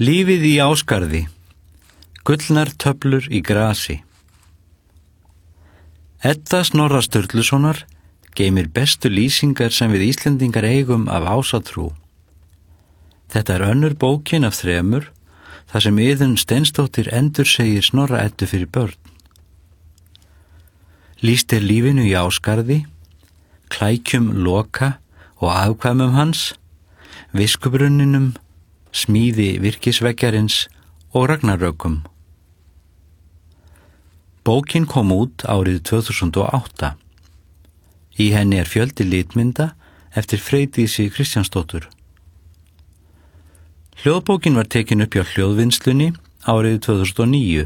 Lífið í Ásgarði, gullnar töflur í grasi. Edda Snorra Sturlusonar geymir bestu lýsingar sem við Íslendingar eigum af ásatrú. Þetta er önnur bókin af 3, þar sem Iðunn Steinsdóttir endursegir Snorra Eddu fyrir börn. Lýst er lífinu í Ásgarði, klækjum Loka og afkvæmum hans, viskubrunninum, smíði virkisveggjarins og ragnarökum. Bókin kom út árið 2008. Í henni er fjöldi litmynda eftir Freydísi Kristjánsdóttur. Hljóðbókin var tekin upp hjá Hljóðvinnslunni árið 2009.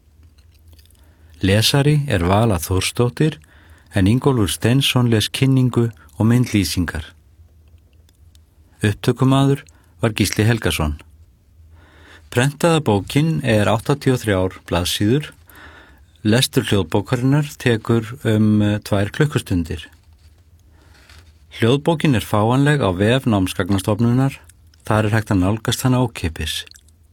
Lesari er Vala Þórsdóttir en Ingólfur Steinsson les kynningu og myndlýsingar. Upptökumaður var Gísli Helgason. Prentaða bókin er 83 blaðsíður. Lestur hljóðbókarinnar tekur 2 klukkustundir. Hljóðbókin er fáanleg á vef Námsgagnastofnunar. Þar er hægt að nálgast hana ókeypis.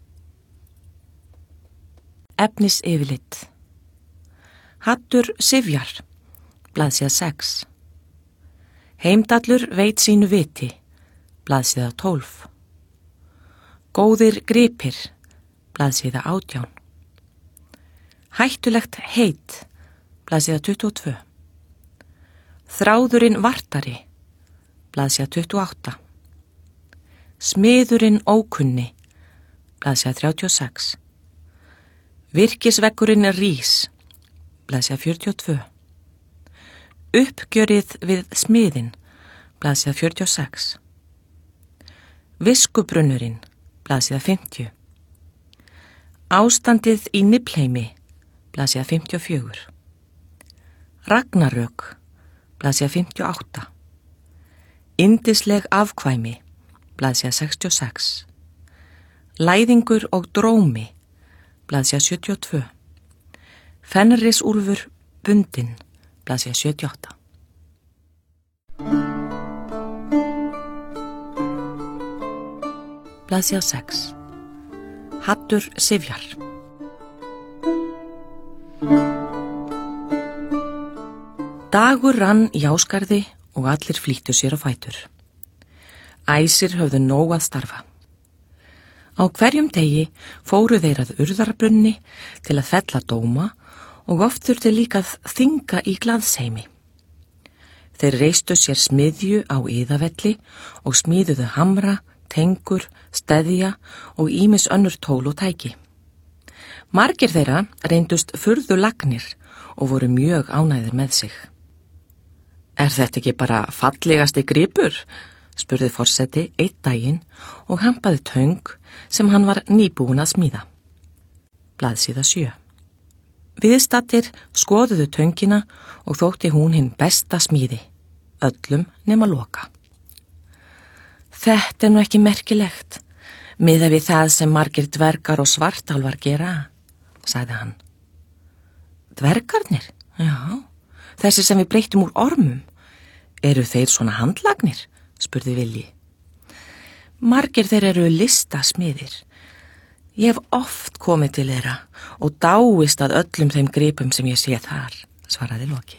Efnisyfirlit. Hattur Sifjar, blaðsíða 6. Heimdallur veit sínu viti, blaðsíða 12. Góðir gripir, blaðsíða 18. Hættulegt heit, blaðsíða 22. Þráðurinn vartari, blaðsíða 28. Smiðurinn ókunni, blaðsíða 36. Virkisveggurinn rís, blaðsíða 42. Uppgjörið við smiðinn, blaðsíða 46. Viskubrunnurinn, blaðsíða 50. Ástandið í Niflheimi, blaðsíða 54. Ragnarök, blaðsíða 58. Yndisleg afkvæmi, blaðsíða 66. Læðingur og drómi, blaðsíða 72. Fenrisúlfur bundinn, blaðsíða 78. Blaðsíða 6. Hattur Sifjar. Dagur rann í Ásgarði og allir flýttu sér á fætur. Æsir höfðu nóg að starfa. Á hverjum degi fóru þeir að urðarbrunni til að fella dóma og oft þurfti líka að þynga í glaðseimi. Þeir reistu sér smiðju á Iðavelli og smíðuðu hamra, tengur, steðja og ýmis önnur tól og tæki. Margir þeirra reyndust furðu lagnir og voru mjög ánægðir með sig. Er þetta ekki bara fallegasti gripur? Spurði forseti einn daginn og hampaði töng sem hann var nýbúin að smíða. Blaðsíða 7. Viðstattir skoðuðu töngina og þótti hún hinn besta smíði, öllum nema Loka. Þetta nú ekki merkilegt, miðað við það sem margir dvergar og svartálfar gera, sagði hann. Dvergarnir? Já, þessi sem við breyttum úr ormum. Eru þeir svona handlagnir? Spurði Vilji. Margir þeir eru listasmiðir. Ég hef oft komið til þeirra og dáist að öllum þeim gripum sem ég sé þar, svaraði Loki.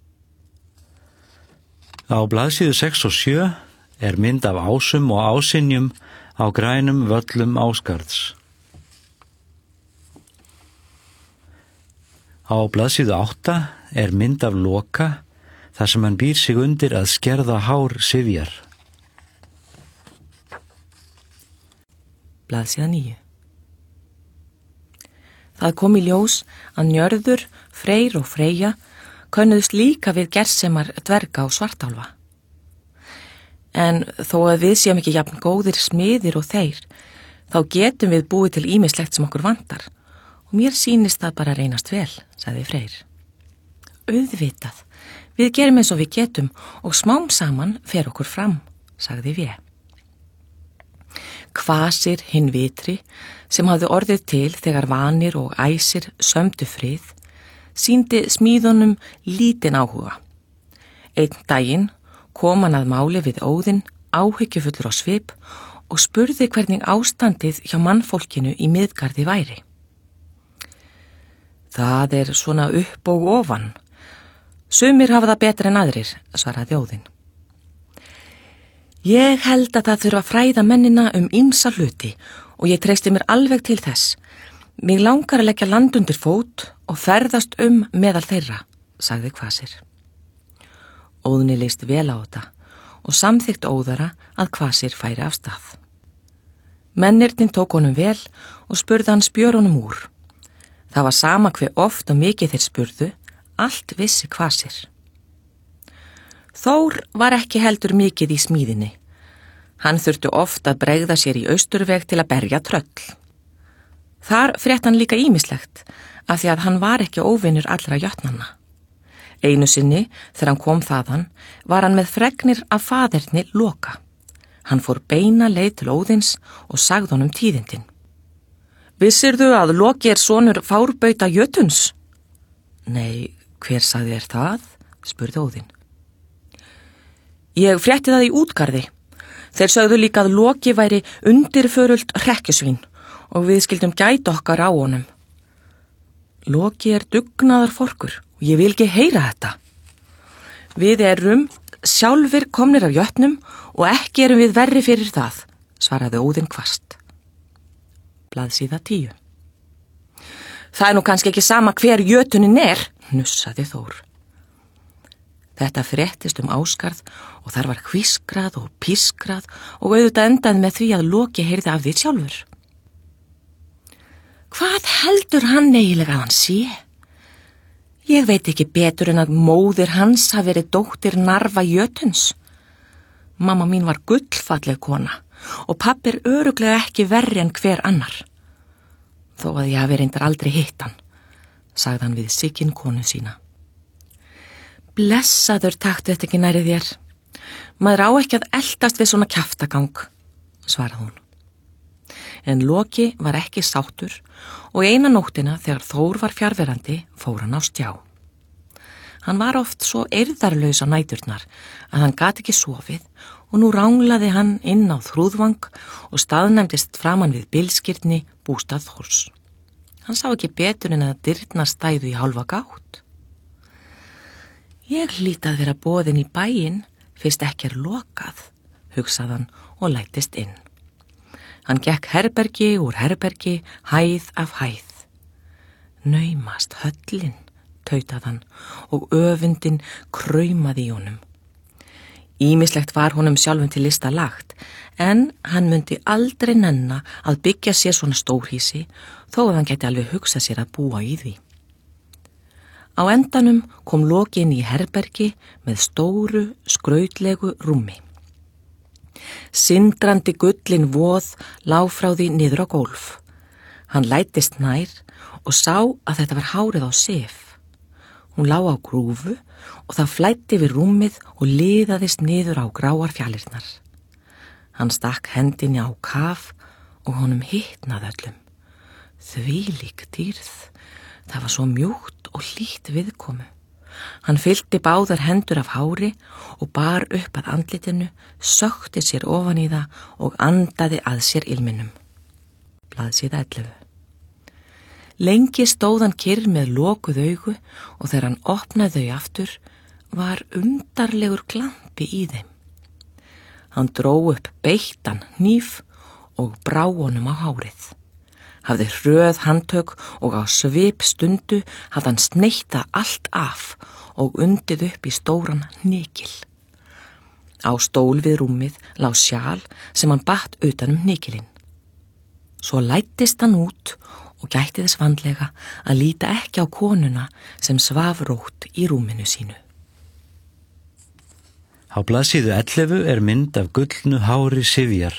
Á blaðsíðu 6 og 7 er mynd af ásum og ásinjum á grænum völlum Ásgarðs. Á blaðsíðu 8 er mynd af Loka þar sem hann býr sig undir að skerða hár Sifjar. Blaðsíða 9. Það kom í ljós að Njörður, Freyr og Freyja könnuðust líka við gersemar dverga og svartálfa. En þó að við séum ekki jafn góðir smiðir og þeir, þá getum við búið til ýmislegt sem okkur vantar og mér sýnist það bara reynast vel, sagði Freyr. Auðvitað, við gerum eins og við getum og smám saman fer okkur fram, sagði við. Kvasir hinn vitri sem hafði orðið til þegar Vanir og Æsir sömdu frið, sýndi smíðunum lítinn áhuga. Einn daginn kom hann að máli við Óðinn, áhyggjufullur á svip og spurði hvernig ástandið hjá mannfólkinu í Miðgarði væri. Það er svona upp og ofan. Sumir hafa það betra en aðrir, svaraði Óðinn. Ég held að það þurfa að fræða mennina ýmsa hluti og ég treysti mér alveg til þess. Mig langar að leggja land undir fót og ferðast meðal þeirra, sagði Kvasir. Óðni leist vel á þetta og samþykkt Óðara að Kvasir færi af stað. Mennirnir tók honum vel og spurði hann spjörunum úr. Það var sama hve oft og mikið þeir spurðu, allt vissi Kvasir. Þór var ekki heldur mikið í smíðinni. Hann þurfti oft að bregða sér í austurveg til að berja tröll. Þar frétt hann líka ýmislegt, af því að hann var ekki óvinur allra jötnanna. Einu sinni, þegar hann kom þaðan, var hann með fregnir af faðerni Loka. Hann fór beina leið til Óðins og sagði honum tíðindin. Vissirðu að Loki er sonur Fárbauta Jötuns? Nei, hver sagði þér það? Spurði Óðinn. Ég frétti það í útgarði. Þeir sögðu líka að Loki væri undirförult hrekkjusvín og við skildum gæta okkar á honum. Loki er dugnaðar forkur og ég vil ekki heyra þetta. Við erum sjálfir komnir af jötnum og ekki erum við verri fyrir það, svaraði Óðinn hvasst. Blaðsíða 10. Það er nú kannski ekki sama hver jötunin er, hnussaði Þór. Þetta fréttist Ásgarð og þar var hvískrað og pískrað og auðvitað endaði með því að Loki heyrði af því sjálfur. Hvað heldur hann eiginlega að hann sé? Ég veit ekki betur en að móðir hans hafi verið dóttir Narfa Jötuns. Mamma mín var gullfalleg kona og pabbi er örugglega ekki verri en hver annar. Þó að ég hafi reyndar aldrei hitt hann, sagði hann við Sigyn konu sína. Blessaður taktu þetta ekki nærri þér. Maður á ekki að eltast við svona kjaftagang, svaraði hún. En Loki var ekki sáttur og eina nóttina þegar Þór var fjarverandi fór hann á stjá. Hann var oft svo eirðarlaus á næturnar að hann gat ekki sofið og nú ranglaði hann inn á Þrúðvang og staðnæmdist framan við bilskirni bústað Þórs. Hann sá ekki betur en að dyrnar stæðu í hálfa gátt. Ég hlýt að vera boðin í bæinn fyrst ekki er lokað, hugsaði hann og lættist inn. Hann gekk herbergi úr herbergi, hæð af hæð. Naumast höllin, tautaði hann og öfundin kraumaði í honum. Ýmislegt var honum sjálfum til lista lagt, en hann myndi aldrei nenna að byggja sér svona stórhýsi þó að hann gæti alveg hugsað sér að búa í því. Á endanum kom Loki inn í herbergi með stóru, skrautlegu rúmi. Sindrandi gullin voð lá frá því niður á gólf. Hann læddist nær og sá að þetta var hárið á Sif. Hún lá á grúfu og það flæddi við rúmið og liðaðist niður á gráar fjallirnar. Hann stakk hendinni á kaf og honum hitnaði öllum. Þvílík dýrð. Það var svo mjúkt og hlýtt viðkomu. Hann fyllti báðar hendur af hári og bar upp að andlitinu, sökkti sér ofan í það og andaði að sér ilminum. Blaðsíða 11. Lengi stóð hann kyrr með lokuð augu og þegar hann opnaði þau aftur var undarlegur glampi í þeim. Hann dró upp beittan hníf og brá honum á hárið. Hafði hröð handtök og á svip stundu hafði hann sneitt allt af og undið upp í stóran hnykil. Á stól við rúmið lá sjal sem hann batt utan hnykilinn. Svo læddist hann út og gætti þess vandlega að líta ekki á konuna sem svaf rótt í rúminu sínu. Á blaðsíðu 11 er mynd af gullnu hári Sifjar.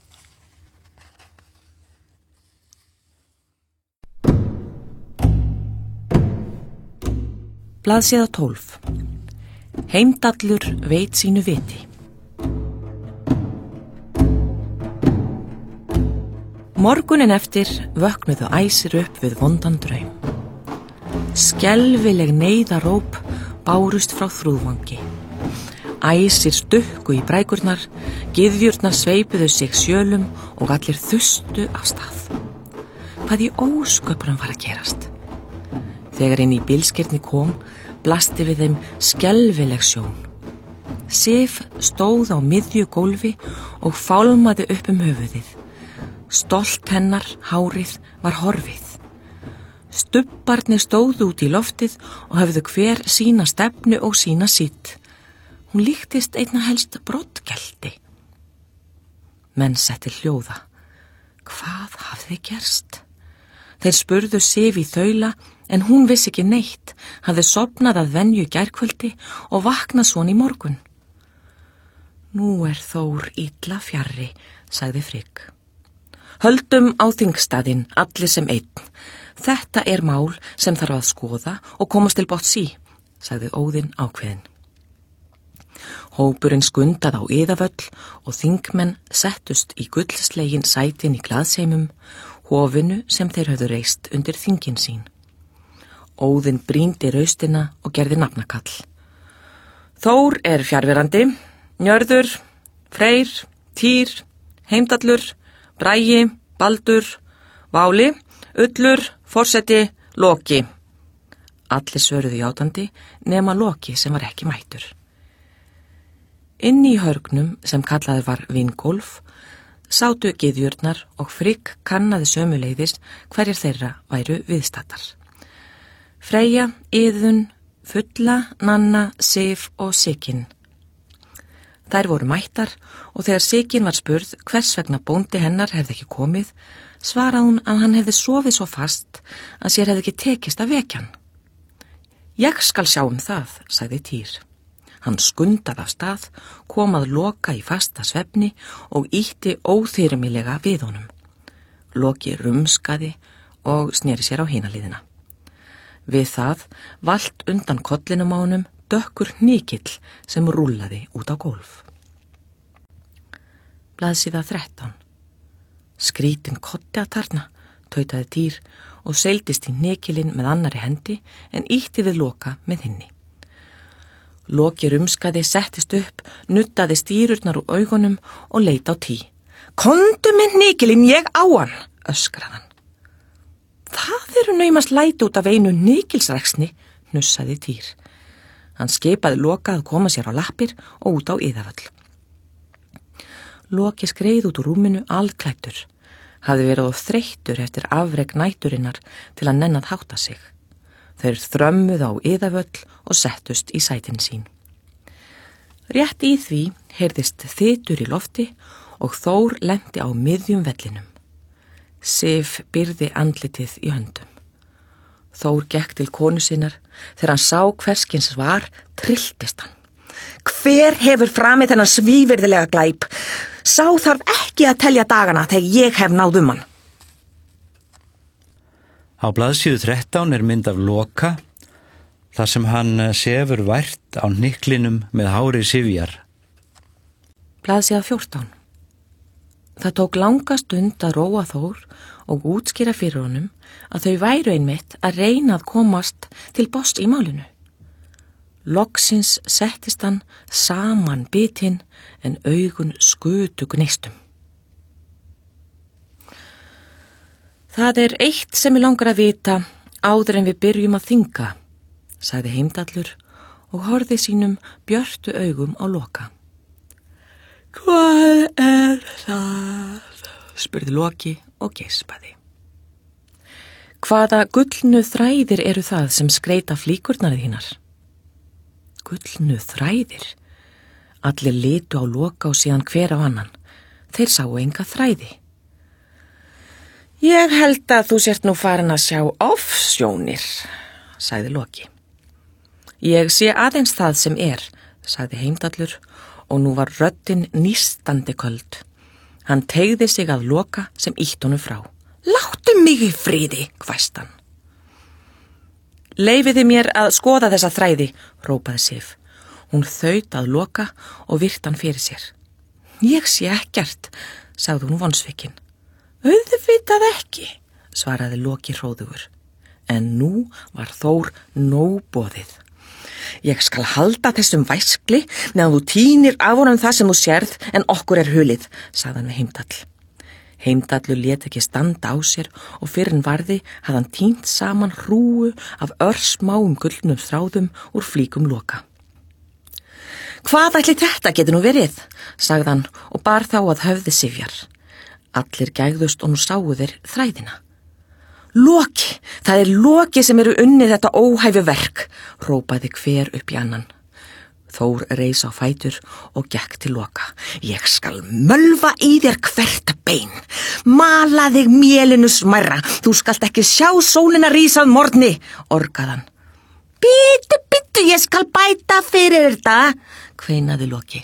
Blaðsíða 12. Heimdallur veit sínu viti. Morgunin eftir vöknuðu Æsir upp við vondan draum. Skelfileg neyðaróp bárust frá Þrúðvangi. Æsir stukku í brækurnar, gyðjurnar sveipuðu sig sjölum og allir þustu af stað. Hvað í ósköpunum var að gerast? Þegar inn í bílskirni kom, blasti við þeim skelfileg sjón. Sif stóð á miðju gólfi og fálmaði upp höfuðið. Stolt hennar, hárið, var horfið. Stubbarnir stóðu út í loftið og höfðu hver sína stefnu og sína sitt. Hún líktist einna helst broddgelti. Menn setti hljóða. Hvað hafði gerst? Þeir spurðu Sif í þaula en hún vissi ekki neitt, hafði sofnað að venju gærkvöldi og vaknað svona í morgun. Nú Þór illa fjarri, sagði Frigg. Höldum á þingstaðinn, allir sem einn. Þetta mál sem þarf að skoða og komast til botns í, sagði Óðinn ákveðinn. Hópurinn skundaði á Iðavöll og þingmenn settust í gullslegin sætin í Glaðsheimum, hofinu sem þeir höfðu reist undir þingin sín. Óðinn brýndi raustina og gerði nafnakall. Þór fjarverandi, Njörður, Freyr, Týr, Heimdallur, Bragi, Baldur, Váli, Ullur, Forseti, Loki. Allir svöruðu játandi nema Loki sem var ekki mættur. Inni í hörgnum sem kallaður var Vingólf sátu gyðjurnar og Frigg kannaði sömuleiðis hverjir þeirra væru viðstattar. Freyja, Iðunn, Fulla, Nanna, Sif og Sigyn. Þær voru mættar og þegar Sigyn var spurð hvers vegna bóndi hennar hefði ekki komið, svaraði hún að hann hefði sofið svo fast að sér hefði ekki tekist að vekja hann. Ég skal sjá það, sagði Týr. Hann skundaði af stað, kom að Loka í fasta svefni og ýtti óþyrmilega við honum. Loki rumskaði og sneri sér á hina hliðina. Við það valt undan kollinum á honum dökkur hnykill sem rúllaði út á gólf. Blaðsíða 13. Skrítin kotti að tarna, tautaði Týr og seildist í hnykilinn með annari hendi en ýtti við Loka með hinni. Loki rumskaði, settist upp, nuttaði stýrurnar úr augunum og leit á Tí. Komdu með hnykilinn, ég á hann, öskraði hann. Það naumast læti út af einu hnykilsræksni, hnussaði Týr. Hann skipaði Loka að koma sér á lappir og út á Iðavöll. Loki skreið út úr rúminu alklæddur. Hafði verið of þreyttur eftir afrek næturinnar til að nenna að hátta sig. Þeir þrömmuðu á Iðavöll og settust í sætin sín. Rétt í því heyrðist þytur í lofti og Þór lenti á miðjum vellinum. Sif byrði andlitið í höndum. Þór gekk til konu sinnar. Þegar hann sá hverskins var, trylltist hann. Hver hefur framið þennan svívirðilega glæp? Sá þarf ekki að telja dagana þegar ég hef náð hann. Á blaðsíðu 13 mynd af Loka, þar sem hann sefur vært á hnyklinum með hári Sifjar. Blaðsíða 14. Það tók langa stund að róa Þór og útskýra fyrir honum að þau væru einmitt að reyna að komast til botns í málinu. Loksins settist hann saman bitinn en augun skutu gneistum. Það eitt sem ég langar að vita áður en við byrjum að þinga, sagði Heimdallur og horfði sínum björtu augum á Loka. Hvað það? Spurði Loki og geispaði. Hvaða gullnu þræðir eru það sem skreita flíkurnar þínar? Gullnu þræðir? Allir litu á Loka og síðan hver á annan. Þeir sáu enga þræði. Ég held að þú sért nú farin að sjá ofsjónir, sagði Loki. Ég sé aðeins það sem sagði Heimdallur og nú var röddin nístandi köld. Hann teygði sig að Loka sem ýtt honum frá. Láttu mig í friði, hvæsti hann. Leyfiði mér að skoða þessa þræði, rópaði Sif. Hún þaut að Loka og virti hann fyrir sér. Ég sé ekkert, sagði hún vonsvikin. Auðvitað ekki, svaraði Loki hróðugur. En nú var Þór nóg boðið. Ég skal halda þessum væskli meðan þú tínir af honum það sem þú sérð en okkur hulið, sagði hann við Heimdall. Heimdallur lét ekki standa á sér og fyrr en varði hafði hann tínt saman hrúgu af örsmáum gullnum þráðum úr flíkum Loka. Hvað ætli þetta geti nú verið, sagði hann og bar þá að höfði sifjar. Allir gægðust og nú sáu þeir þræðina. Loki, það Loki sem eru unnið þetta óhæfu verk, hrópaði hver upp í annan. Þór reis á fætur og gekk til Loka. Ég skal mölva í þér hvert bein, mala þig mélinu smærra, þú skalt ekki sjá sólina rísa að morgni, orgaði hann. Bíddu, ég skal bæta fyrir þetta, kveinaði Loki.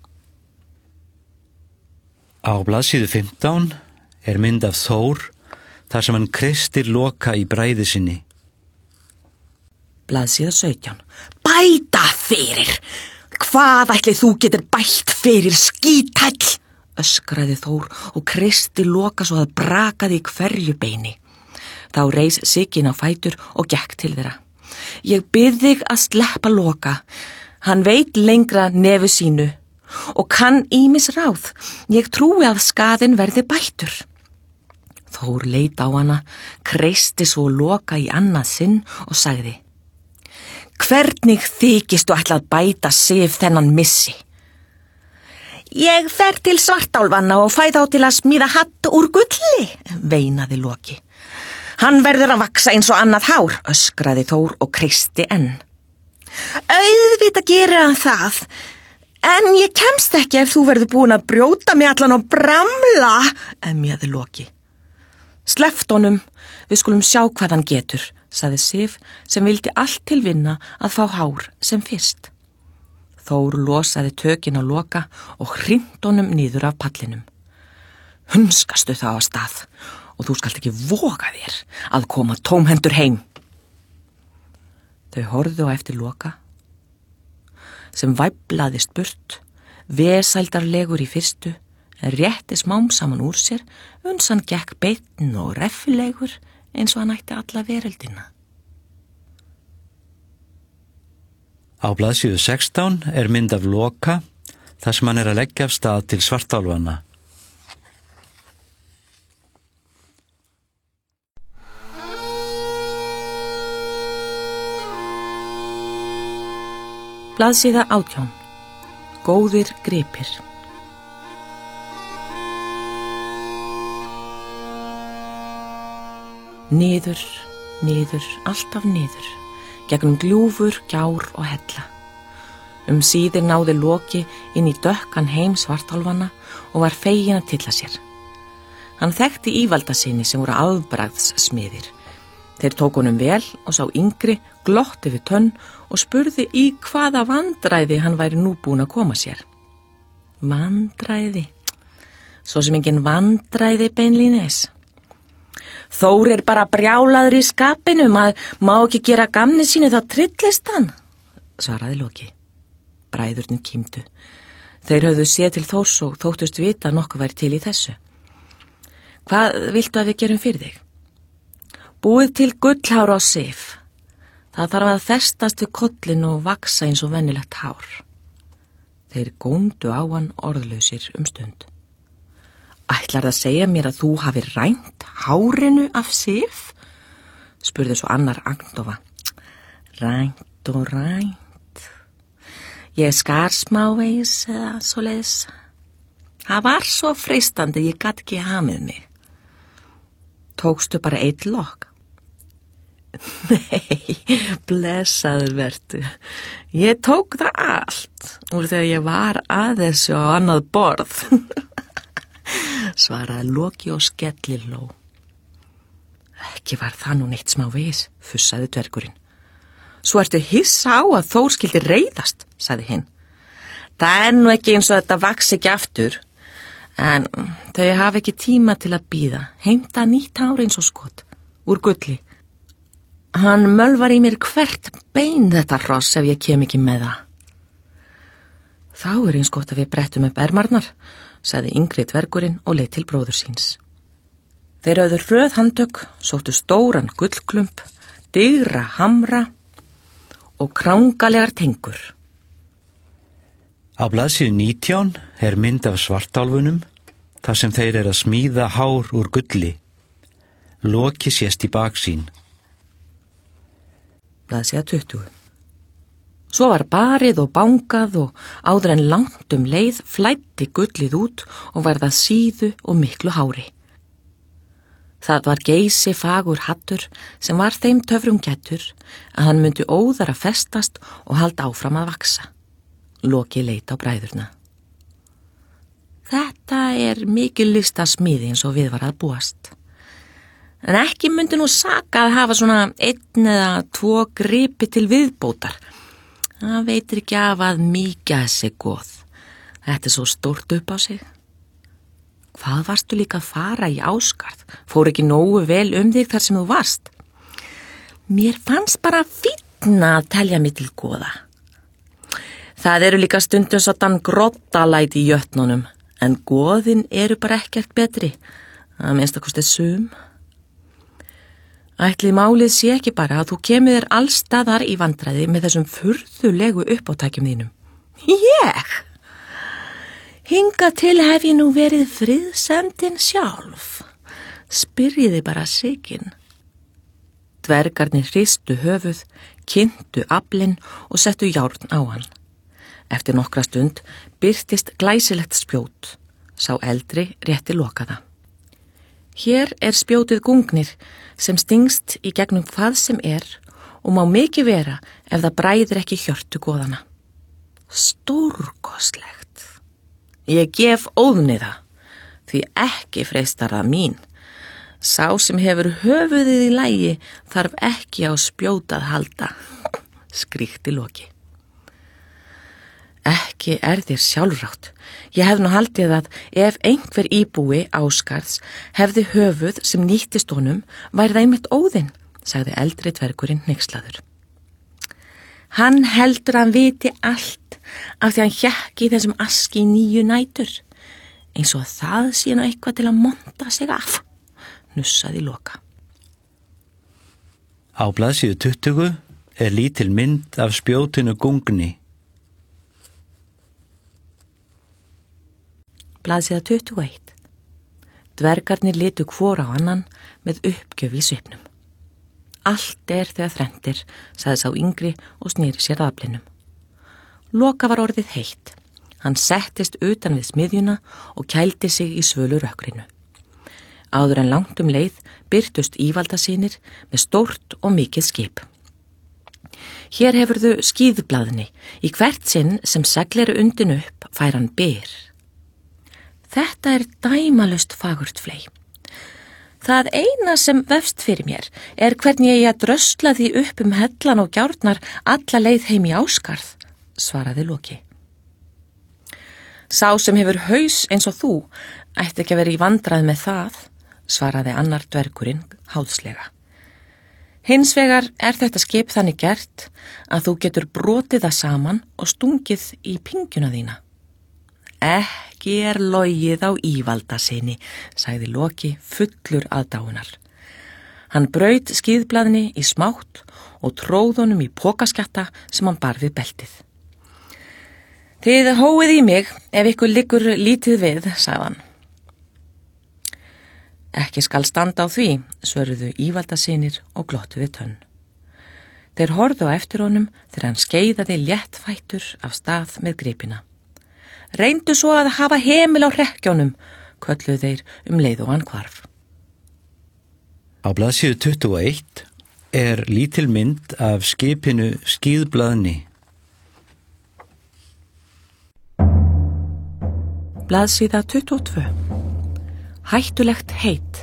Á blaðsíðu 15 mynd af Þór þar sem hann kreistir Loka í bræði sinni. Blaðsíða 17. Bæta fyrir! Hvað ætli þú getur bætt fyrir skítæll? Öskraði Þór og kreisti Loka svo að brakaði í hverju beini. Þá reis Sigyn á fætur og gekk til þeirra. Ég bið þig að sleppa Loka. Hann veit lengra nefu sínu og kann ýmis ráð. Ég trúi að skaðinn verði bættur. Þór leit á hana, kreisti svo Loka í annað sinn og sagði: Hvernig þykistu ætla að bæta Sif þennan missi? Ég fer til Svartálfanna og fæ þá til að smíða hatt úr gulli, veinaði Loki. Hann verður að vaksa eins og annað hár, öskraði Þór og kreisti enn. Auðvitað gerir hann það, en ég kemst ekki ef þú verður búin að brjóta mig allan og bramla, emjaði Loki. Sleppt honum, við skulum sjá hvað hann getur, sagði Sif sem vildi allt til vinna að fá hár sem fyrst. Þór losaði tökin á Loka og hrind honum niður af pallinum. Hunskastu þá af stað og þú skalt ekki voga þér að koma tómhendur heim. Þau horfðu á eftir Loka sem væflaðist burt, vesældarlegur í fyrstu, en rétti smám saman úr sér, uns hann gekk beinn og reffilegur eins og hann ætti alla veröldina. Á blaðsíðu 16 mynd af Loka þar sem hann að leggja af stað til Svartálfanna. Blaðsíða 18. Góðir gripir. Niður, niður, alltaf niður, gegnum gljúfur, gjár og hella. Síðir náði Loki inn í dökkan heim Svartálfanna og var feginn að tylla sér. Hann þekkti ívalda sinni sem voru afbragðssmiðir. Þeir tók honum vel og sá yngri, glotti við tönn og spurði í hvaða vandræði hann væri nú búin að koma sér. Vandræði? Svo sem engin vandræði beinlínis. Þór bara brjálaður í skapinu, maður má ekki gera gamni sínu þá trillist hann, svaraði Loki. Bræðurnir kímdu. Þeir höfðu séð til Þórs og þóttust vita að nokkuð væri til í þessu. Hvað viltu að við gerum fyrir þig? Búið til gullhár á Sif. Það þarf að festast við kollin og vaksa eins og venjulegt hár. Þeir góndu á hann orðlausir stund. Ætlar það að segja mér að þú hafi rænt hárinu af Sif? Spurði svo annar agndofa. Rænt og rænt. Ég skar smávegis eða svoleiðis. Það var svo freistandi, ég gat ekki hamið mig. Tókstu bara einn lokk? Nei, blessaður vertu. Ég tók það allt úr þegar ég var að þessu á annað borð. Svaraði Loki og skelliló. Ekki var það nú neitt smávegis, fussaði dvergurinn. Svo ertu hissa á að Þór skildi reiðast, sagði hinn. Það nú ekki eins og þetta vaks ekki aftur, en þau hafa ekki tíma til að bíða. Heimta nýtt hár eins og skot, úr gulli. Hann mölvar í mér hvert bein þetta hross ef ég kem ekki með það. Þá eins gott að við brettum upp ermarnar, sagði yngri dvergurinn og leit til bróður síns. Þeir höfðu röð handtök, sóttu stóran gullklump, digra hamra og krangalegar tengur. Á blaðsíðu 19 er mynd af svartálfunum, þar sem þeir eru að smíða hár úr gulli. Loki sést í baksýn. Blaðsíða 20. Svo var barið og bangað og áður en langt leið flæddi gullið út og var það síðu og miklu hári. Það var geysi fagur hattur sem var þeim töfrum gættur að hann myndi óðar að festast og halda áfram að vaksa. Loki leit á bræðurna. Þetta er mikil listasmíði eins og við var að búast. En ekki myndi nú saka að hafa svona 1 eða 2 gripi til viðbótar. Það veitir ekki af að mýkja þessi góð. Þetta er svo stórt upp á sig. Hvað varstu líka að fara í Ásgarð? Fór ekki nógu vel þig þar sem þú varst? Mér fannst bara fínna að telja mig til góða. Það eru líka stundum svona grottalæti í jötnunum, en góðin eru bara ekkert betri. Að minnstakosti sum. Ætli málið sé ekki bara að þú kemur þér allstaðar í vandræði með þessum furðulegu uppátækjum þínum. Ég? Hingað til hef ég nú verið friðsemdin sjálf. Spyrjiði bara Sigyn. Dvergarnir hristu höfuð, kynntu aflinn og settu járn á hann. Eftir nokkra stund birtist glæsilegt spjót. Sá eldri rétti lokaða. Hér er spjótið Gungnir sem stingst í gegnum hvað sem er og má mikið vera ef það bræðir ekki hjörtu goðana. Stórkostlegt. Ég gef óðni það, því ekki freistar það mín. Sá sem hefur höfuðið í lagi þarf ekki á spjótað halda, skríkti Loki. Ekki þér sjálfrátt. Ég hef nú haldið að ef einhver íbúi Ásgarðs hefði höfuð sem nýttist honum, væri það einmitt Óðinn, sagði eldri dvergurinn hneykslaður. Hann heldur að hann viti allt af því hann hékk í þessum aski í 9 nætur, eins og það sé nú eitthvað til að monta sig af, nussaði Loka. Á blaðsíðu 20 er lítil mynd af spjótinu Gungni. Blaðsíða 21. Dvergarnir litu hvor á annan með uppgjöf í svipnum. Allt þegar þrenntir, sagði sá yngri og snýri sér að aflinum. Loka var orðið heitt. Hann settist utan við smiðjuna og kældi sig í svölu rökkrinu. Áður en langt leið birtust Ívaldasynir með stórt og mikið skip. Hér hefurðu skíðblaðni. Í hvert sinn sem segl eru undin upp fær hann byr. Þetta er dæmalust fagurt fley. Það eina sem vefst fyrir mér er hvernig ég að drösla því upp hellan og gjárnar alla leið heim í Ásgarð, svaraði Loki. Sá sem hefur haus eins og þú ætti ekki að vera í vandrað með það, svaraði annar dvergurinn háðslega. Hins vegar er þetta skip þannig gert að þú getur brotið það saman og stungið í pingjuna þína. Ekki er logið á Ívaldasyni, sagði Loki fullur aðdáunar. Hann braut skíðblaðni í smátt og tróð honum í pokaskjatta sem hann bar við beltið. Þið hóið í mig ef ykkur liggur lítið við, sagði hann. Ekki skal standa á því, svöruðu Ívaldasynir og glottu við tönn. Þeir horfðu á eftir honum þegar hann skeiðaði léttfættur af stað með gripina. Reyndu svo að hafa hemil á hrekkjónum, kölluðu þeir leið og hann hvarf. Á blaðsíðu 21 er lítil mynd af skipinu Skíðblaðni. Blaðsíða 22. Hættulegt heit.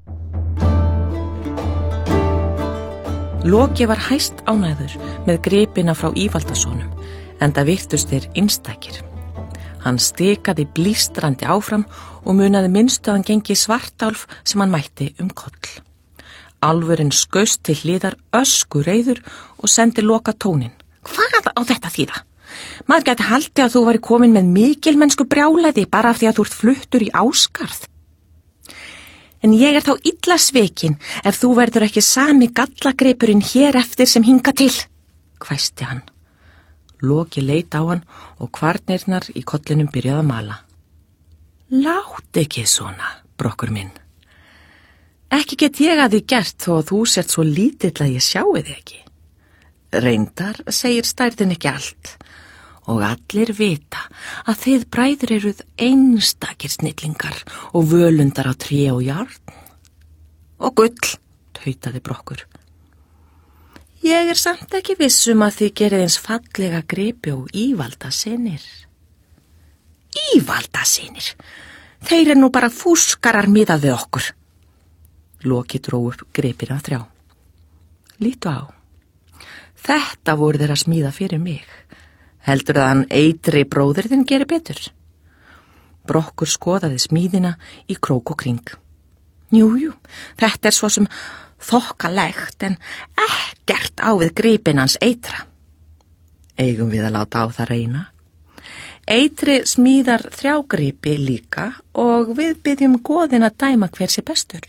Loki var hæst ánægður með gripina frá Ívaldasonum, enda virtust þeir einstækir. Hann stikaði blístrandi áfram og munaði minnstu að hann gengi svartálf sem hann mætti koll. Álfurinn skaust til hliðar öskureiður og sendi Loka tónin. Hvað á þetta þýða? Maður gæti haldið að þú væri komin með mikilmennsku brjálæði bara af því að þú ert fluttur í Ásgarð. En ég er þá illa svekin ef þú verður ekki sami gallagripurinn hér eftir sem hinga til, hvæsti hann. Loki leit á hann og kvarnirnar í kollinum byrjaði að mala. Lát ekki svona, Brokkur minn. Ekki get ég að því gert þó að þú sért svo lítill að ég sjái þig ekki. Reyndar segir stærðin ekki allt og allir vita að þið bræður eruð einstakir snillingar og völundar á tré og járn. Og gull, tautaði Brokkur. Ég samt ekki vissum að þið gerið eins fallega gripi og ívaldasinir. Ívaldasinir? Þeir nú bara fúskarar miðað við okkur. Loki dró upp gripina 3. Lítu á. Þetta voru þeir að smíða fyrir mig. Heldur að hann Eitri bróðir þinn gerir betur? Brokkur skoðaði smíðina í krók og kring. Jú, þetta svo sem þokkalegt en ekkert á við gripin hans Eitra. Eigum við að láta á það reyna? Eitri smíðar 3 gripi líka og við byggjum goðin að dæma hver sé bestur.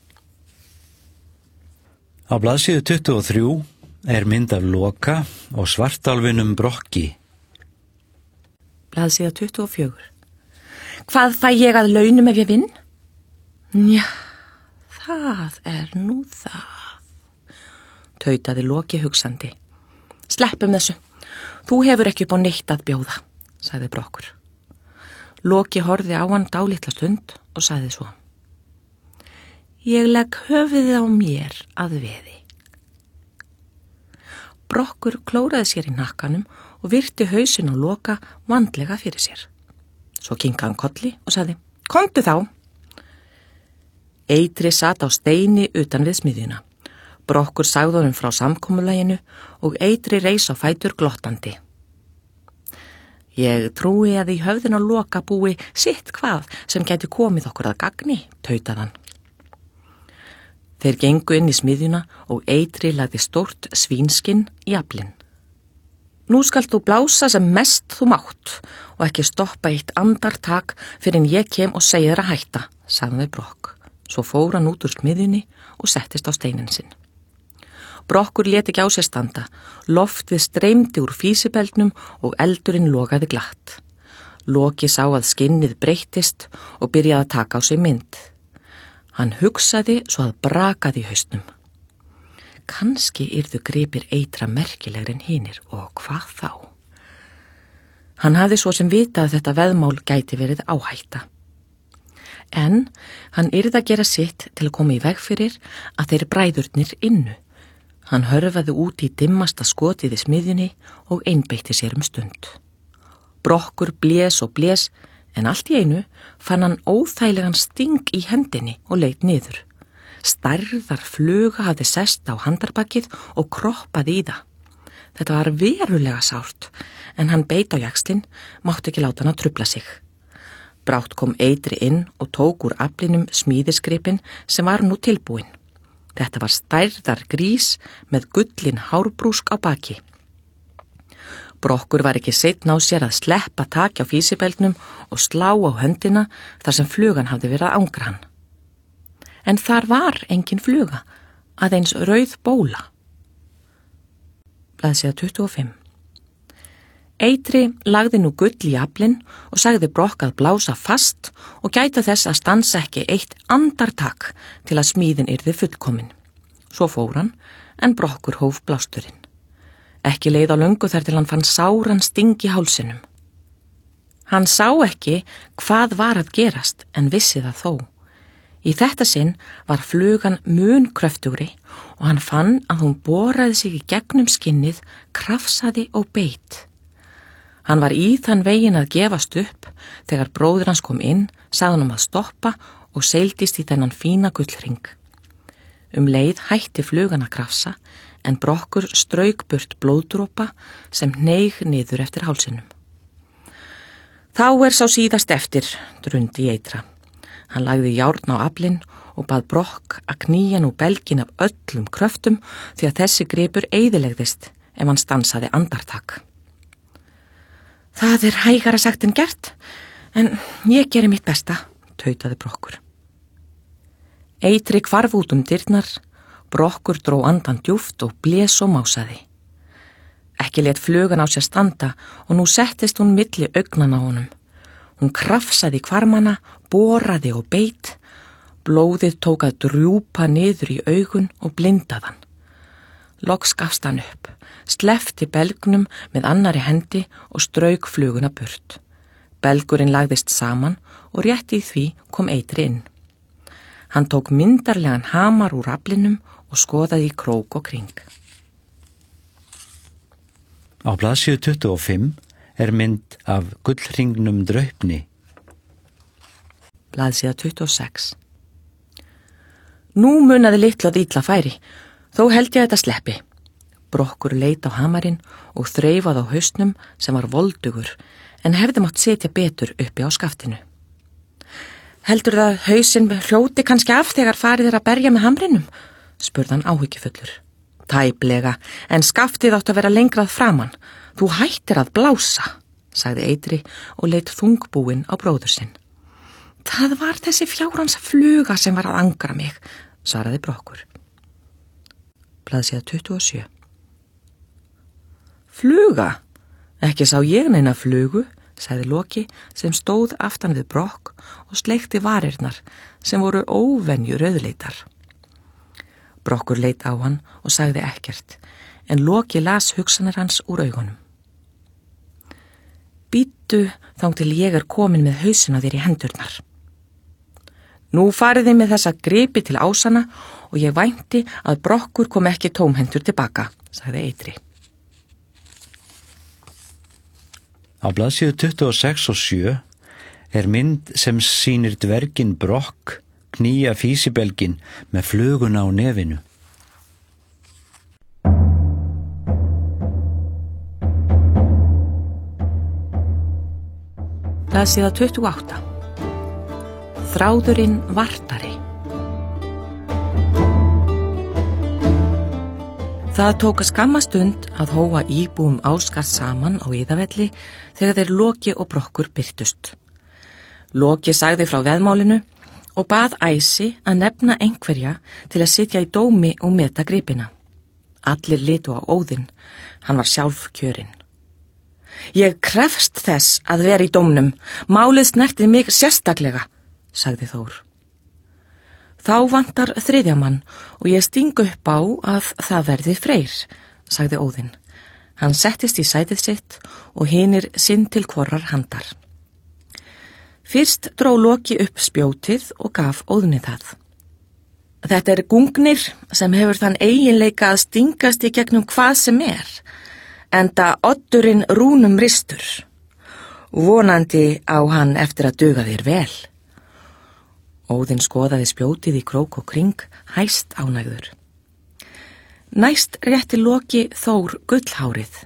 Á blaðsíðu 23 er mynd af Loka og svartálfinum Brokki. Blaðsíða 24. Hvað fæ ég að launum ef ég vinn? Já, það nú það, tautaði Loki hugsandi. Sleppum þessu. Þú hefur ekki upp á neitt að bjóða, sagði Brokkur. Loki horfði á hann dálitla stund og sagði svo. Ég legg höfuðið á mér að veði. Brokkur klóraði sér í nakkanum og virti hausinn á Loka vandlega fyrir sér. Svo kinkaði hann kolli og sagði, komdu þá. Eitri sat á steini utan við smiðjuna. Brokkur sagði honum frá samkomulaginu og Eitri reis á fætur glottandi. Ég trúi að í höfðin á Loka búi sitt hvað sem gæti komið okkur að gagni, tautaði hann. Þeir gengu inn í smiðjuna og Eitri lagði stórt svínskinn í aflinn. Nú skalt þú blása sem mest þú mátt og ekki stoppa eitt andartak fyrir en ég kem og segi þér að hætta, sagði Brokk. Svo fór hann út úr smiðjunni og settist á steinin sinn. Brokkur lét ekki á sér standa, loftið streymdi úr físibeldnum og eldurinn logaði glatt. Loki sá að skinnið breyttist og byrjaði að taka á sig mynd. Hann hugsaði svo að brakaði í hausnum. Kannski yrðu gripir Eitra merkilegri en hinir og hvað þá? Hann hafði svo sem vitað að þetta veðmál gæti verið áhætta. En hann yrði að gera sitt til að koma í veg fyrir að þeir bræðurnir innu. Hann hörfaði út í dimmasta skotið í smiðjunni og einbeitti sér stund. Brokkur blés og blés, en allt í einu fann hann óþægilegan sting í hendinni og leit niður. Stærðar fluga hafði sest á handarbakkið og kroppaði í það. Þetta var verulega sárt, en hann beit á jaxlinn, mátti ekki láta hann að trufla sig. Brátt kom Eitri inn og tók úr aflinum smíðisgripin sem var nú tilbúin. Þetta var stærðar grís með gullin hárbrúsk á baki. Brokkur var ekki seinna á sér að sleppa taki á físibeldnum og slá á höndina þar sem flugan hafði verið að angra hann. En þar var engin fluga, aðeins rauð bóla. Blaðsíða 25. Eitri lagði nú gull í aflinn og sagði Brokk að blása fast og gæta þess að stansa ekki eitt andartak til að smíðin yrði fullkomin. Svo fór hann, en Brokkur hóf blásturinn. Ekki leið á löngu þar til hann fann sáran sting í hálsinum. Hann sá ekki hvað var að gerast en vissi það þó. Í þetta sinn var flugan mun kröftugri og hann fann að hún boraði sig í gegnum skinnið, krafsaði og beit. Hann var í þann veginn að gefast upp þegar bróðir hans kom inn, sagði hann að stoppa og seildist í þennan fína gullhring. Leið hætti flugan að krafsa en Brokkur strauk burt blóðdropa sem hneig niður eftir hálsinum. Þá sá síðast eftir, drundi Eitra. Hann lagði járn á aflinn og bað Brokk að knýja nú belgin af öllum kröftum því að þessi gripur eyðilegðist ef hann stansaði andartak. Það hægara sagt en gert, en ég geri mitt besta, tautaði Brokkur. Eitri hvarf út dyrnar, Brokkur dró andan djúpt og blés og másaði. Ekki lét flugan á sér standa og nú settist hún milli augnanna á honum. Hún krafsaði í hvarmana, boraði og beit. Blóðið tók að drjúpa niður í augun og blindaðan. Loks gafst hann upp, sleppti belgnum með annari hendi og strauk fluguna burt. Belgurinn lagðist saman og rétt í því kom Eitri inn. Hann tók myndarlegan hamar úr aflinum og skoðaði í krók og kring. Á blaðsíðu 25 er mynd af gullhringnum Draupni. Blaðsíða 26. Nú munaði litlu að illa færi, þó held ég að þetta sleppi. Brokkur leit á hamarinn og þreifað á hausnum sem var voldugur, en hefði mátt setja betur uppi á skaftinu. Heldur það að hausinn hljóti kannski af þegar farið að berja með hamrinum? Spurði hann áhyggjufullur. Tæplega, en skaftið átt að vera lengrað framan. Þú hættir að blása, sagði Eitri og leit þungbúinn á bróður sinn. Það var þessi fjárans fluga sem var að angra mig, svaraði Brokkur. Blaðsíða 27. Fluga? Ekki sá ég neina flugu, sagði Loki sem stóð aftan við Brokk og sleikti varirnar sem voru óvenju rauðleitar. Brokkur leit á hann og sagði ekkert, en Loki las hugsanir hans úr augunum. Bíddu þangað til ég er komin með hausinn á þér í hendurnar. Nú farið þið með þessa gripi til ásana og ég vænti að Brokkur kom ekki tómhendur tilbaka, sagði Eitri. Á blaðsíðu 26 og 7 er mynd sem sýnir dverginn Brokk knýja físibelginn með fluguna á nefinu. Blaðsíða 28. Þráðurinn vartari. Það tók skamma stund að hóa íbúum Ásgarðs saman á Iðavelli þegar þeir Loki og Brokkur birtust. Loki sagði frá veðmálinu og bað Æsi að nefna einhverja til að sitja í dómi og meta gripina. Allir litu á Óðinn, hann var sjálf kjörinn. Ég krefst þess að vera í dómnum, málið snertið mig sérstaklega, sagði Þór. Þá vantar þriðja mann og ég sting upp á að það verði Freyr, sagði Óðinn. Hann settist í sætið sitt og hinir sinn til hvorrar handar. Fyrst dró Loki upp spjótið og gaf Óðni það. Þetta er Gungnir sem hefur þann eiginleika að stingast í gegnum hvað sem enda oddurinn rúnum ristur. Vonandi á hann eftir að duga þér vel. Óðinn skoðaði spjótið í krók og kring, hæst ánægður. Næst rétti Loki Þór gullhárið.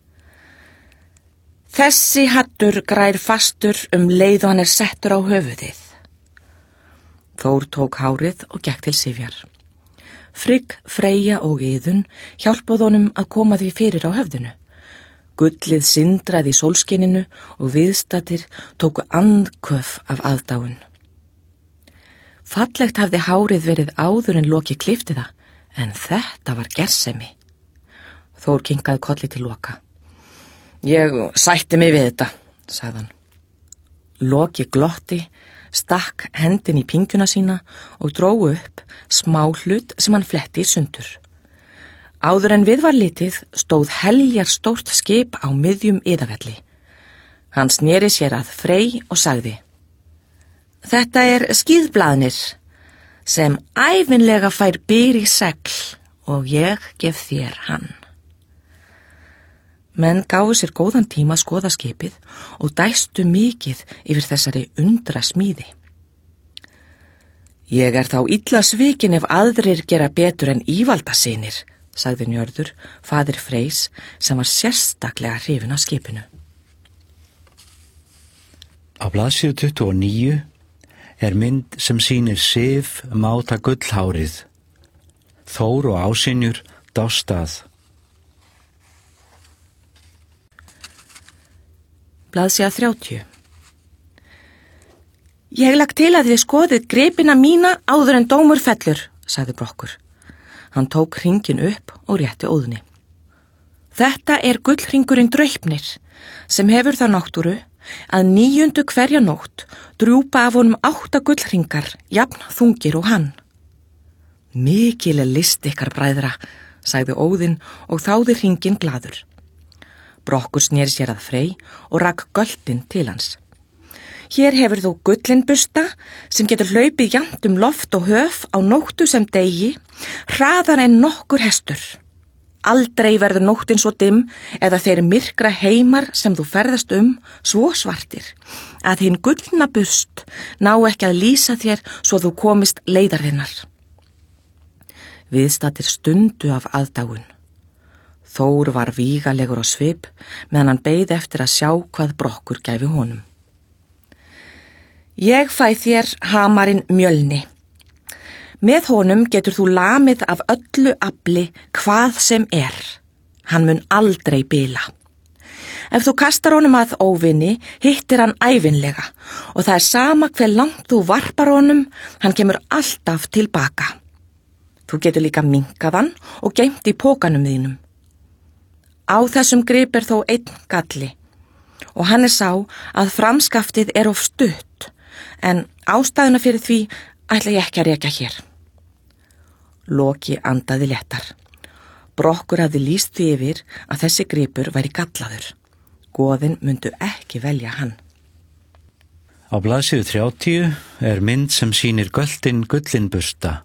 Þessi hattur grær fastur leið og hann er settur á höfuðið. Þór tók hárið og gekk til Sifjar. Frigg, Freyja og Iðunn hjálpuðu honum að koma því fyrir á höfðinu. Gullið sindraði í sólskininu og viðstaddir tóku andköf af aðdáun. Fallegt hafði hárið verið áður en Loki klippti það, en þetta var gersemi. Þór kinkaði kolli til Loka. Ég sætti mig við þetta, sagði hann. Loki glotti, stakk hendin í pingjuna sína og dró upp smá hlut sem hann fletti í sundur. Áður en við var litið stóð heljar stórt skip á miðjum Iðavelli. Hann sneri sér að Frey og sagði: Þetta er skíðblaðnir sem ævinlega fær byr í segl og ég gef þér hann. Menn gáfu sér góðan tíma að skoða skipið og dæstu mikið yfir þessari undra smíði. Ég er þá illa svikin ef aðrir gera betur en Ívaldasynir, sagði Njörður, faðir Freys, sem var sérstaklega hrifinn af skipinu. Á blaðsíðu 29 er mynd sem sýnir Sif máta gullhárið. Þór og Ásynjur dást að. Blaðsíða 30. Ég legg til að þið skoðið gripina mína áður en dómur fellur, sagði Brokkur. Hann tók hringinn upp og rétti Óðni. Þetta gullhringurinn Draupnir sem hefur það náttúru að 9. hverja nótt drjúpa af honum 8 gullhringar, jafn þungir og hann. Mikil list ykkar, bræðra, sagði Óðinn og þáði hringinn glaður. Brokkur sneri sér að Frey og rak göldin til hans. Hér hefur þú gullinbusta sem getur hlaupið jafnt loft og höf á nóttu sem degi, hraðar en nokkur hestur. Aldrei verður nóttin svo dimm eða þeir myrkra heimar sem þú ferðast svo svartir að hinn gullna bust ná ekki að lýsa þér svo þú komist leiðar hennar. Viðstaddir stundu af aðdáun. Þór var vígalegur á svip meðan hann beið eftir að sjá hvað Brokkur gæfi honum. Ég fæ þér hamarinn Mjölni. Með honum getur þú lamið af öllu afli hvað sem Hann mun aldrei bila. Ef þú kastar honum að óvinni, hittir hann ævinlega og það sama hve langt þú varpar honum, hann kemur alltaf tilbaka. Þú getur líka minkað hann og geymt í pókanum þínum. Á þessum grip þó einn galli og hann sá að framskaftið of stutt, en ástæðuna fyrir því ætla ég ekki að rekja hér. Loki andaði léttar. Brokkur hafði lýst því yfir að þessi gripur væri gallaður. Goðin myndu ekki velja hann. Á blaðsíðu 30 mynd sem sýnir göldin gullinbusta.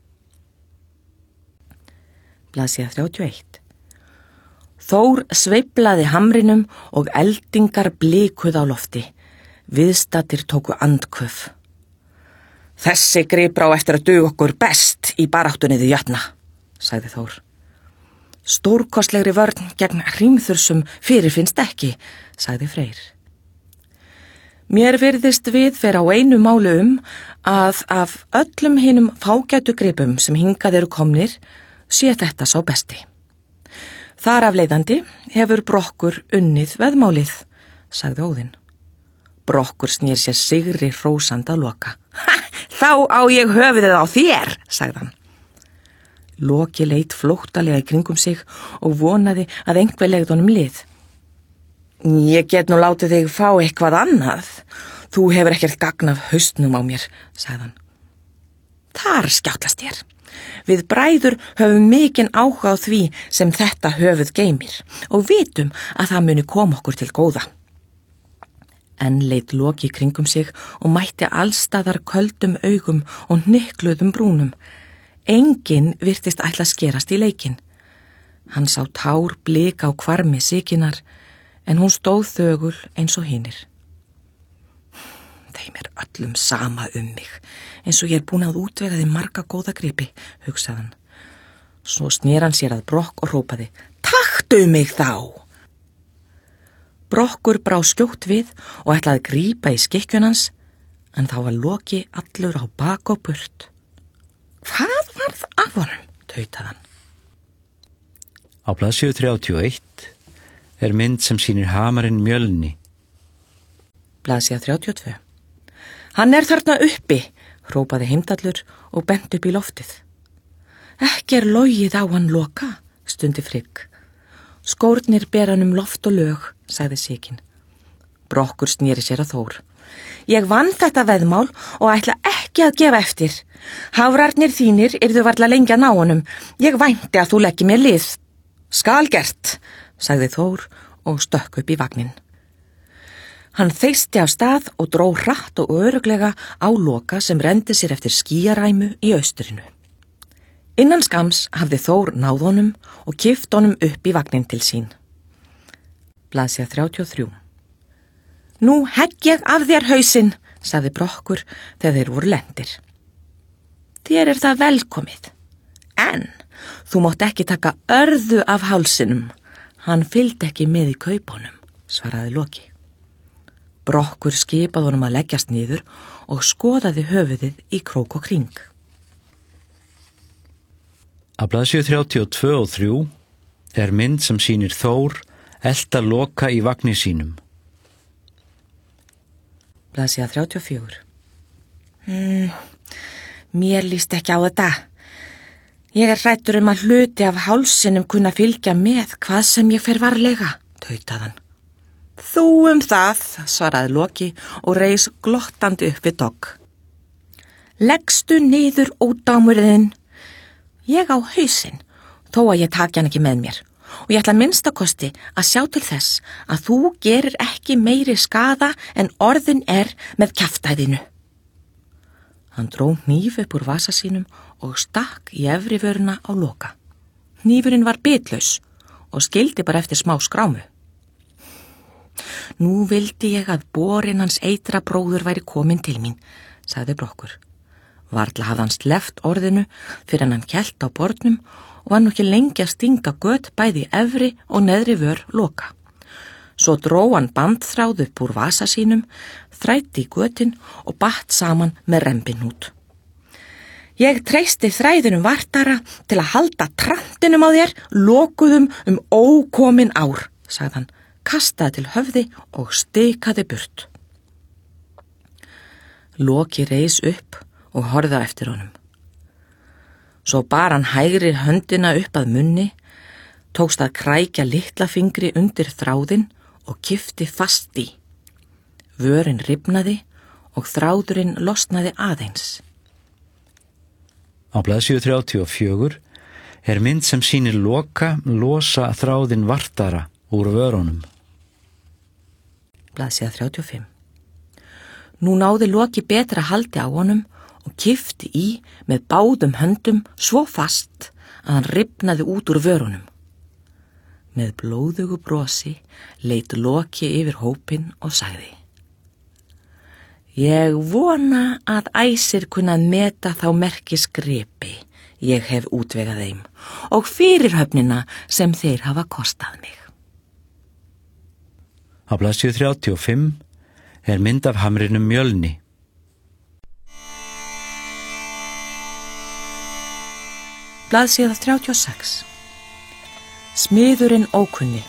Blaðsíða 31. Þór sveiflaði hamrinum og eldingar blikuð á lofti. Viðstaddir tóku andköf. Þessi gripur á eftir að duga okkur best í baráttunni við jötna, sagði Þór. Stórkostlegri vörn gegn hrímþursum fyrirfinnst ekki, sagði Freyr. Mér virðist við vera á einu máli að af öllum hinum fágætu gripum sem hingað eru komnir, sé þetta sá besti. Þar af leiðandi hefur Brokkur unnið veðmálið, sagði Óðinn. Brokkur snýr sér sigri hrósandi að Loka. Þá á ég höfuðið á þér, sagði hann. Loki leit flóttalega í kringum sig og vonaði að einhver legði honum lið. Ég get nú látið þig fá eitthvað annað. Þú hefur ekkert gagn af haustnum á mér, sagði hann. Þar skjátlast þér. Við bræður höfum mikinn áhuga á því sem þetta höfuð geymir og vitum að það muni koma okkur til góða. Enn leit Loki í kringum sig og mætti allstaðar köldum augum og hnykluðum brúnum. Enginn virtist ætla að skerast í leikinn. Hann sá tár blika á hvarmi Siginar, en hún stóð þögul eins og hinir. Þeim öllum sama mig, eins og ég búin að útvega þeim marga góða gripi, hugsaði hann. Svo sneri hann sér að Brokk og hrópaði, taktu mig þá! Brokkur brá skjótt við og ætlaði að grípa í skikkjun hans, en þá var Loki allur á bak og burt. Hvað varð af honum, tautaði hann. Á blaðsíðu 31 mynd sem sýnir hamarinn Mjölni. Blaðsíða 32. Hann þarna uppi, hrópaði Heimdallur og benti upp í loftið. Ekki logið á hann Loka, stundi Frigg. Skórnir bera hann loft og lög, sagði Sigyn. Brokkur sneri sér að Þór. Ég vann þetta veðmál og ætla ekki að gefa eftir. Hafrarnir þínir yrðu varla lengi að ná honum. Ég vænti að þú leggi mér lið. Skal gert, sagði Þór og stökk upp í vagnin. Hann þeysti af stað og dró hratt og örugglega á Loka sem renndi sér eftir skýjaræmu í austrinu. Innan skams hafði Þór náð honum og kippt honum upp í vagnin til sín. Blaðsíða 33. Nú hegg ég af þér hausinn, sagði Brokkur þegar þeir voru lendir. Þér það velkomið, en þú mátt ekki taka örðu af hálsinum. Hann fylgdi ekki með í kaupunum, svaraði Loki. Brokkur skipaði honum að leggjast niður og skoðaði höfuðið í krók og kring. Á blaðsíðu 32 og 3 mynd sem sýnir Þór elta Loka í vagni sínum. Blaðsíða 34. Mér líst ekki á þetta. Ég hræddur að hluti af hálsinum kunna fylgja með hvað sem ég fer varlega, tautaði hann. Þú það, svaraði Loki og reis glottandi upp við Dogg. Leggstu niður, ódámurinn. Ég á hausinn, þó að ég taki hann ekki með mér. Og ég ætla minnstakosti að sjá til þess að þú gerir ekki meiri skaða en orðin með kjaftæðinu. Hann dró hníf upp úr vasa sínum og stakk í efri vöruna á Loka. Hnífurinn var bitlaus og skildi bara eftir smá skrámu. Nú vildi ég að borinn hans eitra bróður væri komin til mín, sagði Brokkur. Varla hafði hann sleppt orðinu fyrir hann hélt á bornum og var nú ekki lengi að stinga gött bæði efri og neðri vör Loka. Svo dró hann bandþráð upp úr vasa sínum, þrætti í götin og batt saman með rembinút. Ég treysti þræðinum vartara til að halda trantinum á þér, lokuðum ókomin ár, sagði hann, kastaði til höfði og stikaði burt. Loki reis upp og horfði á eftir honum. Svo bar hann hægri höndina upp að munni, tókst að krækja litla fingri undir þráðinn og kippti fast í. Vörin rifnaði og þráðurinn losnaði aðeins. Á blaðsíðu 34 mynd sem sýnir Loka losa þráðinn vartara úr vörunum. Blaðsíða 35. Nú náði Loki betra haldi á honum og kippti í með báðum höndum svo fast að hann rifnaði út úr vörunum. Með blóðugu brosi leit Loki yfir hópinn og sagði: Ég vona að Æsir kunna meta þá merkisgripi ég hef útvegað þeim og fyrirhöfnina sem þeir hafa kostað mig. Á blaðsíðu 35 mynd af hamrinum Mjölni. Blaðsíða 36. Smiðurinn ókunni.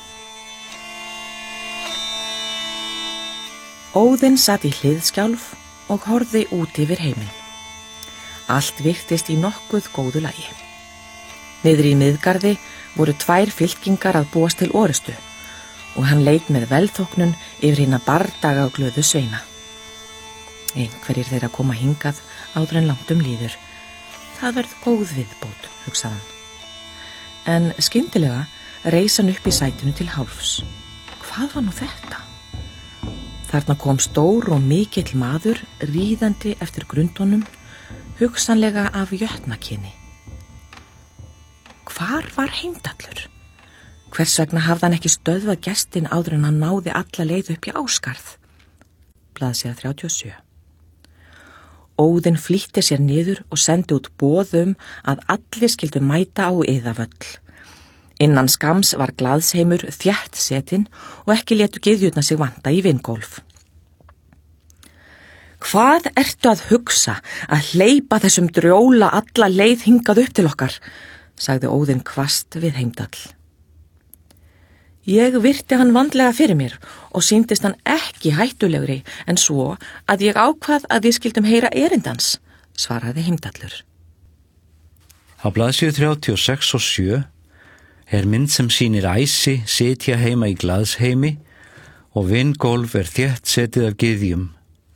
Óðinn satt í hliðskjálf og horfði út yfir heiminn. Allt virtist í nokkuð góðu lagi. Niðri í miðgarði voru 2 fylkingar að búast til orustu og hann leit með velþóknun yfir hina bardaga og glöðu sveina. Einhverjir þeirra koma hingað áður en langt líður. Það verð góð viðbót, hugsaði hann. En skyndilega reis hann upp í sætinu til hálfs. Hvað var nú þetta? Þarna kom stór og mikill maður ríðandi eftir grundunum, hugsanlega af jötnakyni. Hvar var Heimdallur? Hvers vegna hafði hann ekki stöðvað gestinn áður en hann náði alla leið upp í Ásgarð? Blaðsíða 37. Óðinn flýtti sér niður og sendi út boð að allir skyldu mæta á Iðavöll. Innan skams var glaðsheimur þétt setinn og ekki létu gyðjurnar sig vanta í vingólf. Hvað ertu að hugsa að hleypa þessum drjóla alla leið hingað upp til okkar, sagði Óðinn hvasst við Heimdall. Ég virti hann vandlega fyrir mér og sýndist hann ekki hættulegri en svo að ég ákvað að við skildum heyra erindans, svaraði Heimdallur. Á blaðsíðu 36 og 7 mynd sem sýnir Æsi sitja heima í glaðsheimi og vingólf þétt setið af gyðjum.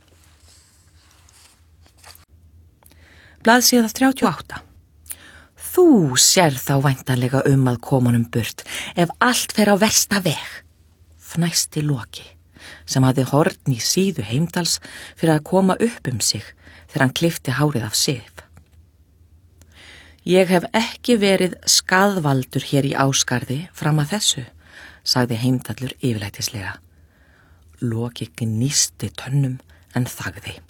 Blaðsíða 38. Þú sér þá væntanlega að koma honum burt ef allt fer á versta veg, fnæsti Loki, sem hafði horn í síðu Heimdalls fyrir að koma upp sig þegar hann klippti hárið af Sif. Ég hef ekki verið skaðvaldur hér í Ásgarði fram að þessu, sagði Heimdallur yfirlætislega. Loki gnýsti tönnum en þagði.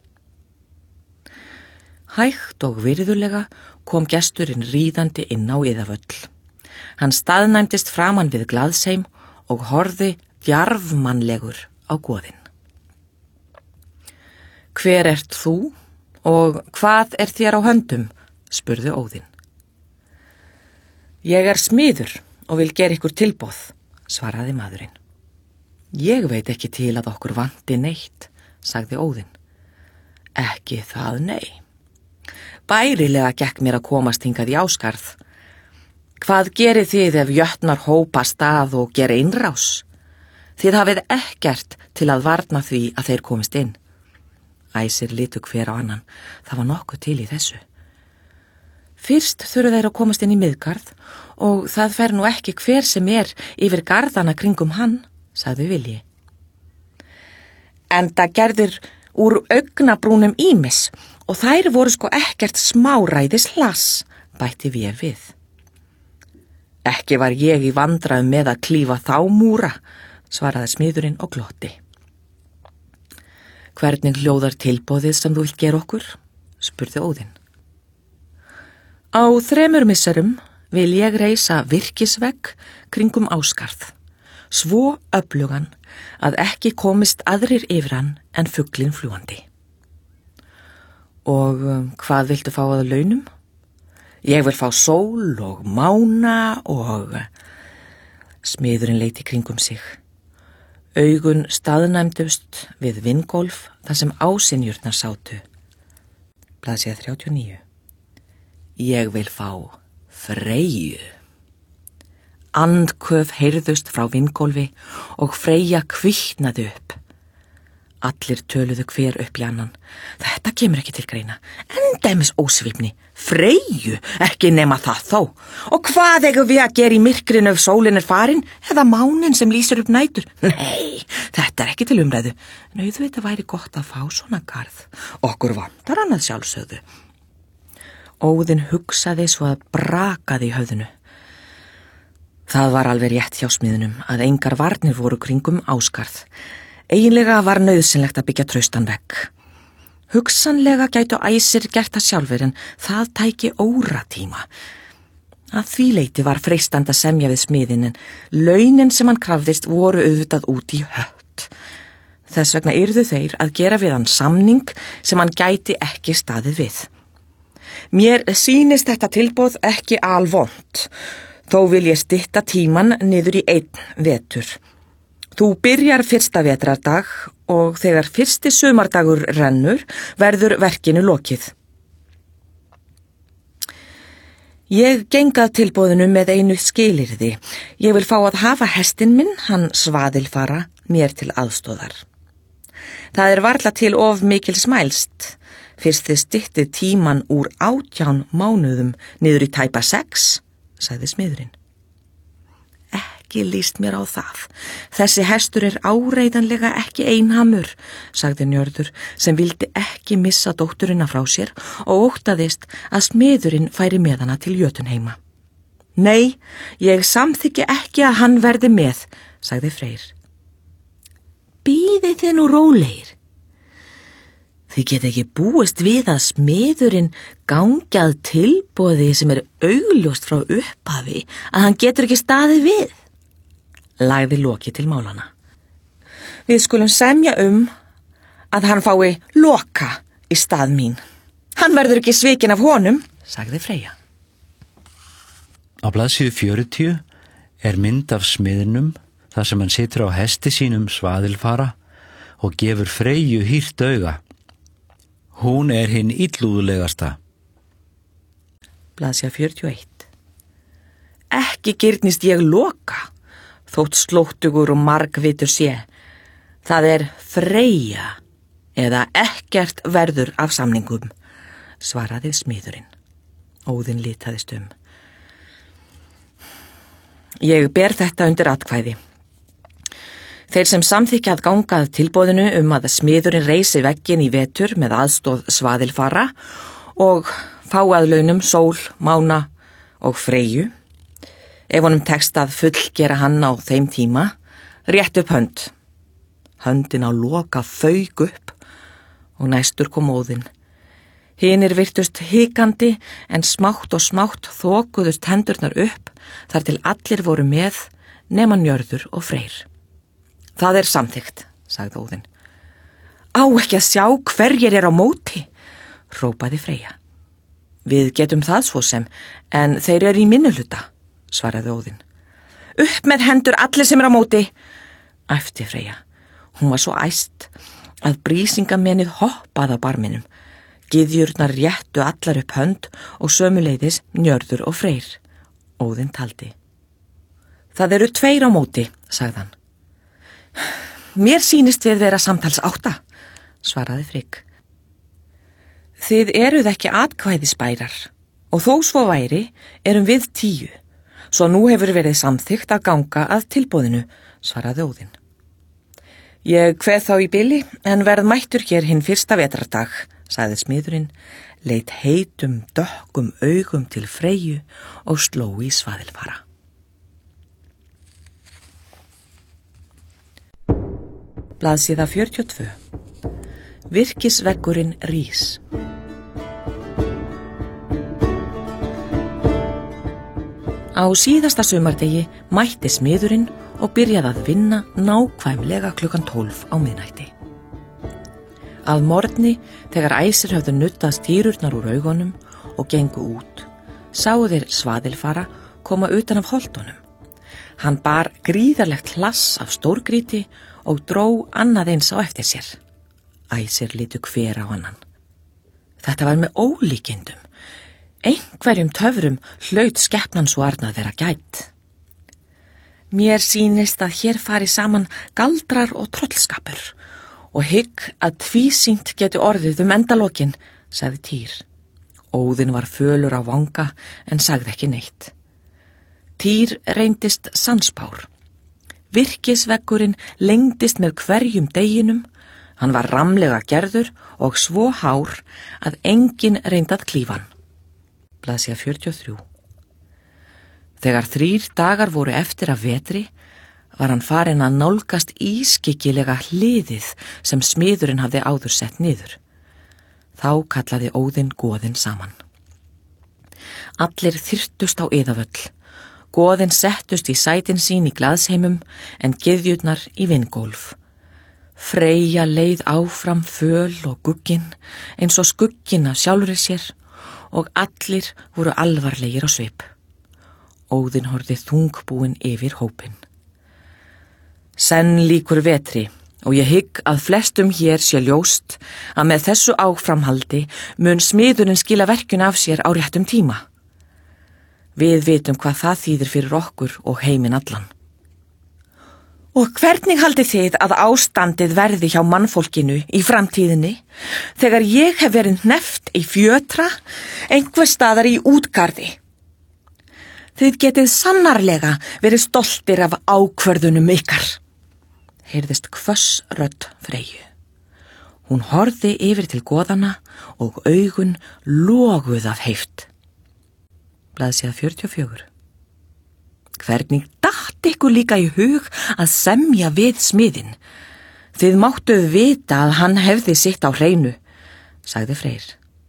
Hægt og virðulega kom gesturinn ríðandi inn á Iðavöll. Hann staðnæmdist framan við glaðsheim og horfði djarfmannlegur á goðinn. Hver ert þú og hvað þér á höndum? Spurði Óðinn. Ég smiður og vil gera ykkur tilboð, svaraði maðurinn. Ég veit ekki til að okkur vanti neitt, sagði Óðinn. Ekki það, nei. Bærilega gekk mér að komast hingað í Ásgarð, Hvað gerið þið ef jötnar hópast að og gera innrás? Þið hafið ekkert til að varna því að þeir komist inn. Æsir litu hver á annan, það var nokkuð til í þessu. Fyrst þurfa þeir að komast inn í miðgarð og það fer nú ekki hver sem yfir garðana kringum hann, sagði Vilji. Enda gerðir úr augnabrúnum ýmis og þær voru sko ekkert smáræðis hlass, bætti Véf við. Ekki var ég í vandræðum með að klífa þá múra, svaraði smiðurinn og glotti. Hvernig hljóðar tilboðið sem þú vilt gera okkur? Spurði Óðinn. Á 3 misserum vil ég reisa virkisvegg kringum Ásgarð, svo öflugan að ekki komist aðrir yfir hann en fuglinn fljúgandi. Og hvað viltu fá að launum? Ég vil fá sól og mána og... Smiðurinn leit í kringum sig. Augun staðnæmdust við vingólf þar sem ásinjurnar sátu. Blaðsíða 39. Ég vil fá Freyju. Andköf heyrðust frá vingólfi og Freyja kviknaði upp. Allir töluðu hver upp í annan. Þetta kemur ekki til greina. Endæmis ósvífni. Freyju, ekki nema það þó. Og hvað eigum við að gera í myrkrinu ef sólin farin eða mánin sem lýsir upp nætur? Nei, þetta ekki til umræðu. En auðvitað væri gott að fá svona garð. Okkur vantar hann að sjálfsögðu. Óðinn hugsaði svo að brakaði í höfðinu. Það var alveg rétt hjá smiðunum að engar varnir voru kringum Ásgarð. Eiginlega var nauðsynlegt að byggja traustan vegg. Hugsanlega gætu Æsir gert það sjálfur en það tæki óratíma. Að því leyti var freistandi að semja við smiðinn en launin sem hann krafðist voru auðvitað út í hött. Þess vegna yrðu þeir að gera við hann samning sem hann gæti ekki staðið við. Mér sýnist þetta tilboð ekki alvont, þó vil ég stytta tíman niður í 1 vetur. Þú byrjar 1. vetrardag og þegar 1. sumardagur rennur verður verkinu lokið. Ég geng að tilboðinu með einu skilyrði. Ég vil fá að hafa hestinn minn, hann Svaðilfara, mér til aðstóðar. Það varla til of mikils mælst. Fyrst þið styttið tíman úr 18 mánuðum niður í tæpa 6, sagði smiðurinn. Ekki líst mér á það. Þessi hestur áreiðanlega ekki einhamur, sagði Njörður sem vildi ekki missa dótturina frá sér og óttaðist að smiðurinn færi með hana til Jötunheima. Nei, ég samþykki ekki að hann verði með, sagði Freyr. Bíðið þið nú rólegir. Þið geta ekki búist við að smiðurinn gangi að tilboði sem augljóst frá upphafi að hann getur ekki staðið við. Lagði Loki til málana. Við skulum semja að hann fái Loka í stað mín. Hann verður ekki svikin af honum, sagði Freyja. Á blaðsíðu 40 mynd af smiðnum þar sem hann situr á hesti sínum Svaðilfara og gefur Freyju hýrt auga. Hún hinn illúðlegasta. Blaðsíða 41. Ekki girnist ég Loka, þótt slóttugur og margvitur sé. Það Freyja eða ekkert verður af samningum, svaraði smiðurinn. Óðinn litaðist Ég ber þetta undir atkvæði. Þeir sem samþykja að ganga að tilboðinu að smiðurinn reisi vegginn í vetur með aðstóð Svaðilfara og fá að launum sól, mána og Freyju. Ef honum tekst að fullgera hann á þeim tíma, rétt upp hönd. Höndin á Loka fauk upp og næstur kom Óðinn. Hinir virtust hikandi en smátt og smátt þokuðust hendurnar upp þar til allir voru með nema Njörður og Freyr. Það samþykkt, sagði Óðinn. Á ekki að sjá hverjir á móti, hrópaði Freyja. Við getum það svo sem, en þeir í minnihluta, svaraði Óðinn. Upp með hendur allir sem á móti, æpti Freyja. Hún var svo æst að brísingamenið hoppaði á barminum. Gyðjurnar réttu allar upp hönd og sömuleiðis Njörður og Freyr. Óðinn taldi. Það eru 2 á móti, sagði hann. Mér sýnist við vera samtals 8, svaraði Frigg. Þið eruð ekki atkvæðisbærar og þó svo væri erum við 10, svo nú hefur verið samþykkt að ganga að tilboðinu, svaraði Óðinn. Ég kveð þá í bili en verð mættur hér hinn fyrsta vetrardag, sagði smiðurinn, leit heitum, dökkum augum til Freyju og sló í Svaðilfara. Blaðsíða 42. Virkisveggurinn rís. Á síðasta sumardegi mætti smiðurinn og byrjaði að vinna nákvæmlega klukkan 12 á miðnætti. Að morgni, þegar æsir höfðu nuddað stýrurnar úr augunum og gengu út, sáu þeir Svaðilfara koma utan af holtunum. Hann bar gríðarlegt hlass af stórgríti og dró annað eins á eftir sér. Æsir litu hver á annan. Þetta var með ólíkindum. Einhverjum töfrum hlaut skepnan svo arnað vera gætt. Mér sýnist að hér fari saman galdrar og trollskapur og hygg að tvísýnt geti orðið endalokin, sagði Týr. Óðinn var fölur á vanga en sagði ekki neitt. Týr reyndist sannspár. Virkisveggurinn lengdist með hverjum deginum, hann var ramlega gerður og svo hár að enginn reyndi að klífa hann. Blaðsíða 43. Þegar 3 dagar voru eftir af vetri, var hann farinn að nálgast ískyggilega hliðið sem smiðurinn hafði áður sett niður. Þá kallaði Óðinn goðin saman. Allir þyrtust á iðavöll. Goðin settust í sætin sín í glaðsheimum en gyðjurnar í vingólf. Freyja leið áfram föl og gugginn eins og skugginn af sjálfri sér og allir voru alvarlegir á svip. Óðinn horfði þungbúinn yfir hópinn. Senn líkur vetri og ég hygg að flestum hér sé ljóst að með þessu áframhaldi mun smiðurinn skila verkun af sér á réttum tíma. Við vitum hvað það þýðir fyrir okkur og heiminn allan. Og hvernig haldið þið að ástandið verði hjá mannfólkinu í framtíðinni þegar ég hef verið hneppt í fjötra einhver staðar í útgarði? Þið getið sannarlega verið stoltir af ákvörðunum ykkar, heyrðist hvöss rödd Freyju. Hún horfði yfir til goðanna og augun loguð af heift. Blaðsíða 44. Hvernig datt ykkur líka í hug að semja við smiðinn? Þið máttuð vita að hann hefði sitt á hreinu, sagði Freyr.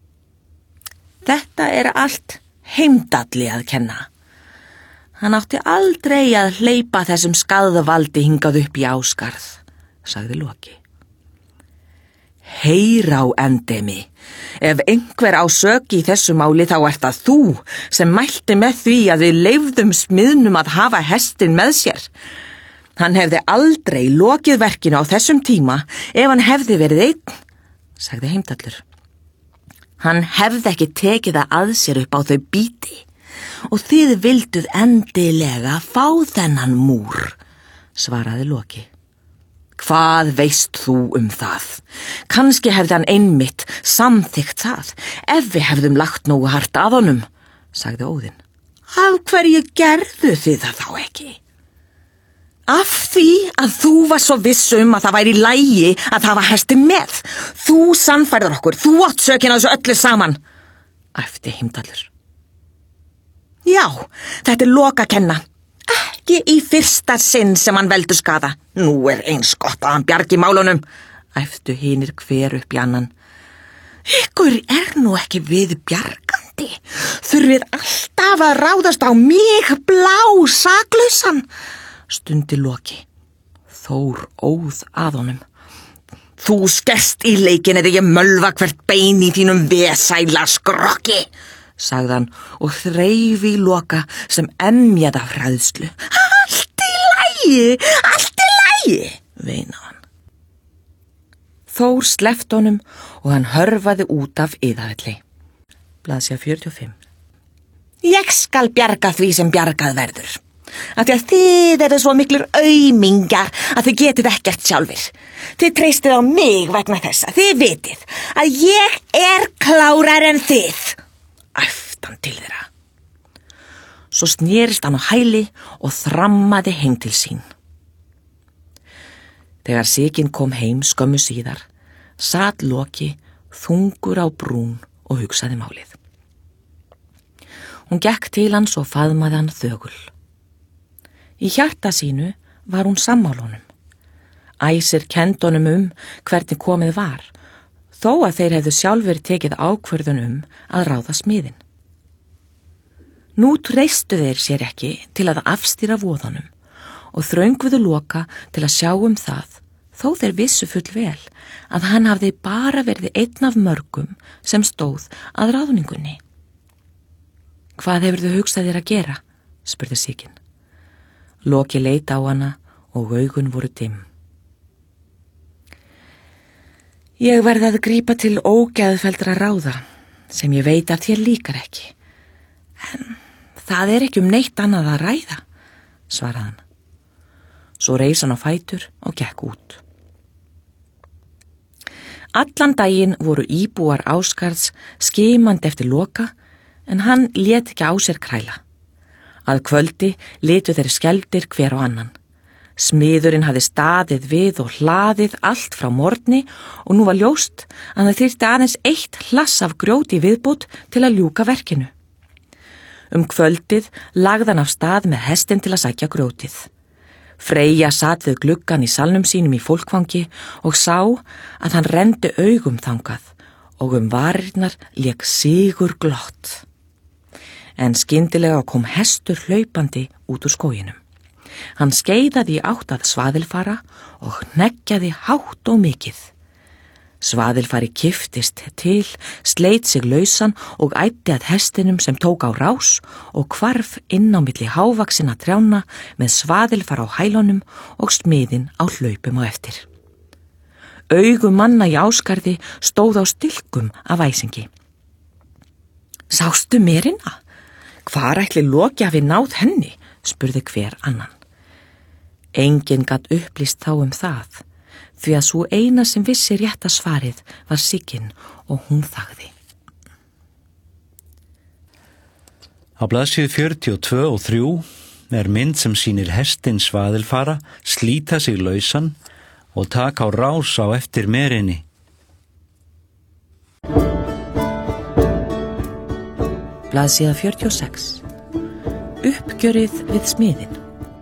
Þetta er allt Heimdalli að kenna. Hann átti aldrei að hleypa þessum skaðvaldi hingað upp í Ásgarð, sagði Loki. Heyr á endemi, ef einhver á sök í þessu máli þá ert það þú sem mælti með því að við leyfðum smiðnum að hafa hestinn með sér. Hann hefði aldrei lokið verkinu á þessum tíma ef hann hefði verið einn, sagði Heimdallur. Hann hefði ekki tekið það að sér upp á þau bíti og þið vilduð endilega fá þennan múr, svaraði Loki. Hvað veist þú það? Kannski hefði hann einmitt samþykkt það ef við hefðum lagt nógu hart að honum, sagði Óðinn. Af hverju gerðu þið það þá ekki? Af því að þú var svo viss að það væri í lagi að hafa hestinn með. Þú sannfærðir okkur, þú átt sökina þessu öllu saman, æpti Heimdallur. Já, þetta er Loka að kenna. Ekki í fyrsta sinn sem hann veldur skaða. Nú er eins gott að hann bjargi málunum, æptu hinir hver upp í annan. Ykkur er nú ekki við bjargandi. Þurfið alltaf að ráðast á mig blá saklausan, stundi Loki. Þór óð að honum. Þú skerst í leikin eða ég mölva hvert bein í þínum vesæla skrokki, sagði hann og þreif í Loka sem emjaði af hræðslu. Allt í lagi, veinaði hann. Þór sleppti honum og hann hörfaði út af iðavelli. Blaðsíða 45. Ég skal bjarga því sem bjargað verður. Af því að þið eru svo miklur aumingjar að þið getið ekkert sjálfir. Þið treystið á mig vegna þessa. Þið vitið að ég klárari en þið. Æpti hann til þeirra. Svo snerist hann á hæli og þrammaði heim til sín. Þegar Sigyn kom heim skömmu síðar, sat Loki þungur á brún og hugsaði málið. Hún gekk til hans og faðmaði hann þögul. Í hjarta sínu var hún sammála honum. Æsir kenndi honum hvernig komið var, þó að þeir hefðu sjálfur tekið ákvörðun að ráða smiðinn. Nú treystu þeir sér ekki til að afstýra voðanum og þrönguðu Loka til að sjá það, þó þeir vissu full vel að hann hafði bara verið einn af mörgum sem stóð að ráðningunni. Hvað hefurðu hugsað þér að gera? Spurði Sigyn. Loki leit á hana og augun voru dimm. Ég verð að grípa til ógeðfelldra ráða sem ég veit að þér líkar ekki. En það ekki neitt annað að ræða, svaraði hann. Svo reis hann á fætur og gekk út. Allan daginn voru íbúar Ásgarðs skimandi eftir Loka, en hann lét ekki á sér kræla. Að kvöldi litu þeir skelfdir hver á annan. Smiðurinn hafði staðið við og hlaðið allt frá morgni og nú var ljóst að það þyrfti aðeins 1 hlass af grjóti í viðbót til að ljúka verkinu. Kvöldið lagði hann af stað með hestinn til að sækja grjótið. Freyja sat við gluggann í salnum sínum í fólkvangi og sá að hann renndi augum þangað og varirnar lék sigur glott. En skyndilega kom hestur hlaupandi út úr skóginum. Hann skeiðaði í átt að Svaðilfara og hneggjaði hátt og mikið. Svaðilfari kiftist til, sleit sig lausan og æddi að hestinum sem tók á rás og hvarf inn á milli hávaxinna trjána með Svaðilfara á hælunum og smiðinn á hlaupum á eftir. Augu manna í Ásgarði stóð á stilkum af æsingi. Sástu Merina? Hvar ætli Loki hafi náð henni? Spurði hver annan. Enginn gat upplýst þá það, því að svo eina sem vissi rétta svarið var Sigyn og hún þagði. Á blaðsíðu 42 og 3 mynd sem sýnir hestinn Svaðilfara slíta sig lausan og taka á rás á eftir Merinni. Blaðsíða 46. Uppgjörið við smiðinn.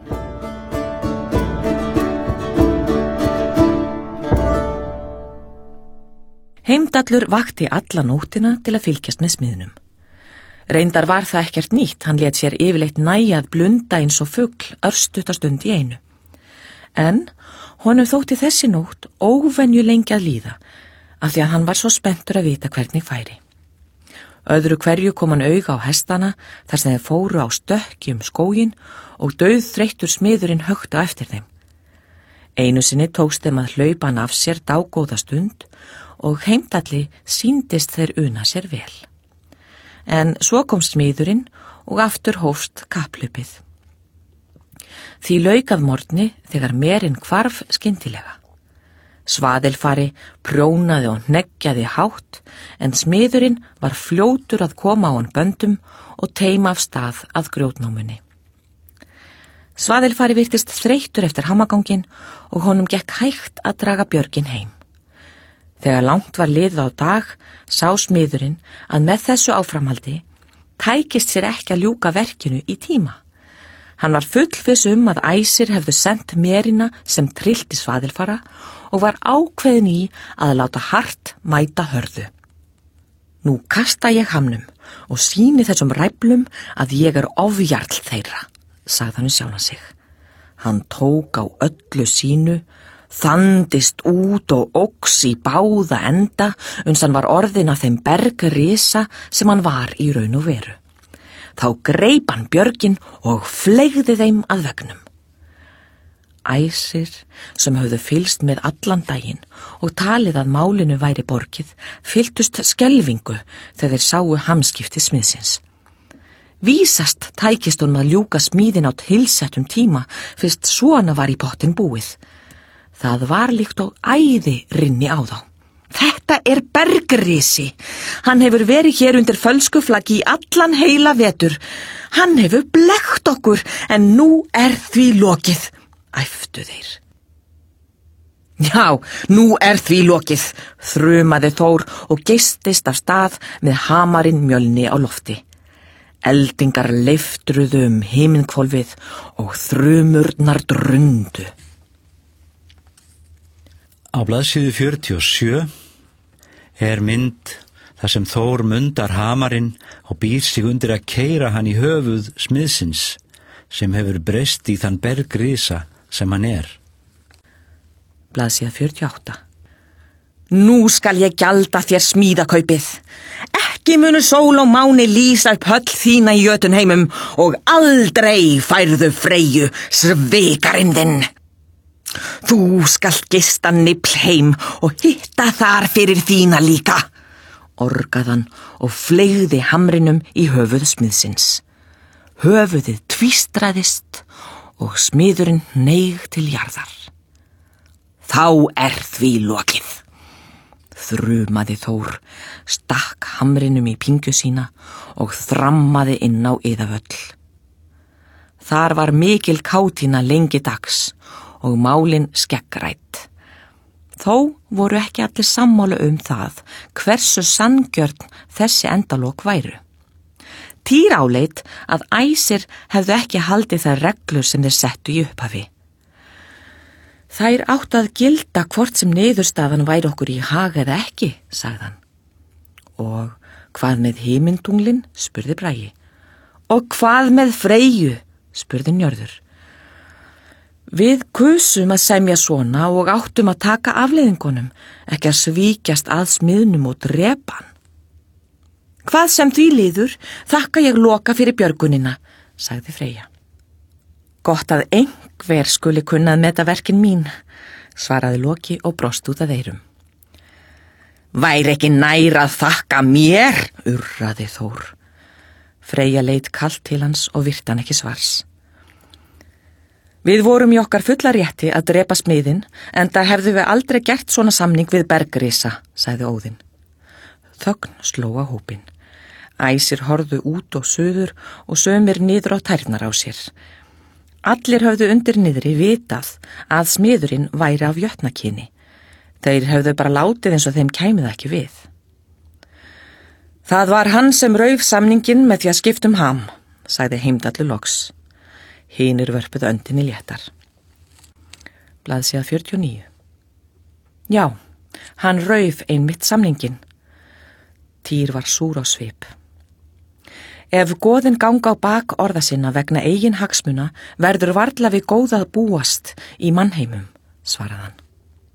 Heimdallur vakti alla nóttina til að fylgjast með smiðnum. Reyndar var það ekkert nýtt, hann lét sér yfirleitt nægja að blunda eins og fugl örstutastund í einu. En honum þótti þessi nótt óvenju lengi að líða, af því að hann var svo spenntur að vita hvernig færi. Öðru hverju kom hann auga á hestana þar sem þeir fóru á stökki skóginn og dauðþreyttur smiðurinn hökti á eftir þeim. Einu sinni tókst þeim að hlaupa hann af sér dágóða stund og Heimdalli sýndist þeir una sér vel. En svo kom smiðurinn og aftur hófst kapphlaupið. Því lauk að morgni þegar Merinn hvarf skyndilega. Svaðilfari prjónaði og hneggjaði hátt, en smiðurinn var fljótur að koma á hann böndum og teima af stað að grjótnámunni. Svaðilfari virtist þreyttur eftir hamaganginn og honum gekk hægt að draga björgin heim. Þegar langt var liðið á dag, sá smiðurinn að með þessu áframhaldi tækist sér ekki að ljúka verkinu í tíma. Hann var fullviss að Æsir hefðu sent Merina sem tryllti Svaðilfara og var ákveðin í að láta hart mæta hörðu. Nú kasta ég hamnum og sýni þessum ræflum að ég ofjarl þeirra, sagði hann sjálfan sig. Hann tók á öllu sínu, þandist út og óx í báða enda uns hann var orðinn af þeim bergrisa sem hann var í raun og veru. Þá greip hann björgin og fleygði þeim að veggnum. Æsir, sem höfðu fylgst með allan daginn og talið að málinu væri borgið, fylltust skelfingu þegar þeir sáu hamskipti smiðsins. Vísast tækist honum að ljúka smíðin á tilsettum tíma fyrst svona var í pottinn búið. Það var líkt og æði rinni á þá. Þetta er bergrisi. Hann hefur verið hér undir fölskuflaggi í allan heila vetur. Hann hefur blekkt okkur en nú er því lokið, æptu þeir. Já, nú er því lokið, þrumaði Þór og geistist af stað með hamarinn Mjölni á lofti. Eldingar leiftruðu himinkvolfið og þrumurnar drundu. Á blaðsíðu 47 er mynd þar sem Þór mundar hamarinn og býr sig undir að keyra hann í höfuð smiðsins sem hefur breyst í þann bergrisa sem hann er. Blaðsíða 48. Nú skal ég gjalda þér smíðakaupið. Ekki munu sól og máni lýsa upp höll þína í Jötunheimum og aldrei færðu Freyju svikarinn þinn. Þú skalt gista Niflheim og hitta þar fyrir þína líka, orgaðan og fleygði hamrinum í höfuð smiðsins. Höfuðið tvístraðist og smiðurinn hneig til jarðar. Þá er því lokið, þrumaði Þór, stakk hamrinum í pingju sína og þrammaði inn á Iðavöll. Þar var mikil kátína lengi dags og málin skeggrætt. Þó voru ekki allir sammála það hversu sanngjörn þessi endalok væru. Týr áleit að Æsir hefðu ekki haldið þær reglur sem þeir settu í upphafi. Þær áttu að gilda hvort sem niðurstaðan væri okkur í hag eða ekki, sagði hann. Og hvað með himintunglin, spurði Bragi. Og hvað með Freyju, spurði Njörður. Við kusum að semja svona og áttum að taka afleiðingunum, ekki að svíkjast að smiðnum og drepa hann. Hvað sem því líður, þakka ég Loka fyrir björgunina, sagði Freyja. Gott að einhver skuli kunnað meta verkin mín, svaraði Loki og brosti út að eyrum. Væri ekki nær að þakka mér, urraði Þór. Freyja leit kalt til hans og virti hann ekki svars. Við vorum í okkar fulla rétti að drepa smiðinn, enda hefðu við aldrei gert svona samning við bergrisa, sagði Óðinn. Þögn sló á hópinn. Æsir horfðu út og suður og sömur niður á tærnar á sér. Allir höfðu undir niðri vitað að smiðurinn væri af jötnakyni. Þeir höfðu bara látið eins og þeim kæmi það ekki við. Það var hann sem rauf samningin með því að skiptum ham, sagði Heimdallur loks. Hinir vörpuðu öndinni léttar. Blaðsíða 49. Já, hann rauf einmitt samningin. Týr var súr á svip. Ef goðin ganga á bak orða sinna vegna eigin hagsmuna, verður varla við góða að búast í mannheimum, svaraði hann.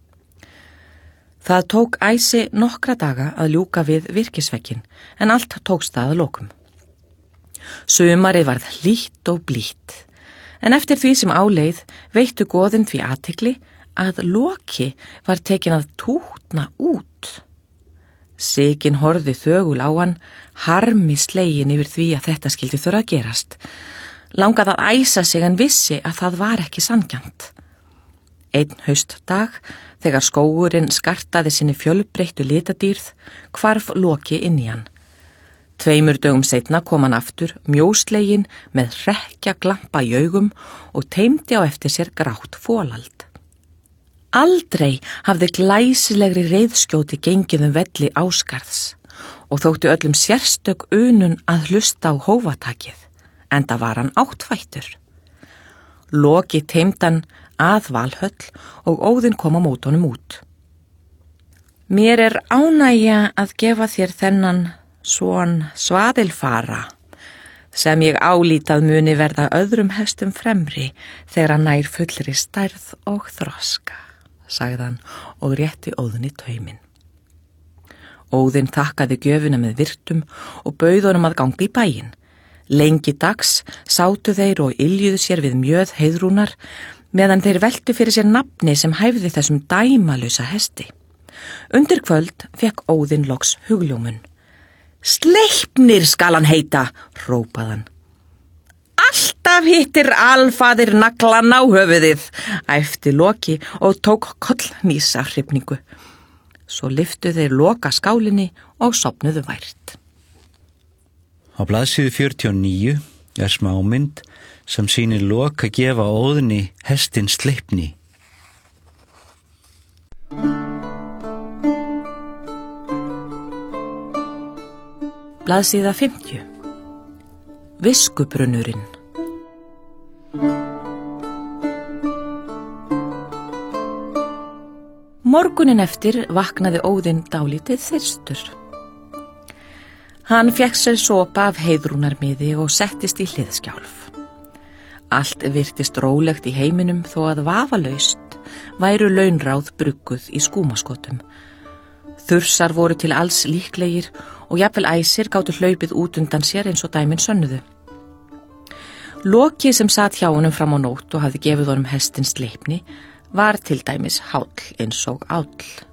Það tók Æsi nokkra daga að ljúka við virkisvekkin, en allt tókst það að lokum. Sumarið varð hlýtt og blítt, en eftir því sem áleið veittu goðin því athygli að Loki var tekin að tútna út. Sigyn horfði þögul á hann, harmi slegin yfir því að þetta skyldi þurfa að gerast. Langaði að æsa sig en vissi að það var ekki sanngjarnt. Einn haustdag, þegar skógurinn skartaði sinni fjölbreyttu litadýrð, hvarf Loki inn í hann. 2 dögum seinna kom hann aftur, mjóslegin með hrekkja glampa í augum og teymdi á eftir sér grátt fólald. Aldrei hafði glæsilegri reiðskjóti gengið velli Ásgarðs og þótti öllum sérstök unun að hlusta á hófatakið, enda var hann áttfættur. Loki teymdi hann að Valhöll og Óðinn kom á móti honum út. Mér er ánægja að gefa þér þennan son svaðilfara, sem ég álítað muni verða öðrum hestum fremri þegar hann nær fullri stærð og þroska, sagði hann og rétti Óðinni tauminn. Óðinn þakkaði gjöfuna með virtum og bauð honum að ganga í bæinn. Lengi dags sátu þeir og yljuðu sér við mjöð Heiðrúnar meðan þeir veltu fyrir sér nafni sem hæfði þessum dæmalausa hesti. Undir kvöld fekk Óðinn loks hugljómun. Sleipnir skal hann heita, hrópaði hann. Alltaf hittir alfaðir naglan á höfuðið, æpti Loki og tók kollhnýsahrifningu. Svo lyftu þeir Loka skálinni og sofnuðu vært. Á blaðsíðu 49 smámynd sem sýnir Loka gefa Óðni hestinn Sleipni. Blaðsíða 50. Viskubrunnurinn. Morguninn eftir vaknaði Óðinn dálítið þyrstur. Hann fékk sér sopa af heiðrúnarmiði og settist í hliðskjálf. Allt virtist rólegt í heiminum þó að vafalaust væru launráð brugguð í skúmaskotum. Þursar voru til alls líklegir og jafnvel æsir gátu hlaupið út undan sér eins og dæmin sönnuðu. Loki sem sat hjá honum fram á nótt og hafði gefið honum hestinn Sleipni var til dæmis háll eins og áll.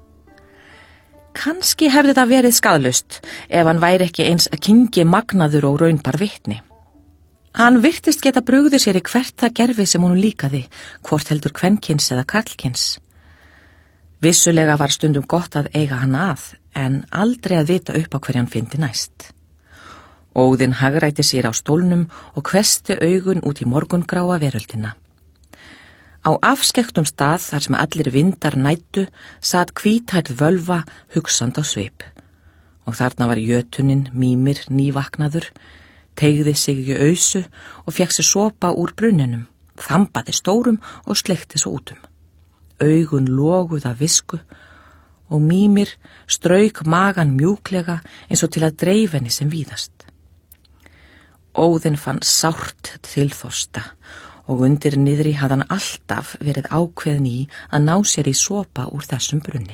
Kannski hefði það verið skaðlaust ef hann væri ekki eins að kyngi magnaður og raunbar vitni. Hann virtist geta brugðið sér í hvert það gerfi sem honum líkaði, hvort heldur kvenkins eða karlkins. Vissulega var stundum gott að eiga hann að, en aldrei að vita upp á hverjan fyndi næst. Óðinn hagrætti sér á stólnum og hvessti augun út í morgungráa veröldina. Á afskekktum stað þar sem allir vindar nættu sat hvíthærð völva hugsand á svip. Og þarna var jötunin Mímir nývaknaður, teygði sig í ausu og fékk sér sopa úr brunninum, þambaði stórum og sleikti svo útum. Augun loguð af visku og Mímir strauk magan mjúklega eins og til að dreif henni sem víðast. Óðinn fann sárt tilþorsta og undir niðri hafði hann alltaf verið ákveðin í að ná sér í sopa úr þessum brunni.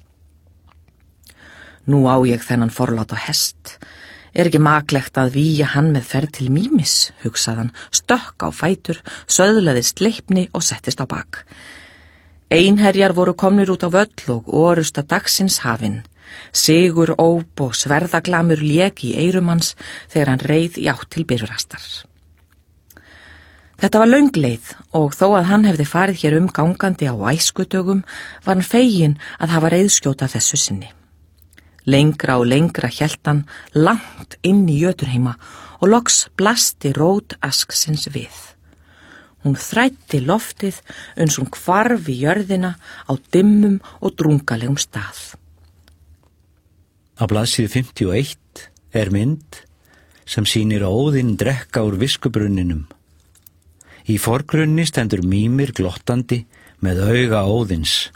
Nú á ég þennan forláta hest. Ekki maklegt að víja hann með ferð til Mímis, hugsaði hann, stökk á fætur, söðlaði Sleipni og settist á bak. Einherjar voru komnir út á völl og orusta dagsins hafinn. Sigur óp og sverðaglamur lék í eyrum hans þegar hann reið í átt til Bifrastar. Þetta var löng leið og þó að hann hefði farið hér gangandi á æskudögum var hann feginn að hafa reiðskjóta þessu sinni. Lengra og lengra hélt hann langt inn í Jötunheima og loks blasti rót asksins við. Hún þræddi loftið uns hún hvarf í jörðina á dimmum og drungalegum stað. Á blaðsíðu 51 mynd sem sýnir Óðinn drekka úr viskubrunninum. Í forgrunni stendur Mímir glottandi með auga Óðins.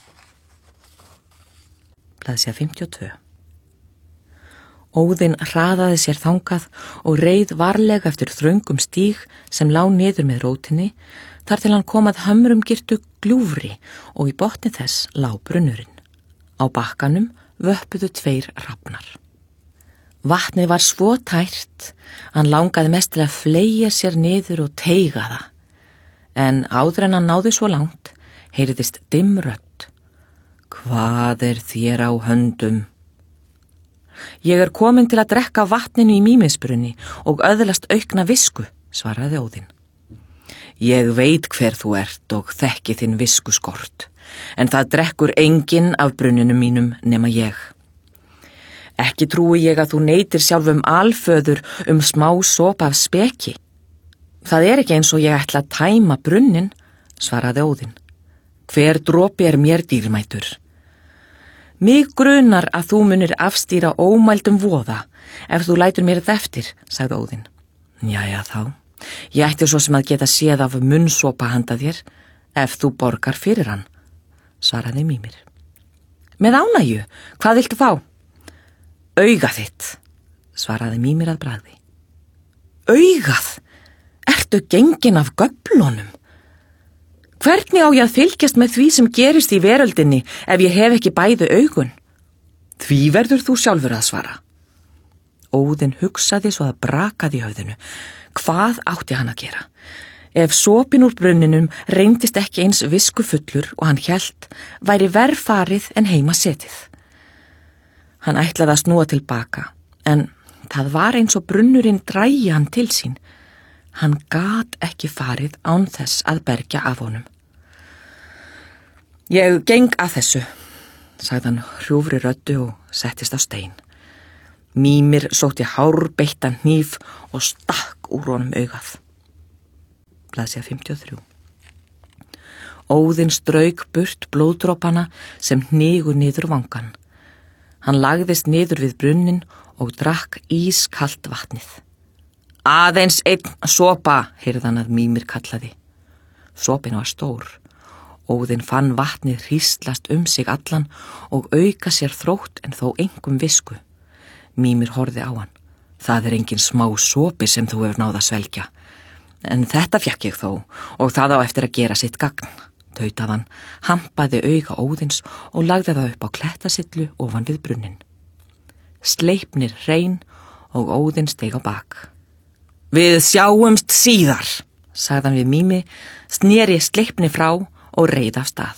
Blaðsíða 52. Óðinn hraðaði sér þangað og reið varlega eftir þröngum stíg sem lá niður með rótinni þar til hann kom að hömrumgirtu gljúfri og í botni þess lá brunnurinn. Á bakkanum vöppuðu 2 hrafnar. Vatnið var svo tært, hann langaði mest til að fleygja sér niður og teyga það. En áður en hann náði svo langt, heyrðist dimm rödd. Hvað er þér á höndum? Ég komin til að drekka vatninu í Mímisbrunni og öðlast aukna visku, svaraði Óðinn. Ég veit hver þú ert og þekki þinn viskuskort, en það drekkur enginn af brunninum mínum nema ég. Ekki trúi ég að þú neytir sjálfum alföður smá sopa af speki. Það ekki eins og ég ætla að tæma brunnin, svaraði Óðinn. Hver dropi mér dýrmætur? Mig grunar að þú munir afstýra ómældum voða ef þú lætur mér þetta eftir, sagði Óðinn. Jæja þá, ég ætti svo sem að geta séð af munnsopa handa þér ef þú borgar fyrir hann, svaraði Mímir. Með ánægju, hvað viltu fá? Augað þitt, svaraði Mímir að bragði. Augað? Ertu gengin af göflunum? Hvernig á ég að fylgjast með því sem gerist í veröldinni ef ég hef ekki bæði augun? Því verður þú sjálfur að svara. Óðinn hugsaði svo að brakaði í höfðinu. Hvað átti hann að gera? Ef sopin úr brunninum reyndist ekki eins viskufullur og hann hélt, væri verr farið en heima setið. Hann ætlaði að snúa tilbaka, en það var eins og brunnurinn drægi hann til sín. Hann gat ekki farið án þess að bergja af honum. Ég geng að þessu, sagði hann hrjúfri röddu og settist á stein. Mímir sótti hárbeittan hníf og stakk úr honum augað. Blaðsíða 53. Óðinn strauk burt blóðdropana sem hnigu niður vangann. Hann lagðist niður við brunnin og drakk ískalt vatnið. Aðeins einn sopa, heyrði hann að Mímir kallaði. Sopin var stór. Óðinn fann vatnið hríslast sig allan og auka sér þrótt en þó engum visku. Mímir horfði á hann. Það engin smá sopi sem þú hefur náð að svelgja. En þetta fékk ég þó og það á eftir að gera sitt gagn, tautaði hann, hampaði auga Óðins og lagði það upp á klettasillu ofan við brunnin. Sleipnir hrein og Óðinn steig á bak. Við sjáumst síðar, sagði hann við Mími, sneri sleipni frá og reið af stað.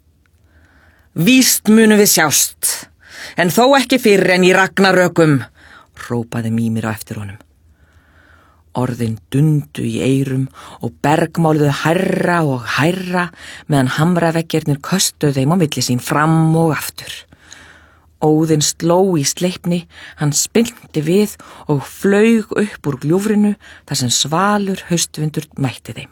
Víst munum við sjást, en þó ekki fyrr en í ragnarökum, hrópaði Mímir á eftir honum. Orðin dundu í eyrum og bergmáluðu hærra og hærra meðan hamraveggirnir köstuðu þeim á milli sín fram og aftur. Óðinn sló í sleipni, hann spyrnti við og flaug upp úr gljúfrinu þar sem svalur haustvindur mætti þeim.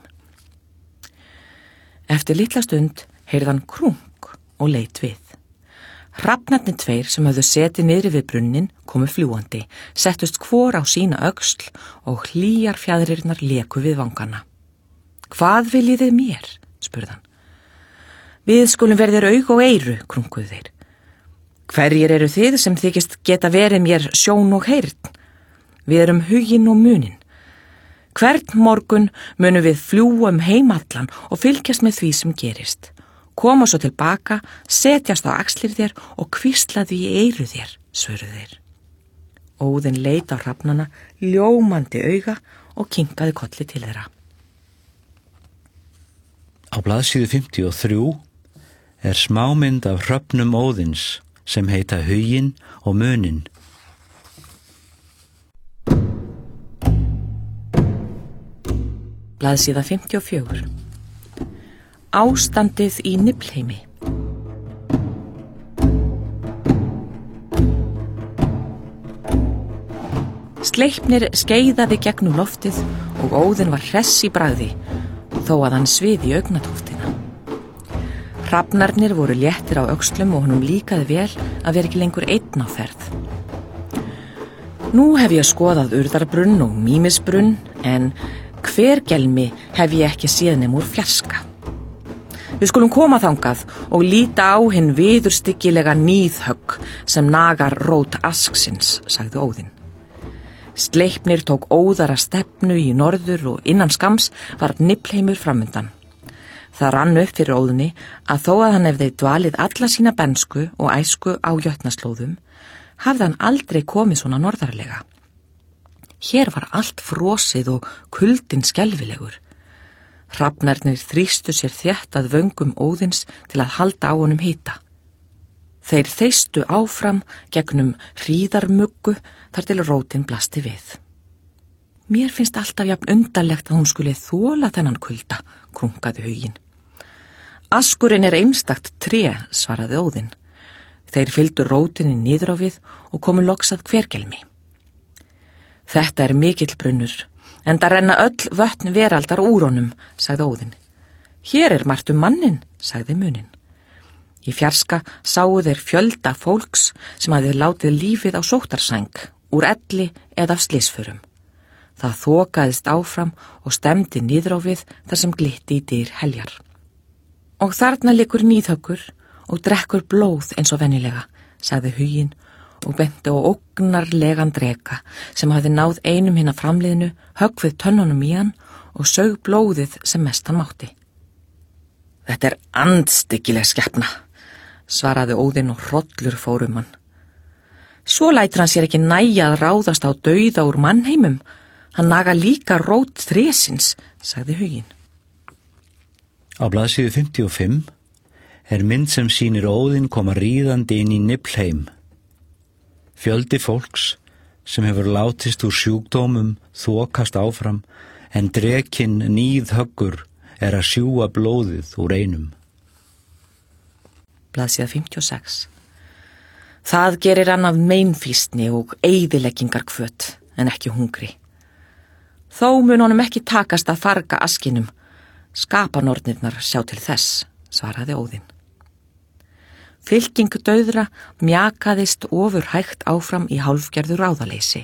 Eftir litla stund heyrði hann krunk og leit við. Hrafnarnir tveir sem höfðu setið niðri við brunnin komu fljúandi, settust hvor á sína öxl og hlýjar fjaðrirnar leku við vangana. Hvað viljið þið mér? Spurði hann. Við skulum verðir aug og eyru, krunkuðu þeir. Hverjir eru þið sem þykist geta verið mér sjón og heyrn? Við erum huginn og munin. Hvern morgun munum við fljúa heimallan og fylgjast með því sem gerist. Koma svo tilbaka, setjast á axlir þér og hvísla því í eyru þér, svöruðu þeir. Óðinn leit á hrafnana, ljómandi auga og kinkaði kolli til þeirra. Á blaðsíðu 53 er smámynd af hröfnum Óðins sem heita Huginn og Munin. Blaðsíða 54. Ástandið í Niflheimi. Sleipnir skeiðaði gegnum loftið og Óðinn var hress í bragði, þó að hann sviði í augnatóftina. Hrafnarnir voru léttir á öxlum og honum líkaði vel að vera ekki lengur einn á ferð. Nú hef ég skoðað Urðarbrunn og Mímisbrunn, en Hvergelmi hef ég ekki séð nema úr fjarska. Við skulum koma þangað og líta á hinn viðurstyggilega níðhögg sem nagar rót asksins, sagði Óðinn. Sleipnir tók óðara stefnu í norður og innan skams var Niflheimur framundan. Það rann upp fyrir Óðni að þó að hann hefði dvalið alla sína bensku og æsku á jötnaslóðum, hafði hann aldrei komið svona norðarlega. Hér var allt frosið og kuldinn skelfilegur. Hrafnarnir þrýstu sér þétt að vöngum Óðins til að halda á honum hita. Þeir þeystu áfram gegnum hríðarmuggu þar til rótin blasti við. Mér finnst alltaf jafn undarlegt að hún skuli þola þennan kulda, krunkaði Huginn. Askurinn er einstakt tré, svaraði Óðinn. Þeir fylgdu rótinni niður á við og komu loks að Hvergelmi. Þetta er mikill brunnur, enda renna öll vötn veraldar úr honum, sagði Óðinn. Hér er margt mannin, sagði Munin. Í fjarska sáu þeir fjölda fólks sem hafði látið lífið á sóttarsæng, úr elli eða af slysförum. Það þokaðist áfram og stemdi niður á við þar sem glitti í dyr heljar. Og þarna liggur níðhöggur og drekkur blóð eins og venjulega, sagði Huginn og benti á ógnarlegan dreka sem hafði náð einum hinna framliðinu, höggvið tönnunum í hann og saug blóðið sem mest hann mátti. Þetta er andstyggileg skepna, svaraði Óðinn og hrollur fór hann. Svo lætur hann sér ekki nægja að ráðast á dauða úr mannheimum. Hann naga líka rót trésins, sagði Huginn. Á blaðsíðu 55 er mynd sem sýnir Óðinn koma ríðandi inn í Niflheim. Fjöldi fólks sem hefur látist úr sjúkdómum þokast áfram en drekinn níðhöggur að sjúga blóðið úr einum. Blaðsíða 56. Það gerir hann af meinfýsni og eyðileggingarhvöt en ekki hungri. Þó mun honum ekki takast að farga askinum. Skapanornirnar sjá til þess, svaraði Óðinn. Fylking dauðra mjakaðist ofurhægt áfram í hálfgerðu ráðaleysi.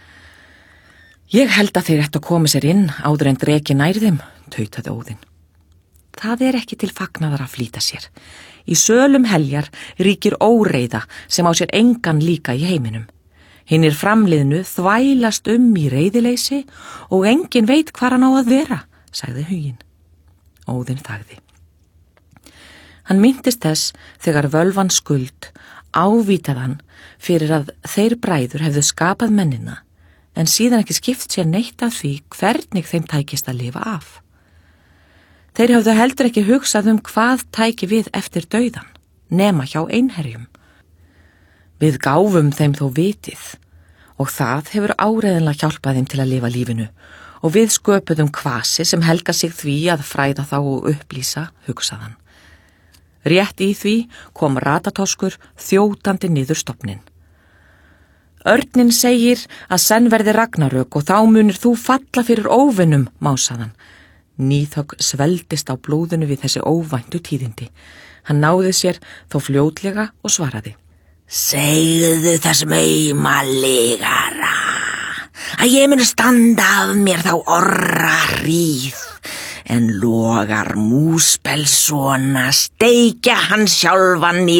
Ég held að þeir ættu að koma sér inn áður en dreki nær þeim, tautaði Óðinn. Það ekki til fagnaðar að flýta sér. Í sölum heljar ríkir óreiða sem á sér engan líka í heiminum. Hinnir framliðnu þvælast í reiðileysi og enginn veit hvar hann á að vera, sagði Huginn. Óðinn þagði. Hann minntist þess þegar völvan Skuld ávítaði hann fyrir að þeir bræður hefðu skapað mennina, en síðan ekki skipt sér neitt af því hvernig þeim tækist að lifa af. Þeir höfðu heldur ekki hugsað hvað tæki við eftir dauðan, nema hjá einherjum. Við gáfum þeim þó vitið og það hefur áreiðanlega hjálpað þeim til að lifa lífinu og við sköpuðum kvasi sem helga sig því að fræða þá og upplýsa, hugsaðan. Rétt í því kom Ratatoskur þjótandi niður stofnin. Örninn segir að senn verði ragnarök og þá munir þú falla fyrir óvinnum, másaðan. Níðhögg sveldist á blóðinu við þessi óvæntu tíðindi. Hann náði sér þó fljótlega og svaraði. Segðu þessum aumalegara að ég mun standa af mér þá orra hríð, en logar múspelsona steikja hann sjálfan í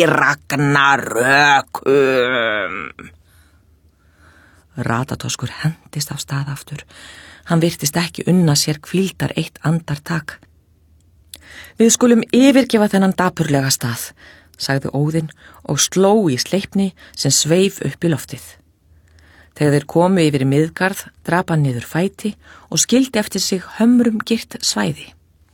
ragnarökum. Ratatoskur hendist af stað aftur. Hann virtist ekki unna sér hvíldar eitt andartak. Við skulum yfirgefa þennan dapurlega stað, sagði Óðinn og sló í sleipni sem sveif upp í loftið. Þegar þeir komu yfir í miðgarð, drap hann niður fæti og skildi eftir sig hömrum girt svæði.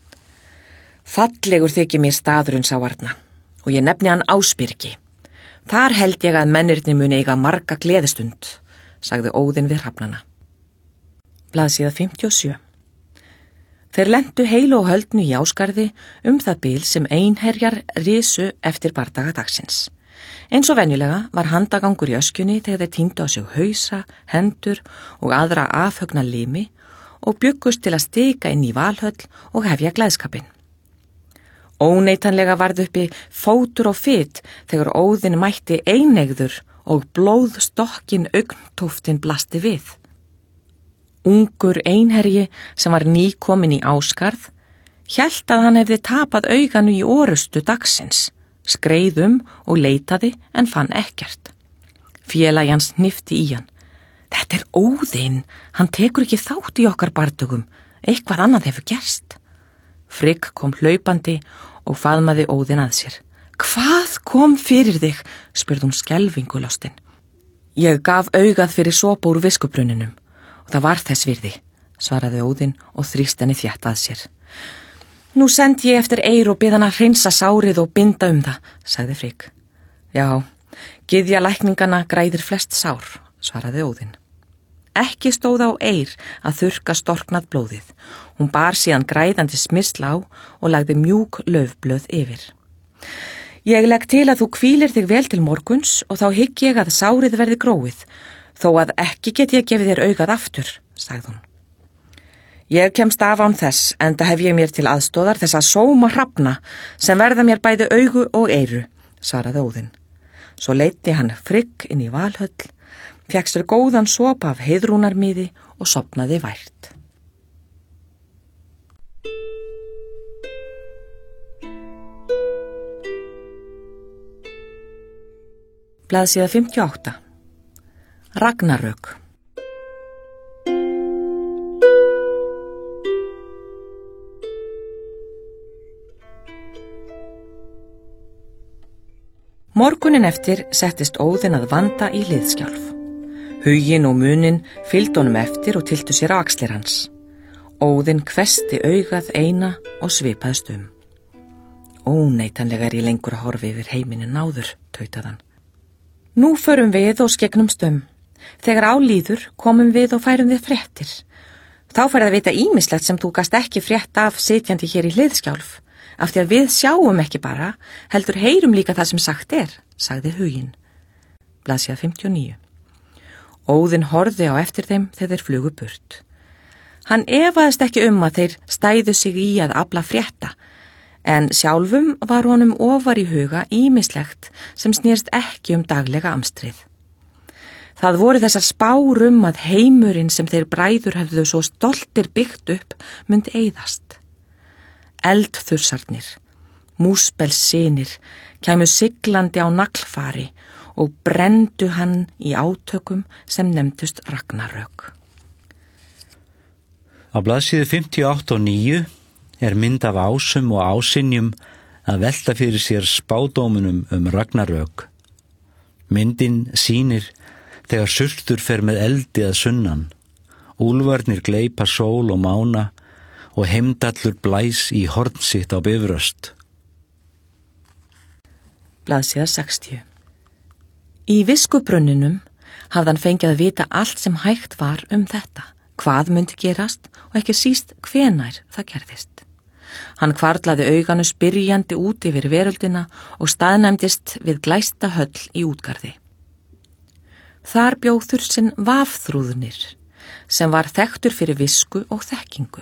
Fallegur þykir mér staðurinn, sá Arna, og ég nefni hann Ásbyrgi. Þar held ég að mennirnir muni eiga marga gleðistund, sagði Óðinn við hrafnana. Blaðsíða 57. Þeir lentu heilu og höldnu í Ásgarði það bil sem einherjar risu eftir bardaga dagsins. Eins og venjulega var handagangur í öskjunni þegar þeir tíndu á sig hausa, hendur og aðra afhögna limi og bjuggust til að stika inn í Valhöll og hefja gleðskapinn. Óneitanlega varð uppi fótur og fit þegar Óðinn mætti einegður og blóðstokkin augntóftin blasti við. Ungur einherji sem var nýkominn í Ásgarð hélt að hann hefði tapað auganu í orustu dagsins, skreið og leitaði en fann ekkert. Félagi hans hnippti í hann. Þetta Óðinn, hann tekur ekki þátt í okkar bardugum, eitthvað annað hefur gerst. Frigg kom hlaupandi og faðmaði Óðinn að sér. Hvað kom fyrir þig? Spurði hún skelfingulostin. Ég gaf augað fyrir sopa úr viskubrunninum. Og það var þess virði, svaraði Óðinn og þrýst henni þétt að sér. Nú sendi ég eftir Eir og bið hann að hreinsa sárið og binda það, sagði Frigg. Já, gyðja lækningana græðir flest sár, svaraði Óðinn. Ekki stóð á Eir að þurrka storknað blóðið. Hún bar síðan græðandi smyrsl á og lagði mjúk laufblöð yfir. Ég legg til að þú hvílir þig vel til morguns og þá hygg ég að sárið verði gróið. Þó að ekki get ég gefið þér augað aftur, sagði hún. Ég kemst af án þess, enda hef ég mér til aðstóðar þess að sóma hrafna sem verða mér bæði augu og eyru, svaraði Óðinn. Svo leiddi hann Frigg inn í Valhöll, fékk sér góðan sopa af heiðrúnarmiði og sofnaði vært. Blaðsíða 58. Ragnarök. Morgunin eftir settist Óðinn að vanda í liðskjálf. Huginn og munin fylgdu honum eftir og tylltu sér á axlir hans. Óðinn hvessti augað eina og svipaðist Óneitanlega ég lengur að horfa yfir heiminin áður, tautaði hann. Nú förum við og skeggnumst Þegar á líður komum við og færum við fréttir. Þá færð að vita ýmislegt sem þú gast ekki frétt af sitjandi hér í hliðskjálf, af því að við sjáum ekki bara, heldur heyrum líka það sem sagt sagði Huginn. Blaðsíða 59. Óðinn horfði á eftir þeim þegar þeir flugu burt. Hann efaðist ekki að þeir stæðu sig í að afla frétta, en sjálfum var honum ofar í huga ýmislegt sem snérst ekki daglega amstrið. Það voru þessar spár að heimurinn sem þeir bræður hefðu svo stoltir byggt upp myndi eyðast. Eldþursarnir, músbelssynir, kæmu siglandi á naglfari og brenndu hann í átökum sem nefndust Ragnarök. Á blaðsíðu 58 og 9 er mynd af ásum og ásinjum að velta fyrir sér spádómunum Ragnarök. Myndin sýnir þegar Surtur fer með eldi að sunnan, úlfarnir gleypa sól og mána og Heimdallur blæs í horn sitt á Bifröst. Blaðsíða 60. Í viskubrunninum hafði hann fengið að vita allt sem hægt var þetta, hvað myndi gerast og ekki síst hvenær það gerðist. Hann hvarflaði auganu spyrjandi út yfir veröldina og staðnæmdist við glæsta höll í útgarði. Þar bjó Þursinn Vafþrúðnir, sem var þekktur fyrir visku og þekkingu.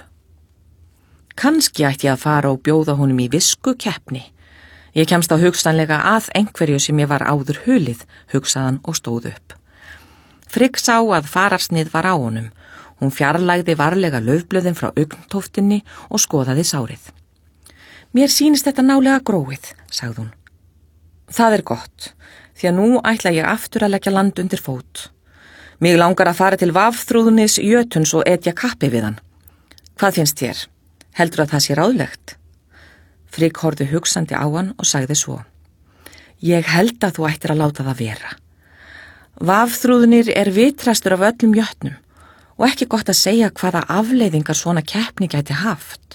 Kannski ætti ég að fara og bjóða honum í viskukeppni. Ég kemst á hugsanlega að einhverju sem ég var áður hulið, hugsaðan og stóð upp. Frigg sá að fararsnið var á honum. Hún fjarlægði varlega laufblöðin frá augntóftinni og skoðaði sárið. Mér sýnist þetta nálega gróið, sagði hún. Það er gott, því að nú ætla ég aftur að leggja land undir fót. Mig langar að fara til Vafþrúðnis jötuns og etja kappi við hann. Hvað finnst þér? Heldur að það sé ráðlegt? Frigg horfði hugsandi á hann og sagði svo. Ég held að þú ættir að láta það vera. Vafþrúðnir er vitrastur af öllum jötnum og ekki gott að segja hvaða afleiðingar svona keppni gæti haft.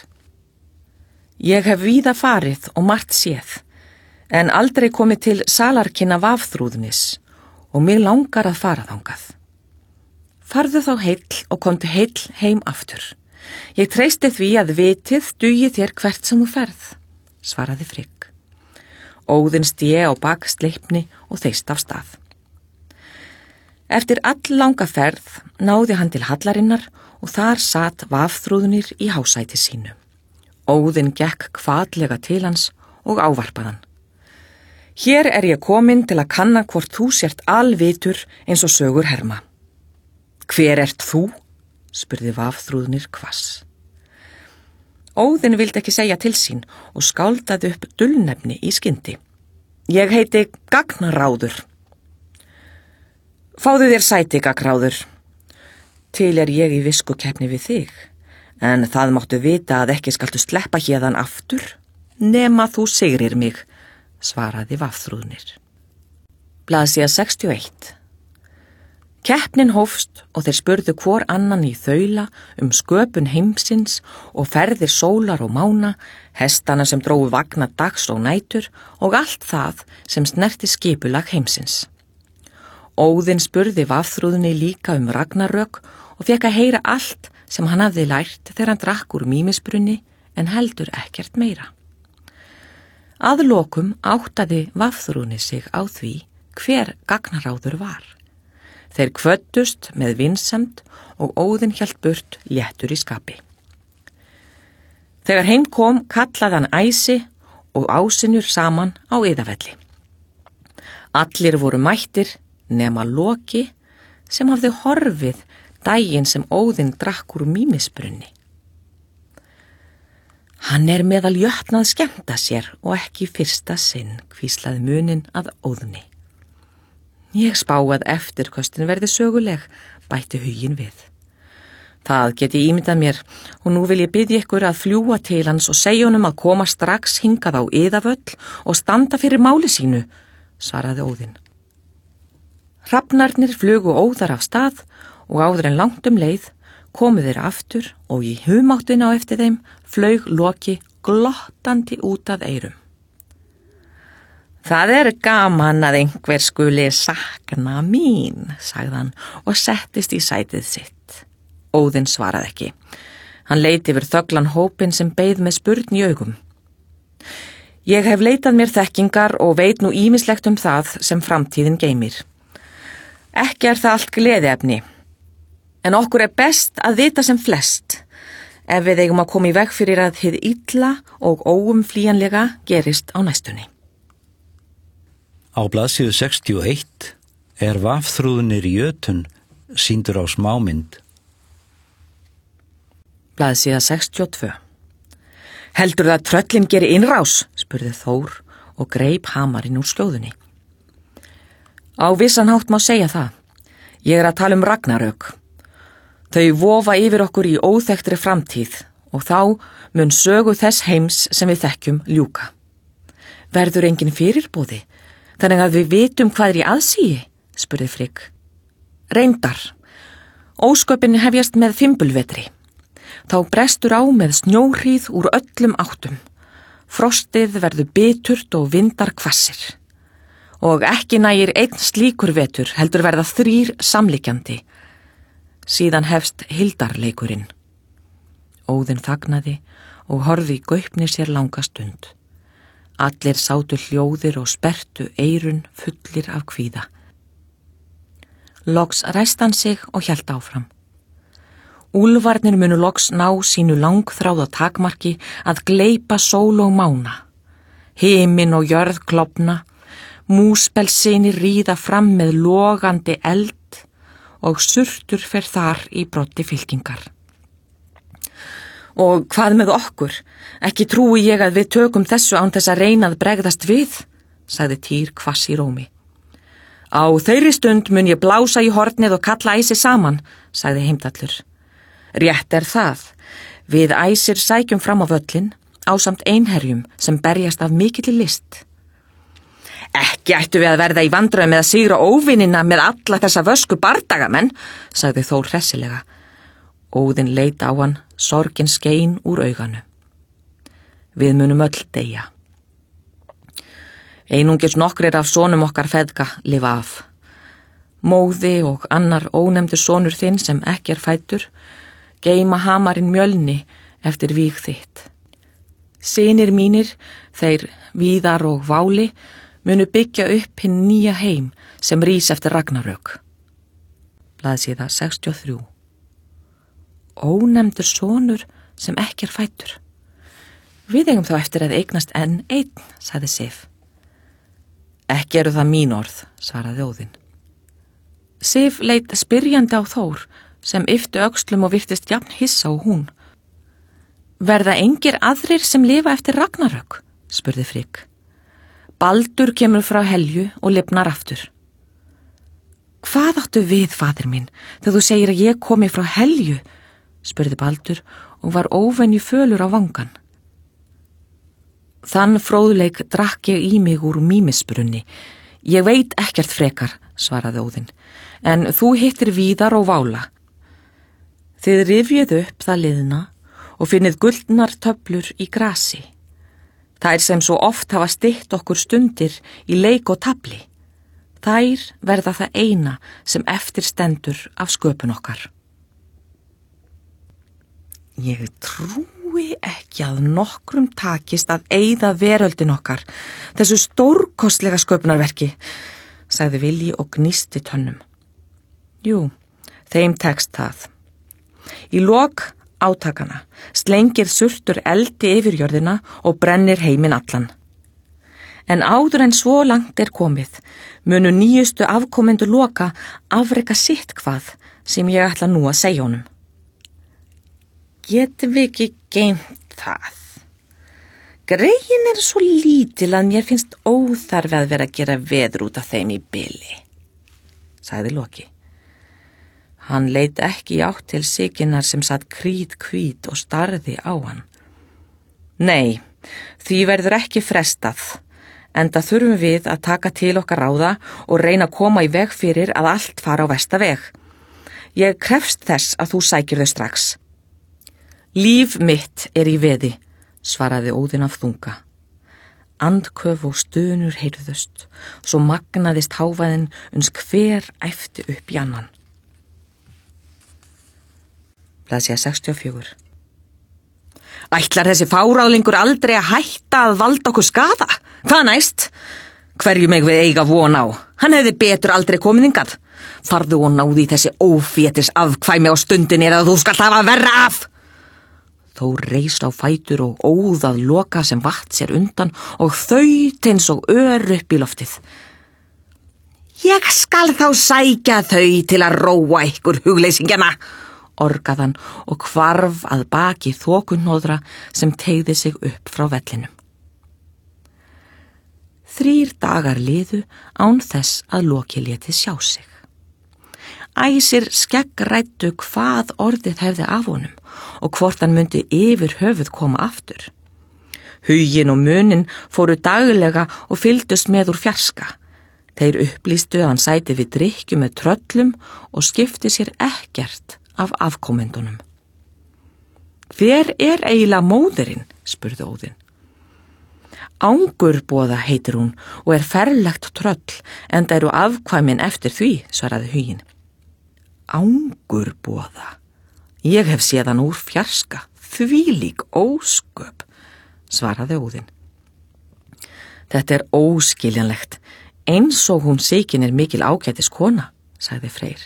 Ég hef víða farið og margt séð, en aldrei komið til salarkinna Vafþrúðnis og mig langar að fara þangað. Farðu þá heill og komdu heill heim aftur. Ég treysti því að vitið dugi þér hvert sem þú ferð, svaraði Frigg. Óðinn sté á bak sleipni og þeist af stað. Eftir alllanga ferð náði hann til hallarinnar og þar sat Vafþrúðnir í hásæti sínu. Óðinn gekk hvatlega til hans og ávarpaði hann. Hér er ég komin til að kanna hvort þú sért alvitur eins og sögur herma. Hver ert þú? Spurði Vafþrúðnir hvass. Óðinn vildi ekki segja til sín og skáldaði upp dulnefni í skyndi. Ég heiti Gagnráður. Fáðu þér sæti, Gagnráður. Til er ég í viskukeppni við þig, en það máttu vita að ekki skaltu sleppa héðan aftur, nema þú sigrir mig, svaraði Vafþrúðnir. Blaðsíða 61. Keppnin hófst og þeir spurðu hvor annan í þaula sköpun heimsins og ferðir sólar og mána, hestana sem drógu vagna dags og nætur og allt það sem snerti skipulag heimsins. Óðinn spurði Vafþrúðni líka Ragnarök og fékk að heyra allt sem hann hafði lært þegar hann drakk úr mýmisbrunni en heldur ekkert meira. Að lokum áttaði Vafþrúðni sig á því hver Gagnráður var. Þeir kvöddust með vinsemd og Óðinn hélt burt léttur í skapi. Þegar heim kom kallaði hann æsi og ásinjur saman á Iðavelli. Allir voru mættir nema Loki sem hafði horfið daginn sem Óðinn drakk úr mýmisbrunni. Hann er meðal jötna að skemmta sér og ekki fyrsta sinn, hvíslaði muninn að Óðni. Ég spá að eftirköstin verði söguleg, bætti Huginn við. Það geti ímyndað mér og nú vil ég biðja ykkur að fljúga til hans og segja honum að koma strax hingað á Iðavöll og standa fyrir máli sínu, svaraði Óðinn. Hrafnarnir flugu óðar af stað og áður en langt leið komu þeir aftur og í humáttina á eftir þeim flaug Loki glottandi út að eyrum. Það er gaman að einhver skuli sakna mín, sagði hann og settist í sætið sitt. Óðinn svaraði ekki. Hann leit yfir þöglan hópinn sem beið með spurn í augum. Ég hef leitað mér þekkingar og veit nú ýmislegt það sem framtíðin geymir. Ekki það allt gleðiefni, en okkur best að vita sem flest, ef við eigum að koma í veg fyrir að hið illa og óumflýjanlega gerist á næstunni. Á blaðsíðu 61 vafþrúðnir jötun sýndur á smámynd. Blaðsíða 62. Heldur það að tröllin geri innrás, spurði Þór og greip hamarinn úr skjóðunni. Á vissan hátt má segja það. Ég að tala Ragnarök. Þau vofa yfir okkur í óþekktri framtíð og þá mun sögu þess heims sem við þekkjum ljúka. Verður engin fyrirboði, þannig að við vitum hvað í aðsíi, spurði Frigg. Reyndar. Ósköpin hefjast með fimbulvetri. Þá brestur á með snjóhríð úr öllum áttum. Frostið verður biturt og vindar hvassir. Og ekki nægir einn slíkur vetur heldur verða 3 samlíkjandi. Síðan hefst hildarleikurinn. Óðinn þagnaði og horfði í gaupni sér langa stund. Allir sátu hljóðir og sperrtu eyrun fullir af kvíða. Loks ræsti hann sig og hélt áfram. Úlfarnir munu loks ná sínu langþráða takmarki að gleypa sól og mána. Himinn og jörð klofna, múspelsynir ríða fram með logandi eld og surtur fer þar í broddi fylkingar. Og hvað með okkur? Ekki trúi ég að við tökum þessu án þess að reyna að bregðast við, sagði Týr hvass í rómi. Á þeirri stund mun ég blása í hornið og kalla æsi saman, sagði Heimdallur. Rétt það. Við æsir sækjum fram á völlin ásamt einherjum sem berjast af mikilli list. Ekki ættu við að verða í vandræðum með að sigra óvinina með alla þessa vösku bardagamenn, sagði Þór hressilega. Óðinn leit á hann, sorgin skein úr auganu. Við munum öll deyja. Einungis nokkrir af sonum okkar feðga lifa af. Móði og annar ónefndur sonur þinn sem ekki fæddur, geyma hamarinn Mjölni eftir víg þitt. Synir mínir, þeir Víðar og Váli, munu byggja upp hinn nýja heim sem rís eftir Ragnarök. Blaðsíða 63. Ónefndur sonur sem ekki fæddur. Við eigum þá eftir að eignast enn einn, sagði Sif. Ekki eru það mín orð, svaraði Óðinn. Sif leit spyrjandi á Þór sem yppti öxlum og virtist jafn hissa og hún. Verða engir aðrir sem lifa eftir Ragnarök, spurði Frigg. Baldur kemur frá Helju og lifnar aftur. Hvað áttu við, faðir minn, þegar þú segir að ég komi frá Helju, spurði Baldur og var óvenju fölur á vangan. Þann fróðleik drakk ég í mig úr mýmisbrunni. Ég veit ekkert frekar, svaraði Óðinn, en þú hittir Víðar og Vála. Þið rifjuð upp það liðna og finnið gullnar töflur í grasi. Þær sem svo oft hafa stytt okkur stundir í leik og tafli. Þær verða það eina sem eftir stendur af sköpun okkar. Ég trúi ekki að nokkrum takist að eyða veröldin okkar, þessu stórkostlega sköpunarverki, sagði Vilji og gnísti tönnum. Jú, þeim tekst það. Í lok átakana slengir surtur eldi yfir jörðina og brennir heiminn allan. En áður en svo langt komið, munu nýjustu afkomendur Loka afreka sitt hvað sem ég ætla nú að segja honum. Getum við ekki geymt það? Greyin svo lítil að mér finnst óþarfi að vera að gera veður út af þeim í bili, sagði Loki. Hann leit ekki í átt til Siginnar sem satt kríthvít og starði á hann. Nei, því verður ekki frestað, enda þurfum við að taka til okkar ráða og reyna að koma í veg fyrir að allt fara á versta veg. Ég krefst þess að þú sækir þau strax. Líf mitt í veði, svaraði Óðinn af þunga. Andköf og stunur heyrðust, svo magnaðist hávaðinn uns hver æpti upp í annan. Blaðsíða 64. Ætlar þessi fáráðlingur aldrei að hætta að valda okkur skaða? Hvað næst? Hverju meg við eiga von á? Hann hefði betur aldrei komið hingað. Farðu og náði í þessi ófétis afkvæmi á stundin eða þú skalt hafa verra af. Þó reis á fætur og óðað Loka sem vatt sér undan og þaut eins og ör upp í loftið. Ég skal þá sækja þau til að róa ykkur hugleysingjana, orgað hann og hvarf að baki þokuhnóðra sem teygði sig upp frá vellinum. 3 dagar liðu án þess að Loki léti sjá sig. Æsir skeggræddu hvað orðið hefði af honum og hvort hann myndi yfir höfuð koma aftur. Huginn og munin fóru daglega og fylgdust með úr fjarska. Þeir upplýstu að hann sæti við drykkju með tröllum og skipti sér ekkert af afkomendunum. Hver er eiginlega móðirinn? Spurði Óðinn. Angurboða heitir hún og er ferlegt tröll, enda eru afkvæmin eftir því, svaraði Huginn. Angurboða? Ég hef séð hann úr fjarska, þvílík ósköp, svaraði Óðinn. Þetta er óskiljanlegt, eins og hún Sigyn er mikil ágætis kona, sagði Freyr.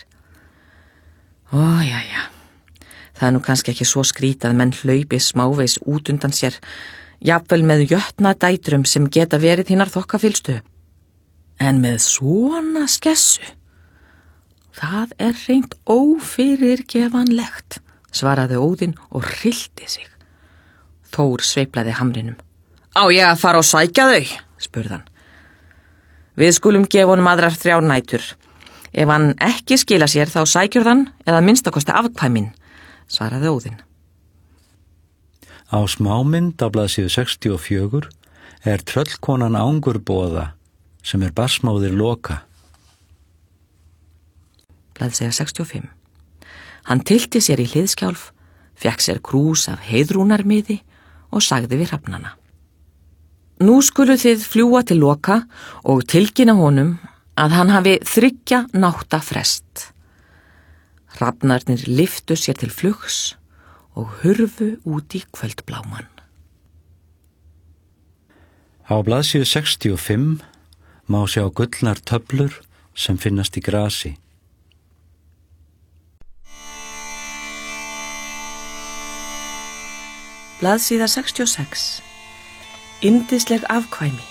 Jæja, það er nú kannski ekki svo skrítið að menn hlaupi smávegis út undan sér, jafnvel með jötnadætrum sem geta verið hinnar þokkafylstu. En með svona skessu? Það er hreint ófyrirgefanlegt, svaraði Óðinn og hryllti sig. Þór sveiplaði hamrinum. Á ég að fara og sækja þau? Spurði hann. Við skulum gefa honum aðrar 3 nætur. Ef hann ekki skila sér þá sækjur þann eða minnstakosti afkvæmin, svaraði Óðinn. Á smámynd á blaðsíðu 64 er tröllkonan Angurboða sem er barsmóðir Loka. Blaðsíða 65. Hann tylti sér í hliðskjálf, fékk sér krús af heiðrúnarmiði og sagði við hrafnana. Nú skulu þið fljúga til Loka og tilkynna honum að hann hafi 3 nátta frest. Hrafnarnir lyftu sér til flugs og hurfu út í kvöldbláman. Á blaðsíðu 65 má sjá gullnar töflur sem finnast í grasi. Blaðsíða 66. Yndisleg afkvæmi.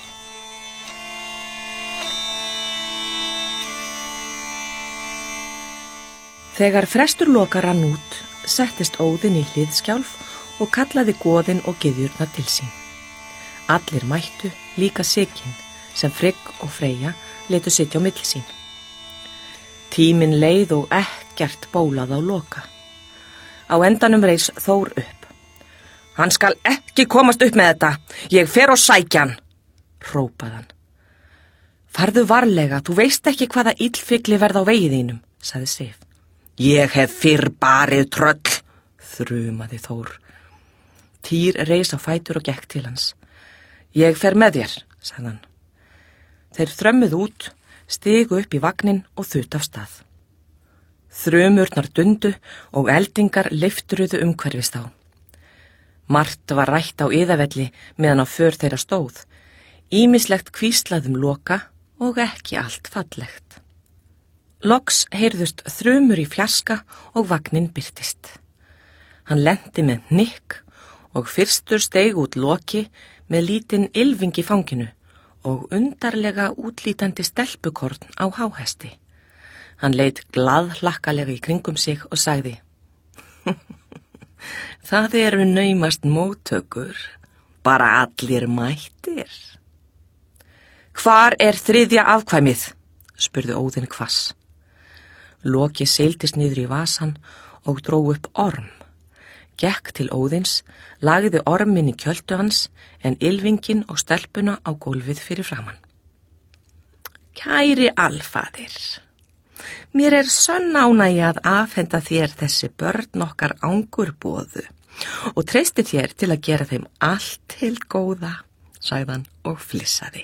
Þegar frestur Loka rann út, settist Óðinn í hliðskjálf og kallaði goðin og gyðjurnar til sín. Allir mættu, líka Sigyn, sem Frigg og Freyja létu sitja á milli sín. Tíminn leið og ekkert bólað á Loka. Á endanum reis Þór upp. Hann skal ekki komast upp með þetta. Ég fer og sækja hann, hrópaði hann. Farðu varlega, þú veist ekki hvaða illfygli verða á vegi þínum, sagði Sif. Ég hef fyrr barið tröll, þrumaði Þór. Týr reis á fætur og gekk til hans. Ég fer með þér, sagði hann. Þeir þrömmuðu út, stigu upp í vagnin og þutu af stað. Þrumurnar dundu og eldingar lyftruðu umhverfist á. Margt var rætt á yðavelli meðan á för þeirra stóð. Ýmislegt hvíslaðum Loka og ekki allt fallegt. Loks heyrðust þrumur í fjarska og vagnin birtist. Hann lenti með hnykk og fyrstur steig út Loki með lítinn ylfing í fanginu og undarlega útlítandi stelpukorn á háhesti. Hann leit glaðhlakkalega í kringum sig og sagði: Það eru naumast móttökur, bara allir mættir. Hvar er 3. afkvæmið? Spurði Óðinn hvass. Loki seildist niður í vasan og dró upp orm. Gekk til Óðins, lagði orminn í kjöltu hans en ylfingin og stelpuna á gólfið fyrir framann. Kæri alfaðir, mér er sönn ánægja að afhenda þér þessi börn okkar Angurboðu og treysti þér til að gera þeim allt til góða, sagði hann og flissaði.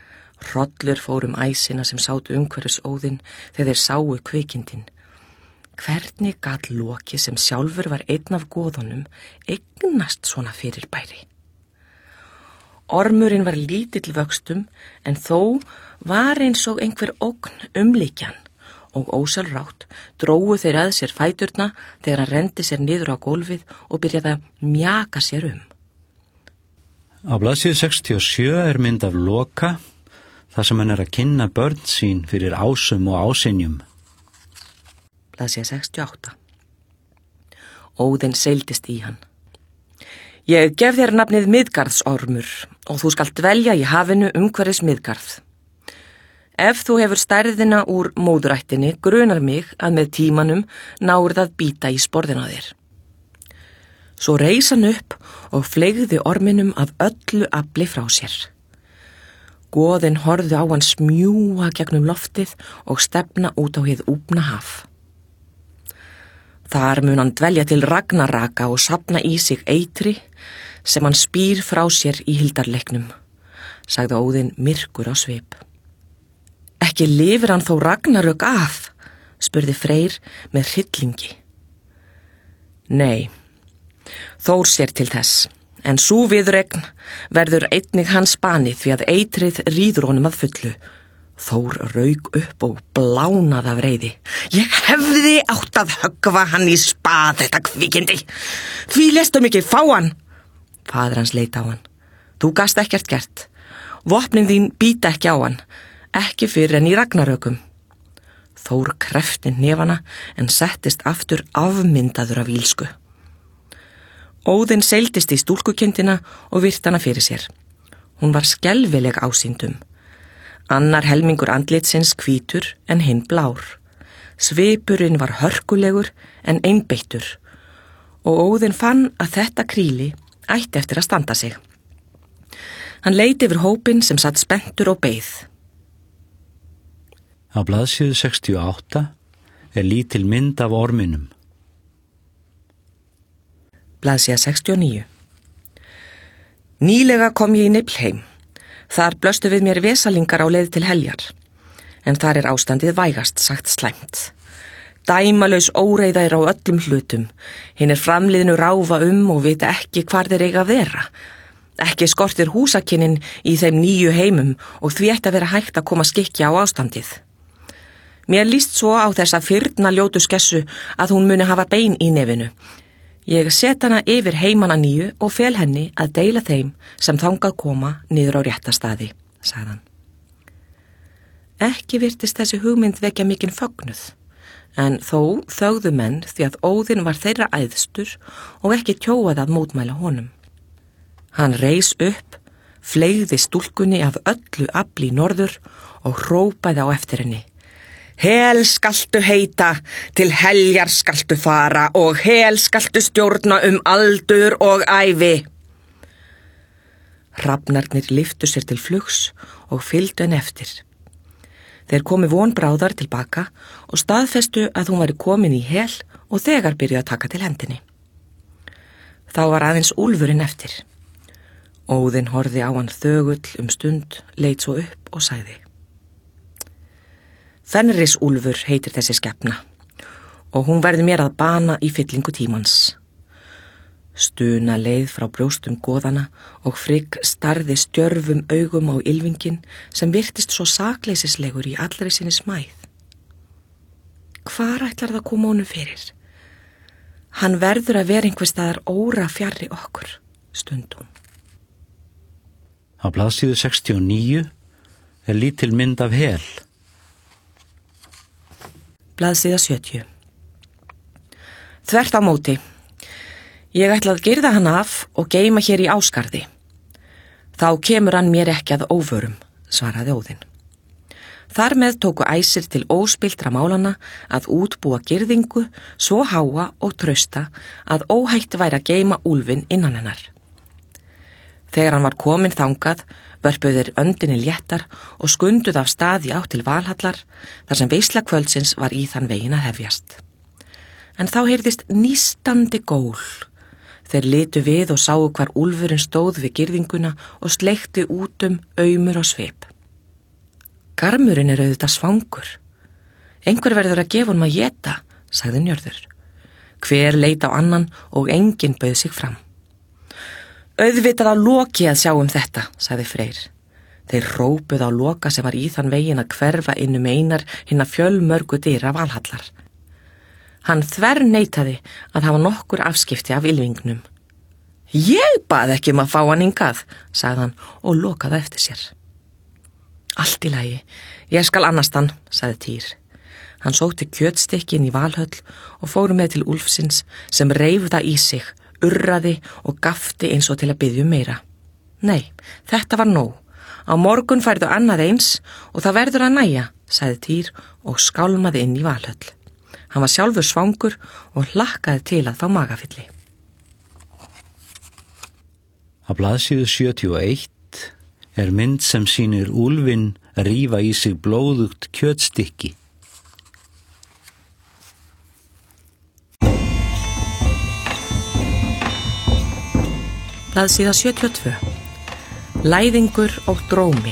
Hrollur fór æsina sem sátu umhverfis Óðinn þegar þeir sáu kvikindin. Hvernig gat Loki sem sjálfur var einn af goðunum eignast svona fyrirbæri? Ormurinn var lítill vöxtum en þó var eins og einhver ógn umlykjan og ósjálfrátt drógu þeir að sér fæturna þegar hann renndi sér niður á gólfið og byrjaði að mjaka sér Á blaðsíðu 67 mynd af Loka, þar sem hann að kynna börn sín fyrir ásum og ásynjum. Blaðsíða 68. Óðinn seildist í hann. Ég gef þér nafnið Miðgarðsormur og þú skalt dvelja í hafinu umhverfis Miðgarð. Ef þú hefur stærðina úr móðurættinni, grunar mig að með tímanum náir það bíta í sporðina á þér. Svo reis hann upp og fleygði orminum af öllu afli frá sér. Goðin horfðu á hann smjúga gegnum loftið og stefna út á hið úfna haf. Þar mun hann dvelja til ragnaraka og safna í sig eitri sem hann spýr frá sér í hildarleiknum, sagði Óðinn myrkur á svip. Ekki lifir hann þó ragnarök af, spurði Freyr með hryllingi. Nei, Þór sér til þess, en sú viðuregn verður einnig hans bani því að eitrið ríður honum að fullu. Þór rauk upp og blánaði af reiði. Ég hefði átt að höggva hann í spað, þetta kvikindi. Því lestu mikið fá hann. Faðir hans leit á hann. Þú gast ekkert gert. Vopnin þín bíta ekki á hann, ekki fyrir en í ragnarökum. Þór kreppti hnefana en settist aftur afmyndaður af ílsku. Óðinn seildist í stúlkukindina og virti hana fyrir sér. Hún var skelfileg ásýndum. Annar helmingur andlitsins hvítur en hinn blár. Svipurinn var hörkulegur en einbeittur og Óðinn fann að þetta kríli ætti eftir að standa sig. Hann leit yfir hópinn sem satt spenntur og beið. Á blaðsíðu 68 lítil mynd af orminum. Blaðsíða 69. Nýlega kom ég í Niflheim. Þar blöstu við mér vesalingar á leið til Heljar, en þar er ástandið vægast sagt slæmt. Dæmalaus óreiða er á öllum hlutum, hinn er framliðinu ráfa og vita ekki hvar þeir eiga að vera. Ekki skortir húsakynnin í þeim nýju heimum og því ætti að vera hægt að koma skikja á ástandið. Mér líst svo á þessa fyrna ljótu skessu að hún muni hafa bein í nefinu. Ég set hana yfir heimana nýju og fel henni að deila þeim sem þangað koma niður á rétta staði, sagði hann. Ekki virtist þessi hugmynd vekja mikinn fögnuð, en þó þögðu menn því að Óðinn var þeirra æðstur og ekki tjóað að mótmæla honum. Hann reis upp, fleygði stúlkunni af öllu afli í norður og hrópaði á eftir henni. Hel skaltu heita, til Heljar skaltu fara og hel skaltu stjórna aldur og ævi. Hrafnarnir lyftu sér til flugs og fylgdu henni eftir. Þeir komu vonbráðar tilbaka og staðfestu að hún væri komin í hel og þegar byrjuðu að taka til hendinni. Þá var aðeins úlfurinn eftir. Óðinn horfði á hann þögull stund, leit svo upp og sagði: Fenrisúlfur heitir þessi skepna og hún verður mér að bana í fyllingu tímans. Stuna leið frá brjóstum goðana og Frigg starði stjörfum augum á ylfinginn sem virtist svo sakleysislegur í allri sinni smæð. Hvar ætlar það koma honum fyrir? Hann verður að vera einhvers staðar óra fjarri okkur, stundi hún. Á blaðsíðu 69 lítil mynd af Hel. Blaðsíða 70. Þvert á móti. Ég ætla að girða hann af og geyma hér í Ásgarði. Þá kemur hann mér ekki að óvörum, svaraði Óðinn. Þar með tóku æsir til óspiltra málana að útbúa girðingu svo háa og trausta að óhætt væri að geyma úlfinn innan hennar. Þegar hann var kominn þangað, vörpuðu þeir öndinni léttar og skunduð af stað í átt til Valhallar, þar sem veisla kvöldsins var í þann veginn að hefjast. En þá heyrðist nístandi gól. Þeir litu við og sáu hvar úlfurinn stóð við girðinguna og sleikti út aumur á svip. Garmurinn auðvitað svangur. Einhver verður að gefa honum að éta, sagði Njörður. Hver leit á annan og enginn bauð sig fram. Auðvitað á Loki að sjá þetta, sagði Freyr. Þeir rópuð á Loka sem var í þann veginn að hverfa inn einar hinna fjölmörgu dyra Valhallar. Hann þverneitaði að hafa nokkur afskipti af ylfingnum. Ég bað ekki að fá hann hingað, sagði hann og lokaði eftir sér. Allt í lagi, ég skal annast hann, sagði Týr. Hann sótti kjötstykkin í Valhöll og fóru með til Úlfsins sem reif það í sig, urraði og gafti eins og til að biðja meira. Nei, þetta var nóg. Á morgun færðu annað eins og það verður að nægja, sagði Týr og skálmaði inn í Valhöll. Hann var sjálfur svangur og hlakkaði til að fá magafylli. Á blaðsíðu 71 er mynd sem sýnir úlfinn rífa í sig blóðugt kjötstykki. Blaðsíða 72. Læðingur og drómi.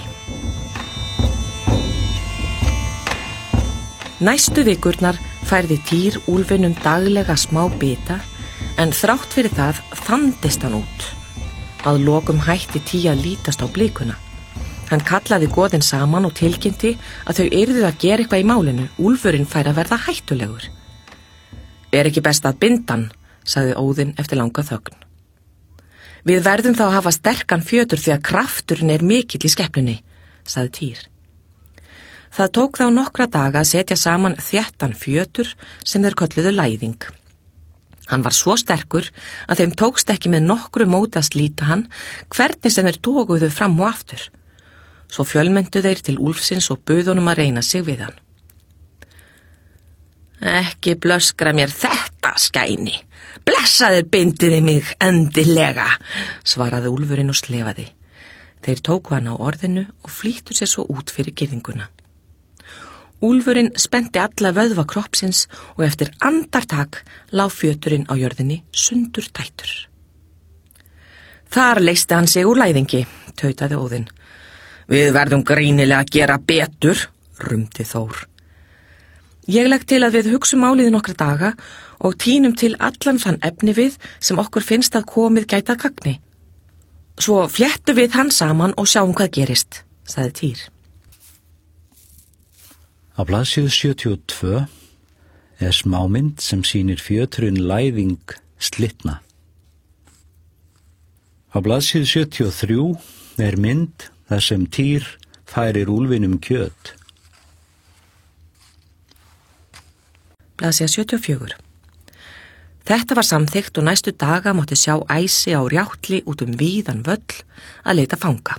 Næstu vikurnar færði Týr úlfinum daglega smá bita en þrátt fyrir það þandist hann út. Að lokum hætti Týr að lítast á blikuna. Hann kallaði goðin saman og tilkynnti að þau yrðu að gera eitthvað í málinu. Úlfurinn fær að verða hættulegur. Ekki best að binda hann, sagði Óðinn eftir langa þögn. Við verðum þá að hafa sterkan fjötur því að krafturinn mikill í skepnunni, sagði Týr. Það tók þá nokkra daga að setja saman þéttan fjötur sem þeir kölluðu læðing. Hann var svo sterkur að þeim tókst ekki með nokkru móti að slíta hann hvernig sem þeir toguðu fram og aftur. Svo fjölmenntu þeir til Úlfsins og buðu honum að reyna sig við hann. Ekki blöskra mér þetta, skæni. Blessaðir bindiði mig endilega, svaraði Úlfurinn og slefaði. Þeir tóku hann á orðinu og flýttu sér svo út fyrir girðinguna. Úlfurinn spennti alla vöðva kroppsins og eftir andartak lá fjöturinn á jörðinni sundur tættur. Þar leysti hann sig úr læðingi, tautaði Óðinn. Við verðum greinilega að gera betur, rumdi Þór. Ég legg til að við hugsum málið nokkra daga og tínum til allan þann efnivið sem okkur finnst að komið gæta gagni. Svo fléttum við hann saman og sjáum hvað gerist, sagði Týr. Á blaðsíðu 72 er smámynd sem sýnir fjöturinn læðing slitna. Á blaðsíðu 73 er mynd þar sem Týr færir úlfinum kjöt. Blaðsíða 74. Þetta var samþykkt og næstu daga mátti sjá Æsi á rjátli út víðan völl að leita fanga.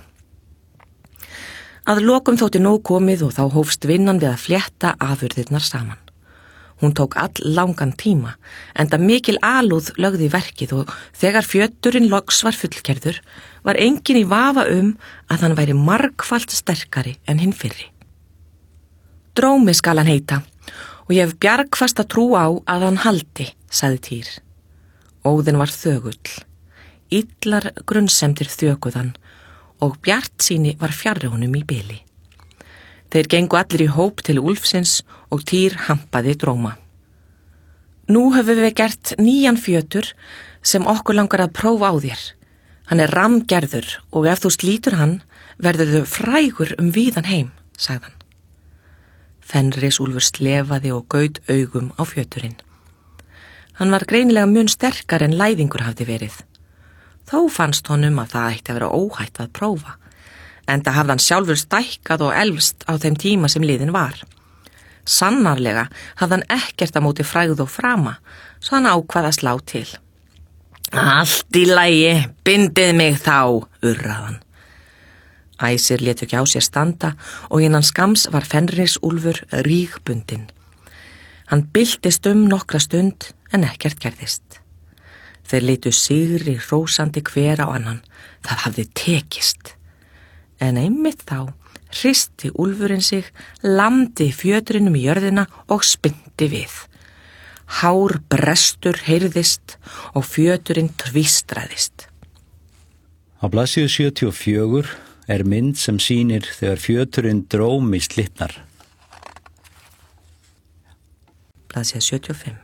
Að lokum þótti nóg komið og þá hófst vinnan við að flétta afurðirnar saman. Hún tók all langan tíma, enda mikil alúð lögði í verkið og þegar fjöturinn loks var fullgerður, var enginn í vafa að hann væri margfalt sterkari en hinn fyrri. Drómi skal hann heita og ég hef bjargfasta trú á að hann haldi, sagði Týr. Óðinn var þögull. Illar grunnsemdir þökuðan og bjartsýni var fjarri honum í bili. Þeir gengu allir í hóp til Úlfsins og Týr hampaði Dróma. Nú höfum við gert nýjan fjötur sem okkur langar að prófa á þér. Hann er rammgerður og ef þú slítur hann verður þau frægur víðan heim, sagði hann. Fenris Úlfur slefaði og gaut augum á fjöturinn. Hann var greinilega mun sterkar en læðingur hafði verið. Þó fannst honum að það ætti að vera óhætt að prófa, enda hafði hann sjálfur stækkað og elfst á þeim tíma sem liðin var. Sannarlega hafði hann ekkert að móti frægð og frama, svo hann ákvað að slá til. Allt í lagi, bindið mig þá, urraðan. Æsir lét ekki á sér standa og innan skams var Fenris Úlfur rígbundinn. Hann byltist nokkra stund en ekkert gerðist. Þeir litu sigri hrósandi hver á annan. Það hafði tekist. En einmitt þá hristi Úlfurinn sig, lamdi fjöturinnum í jörðina og spyrnti við. Hár brestur heyrðist og fjöturinn tvístraðist. Á blaðsíðu 74 er mynd sem sýnir þegar fjöturinn Drómi slitnar. blaðsíða 75.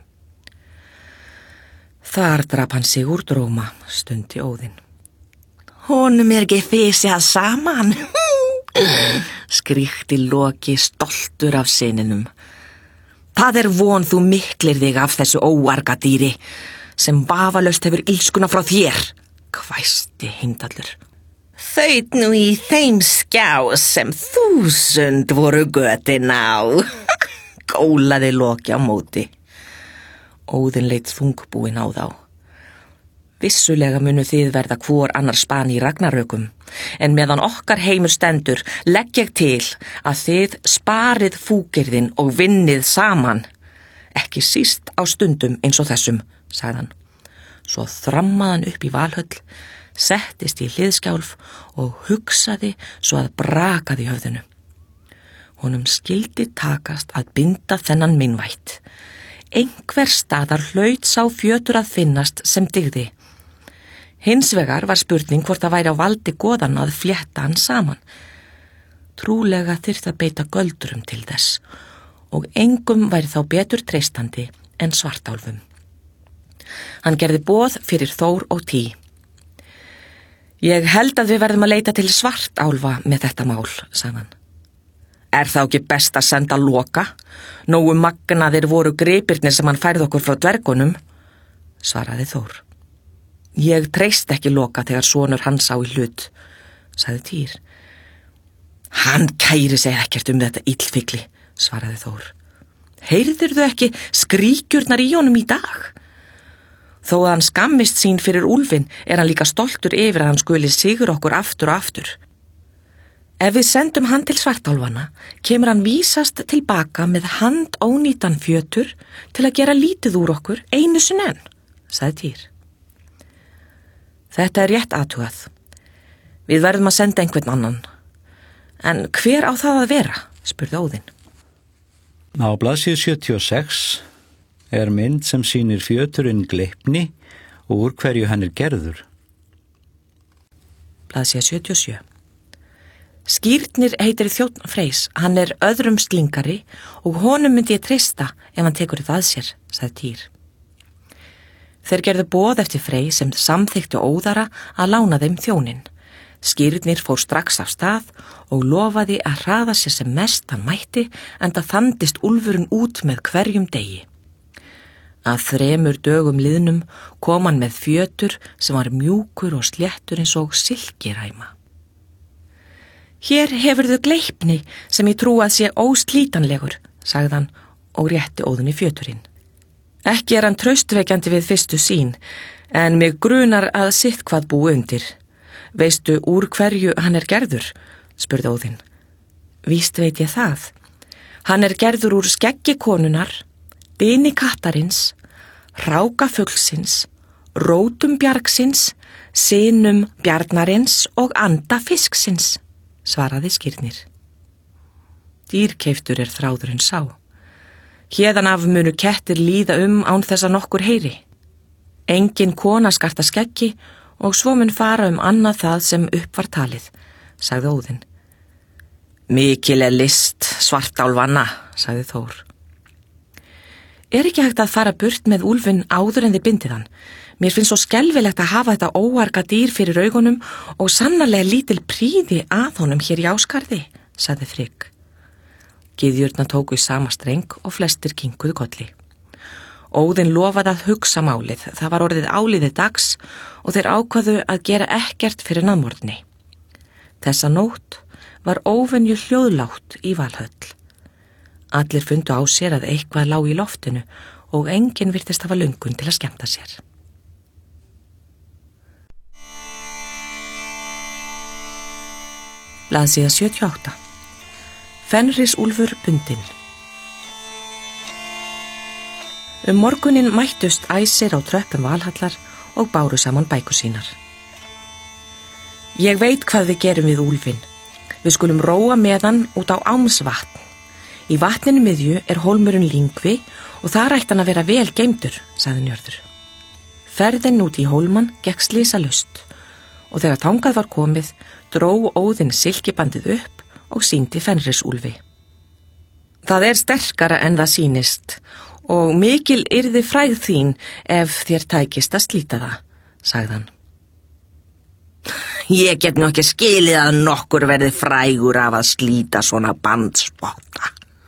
Þar drap hann sig úr dróma, stundi Óðinn. Honum ekki fisjað saman, skríkti Loki stoltur af syninum. Það von þú miklir þig af þessu óargadýri sem vafalaust hefur ilskuna frá þér, hvæsti Heimdallur. Þaut nú í þeim skjá sem 1000 voru götin á, gólaði Loki á móti. Óðinn leit þungbúinn á þá. Vissulega munu þið verða hvor annar spani í ragnarökum, en meðan okkar heimur stendur legg ég til að þið sparið fúkyrðin og vinnið saman. Ekki síst á stundum eins og þessum, sagði hann. Svo þrammaði hann upp í Valhöll, settist í hliðskjálf og hugsaði svo að brakaði í höfðinu. Honum skildi takast að binda þennan meinvætt. Einhver staðar hlaut sá fjötur að finnast sem dygði. Hins vegar var spurning hvort það væri á valdi goðanna að flétta hann saman. Trúlega þyrfti að beita göldrum til þess og engum væri þá betur treystandi en Svartálfum. Hann gerði boð fyrir Þór og Tí. Ég held að við verðum að leita til Svartálfa með þetta mál, sagði hann. Er þá ekki best að senda Loka? Nógu magnaðir voru gripirnir sem hann færði okkur frá dvergunum, svaraði Þór. Ég treyst ekki Loka þegar sonur hans á í hlut, sagði Týr. Hann kæri sig ekkert þetta illfygli, svaraði Þór. Heyrðirðu ekki skríkjurnar í honum í dag? Þó að hann skammist sín fyrir úlfinn er hann líka stoltur yfir að hann skuli sigur okkur aftur og aftur. Ef við sendum hann til Svartálfanna, kemur hann vísast tilbaka með handónýtan fjötur til að gera lítið úr okkur einu sinni enn, sagði Týr. Þetta er rétt athugað. Við verðum að senda einhvern annan. En hver á það að vera, spurði Óðinn. Á blaðsíðu 76 er mynd sem sýnir fjöturinn Gleipni og úr hverju hann er gerður. Blaðsíða 77. Skírnir heitir þjónn Freys, hann er öðrum slingari og honum myndi ég treysta ef hann tekur það að sér, sagði Týr. Þeir gerðu boð eftir Frey sem samþyktu Óðara að lána þeim þjónin. Skírnir fór strax af stað og lofaði að hraða sér sem mest hann mætti enda þandist úlfurinn út með hverjum degi. Að 3 dögum liðnum kom hann með fjötur sem var mjúkur og sléttur eins og silkiræma. Hér hefurðu Gleipni sem ég trú að sé óslítanlegur, sagði hann og rétti Óðinni fjöturinn. Ekki er hann traustvekjandi við fyrstu sýn, en mig grunar að sitt hvað búi undir. Veistu úr hverju hann er gerður? Spurði Óðinn. Víst veit ég það. Hann er gerður úr skeggi konunnar, dini kattarins, ráka fuglsins, rótum bjargsins, sinum bjarnarins og anda fisksins, svaraði Skírnir. Dýrkeiftur er þráðurinn sá. Héðan af munu kettir líða án þess að nokkur heyri. Engin kona skarta skeggi og svo mun fara annað það sem upp var talið, sagði Óðinn. Mikil er list Svartálfanna, sagði Þór. Er ekki hægt að fara burt með úlfinn áður en þið bindið hann? Mér finnst svo skelfilegt að hafa þetta óarga dýr fyrir augunum og sannarlega lítil príði að honum hér í Ásgarði, sagði Frigg. Gyðjurnar tóku í sama streng og flestir kinkuðu kolli. Óðinn lofaði að hugsa málið, það var orðið áliðið dags og þeir ákvaðu að gera ekkert fyrir náðmorðni. Þessa nótt var óvenju hljóðlátt í Valhöll. Allir fundu á sér að eitthvað lá í loftinu og enginn virtist hafa löngun til að skemmta sér. Blaðsíða 78. Fenrisúlfur bundinn. Morguninn mættust Æsir á tröppum Valhallar og báru saman bækur sínar. Ég veit hvað við gerum við úlfinn. Við skulum róa með hann út á Ámsvatn. Í vatninu miðju er hólmurinn Lyngvi og þar ætti hann að vera vel geymdur, sagði Njörður. Ferðin út í hólman gekk slysalaust og þegar þangað var komið, dró Óðinn silkibandið upp og sýndi Fenrisúlfi. Það er sterkara en það sýnist og mikil yrði frægð þín ef þér tækist að slíta það, sagði hann. Ég get nú ekki skilið að nokkur verði frægur af að slíta svona bandspotta.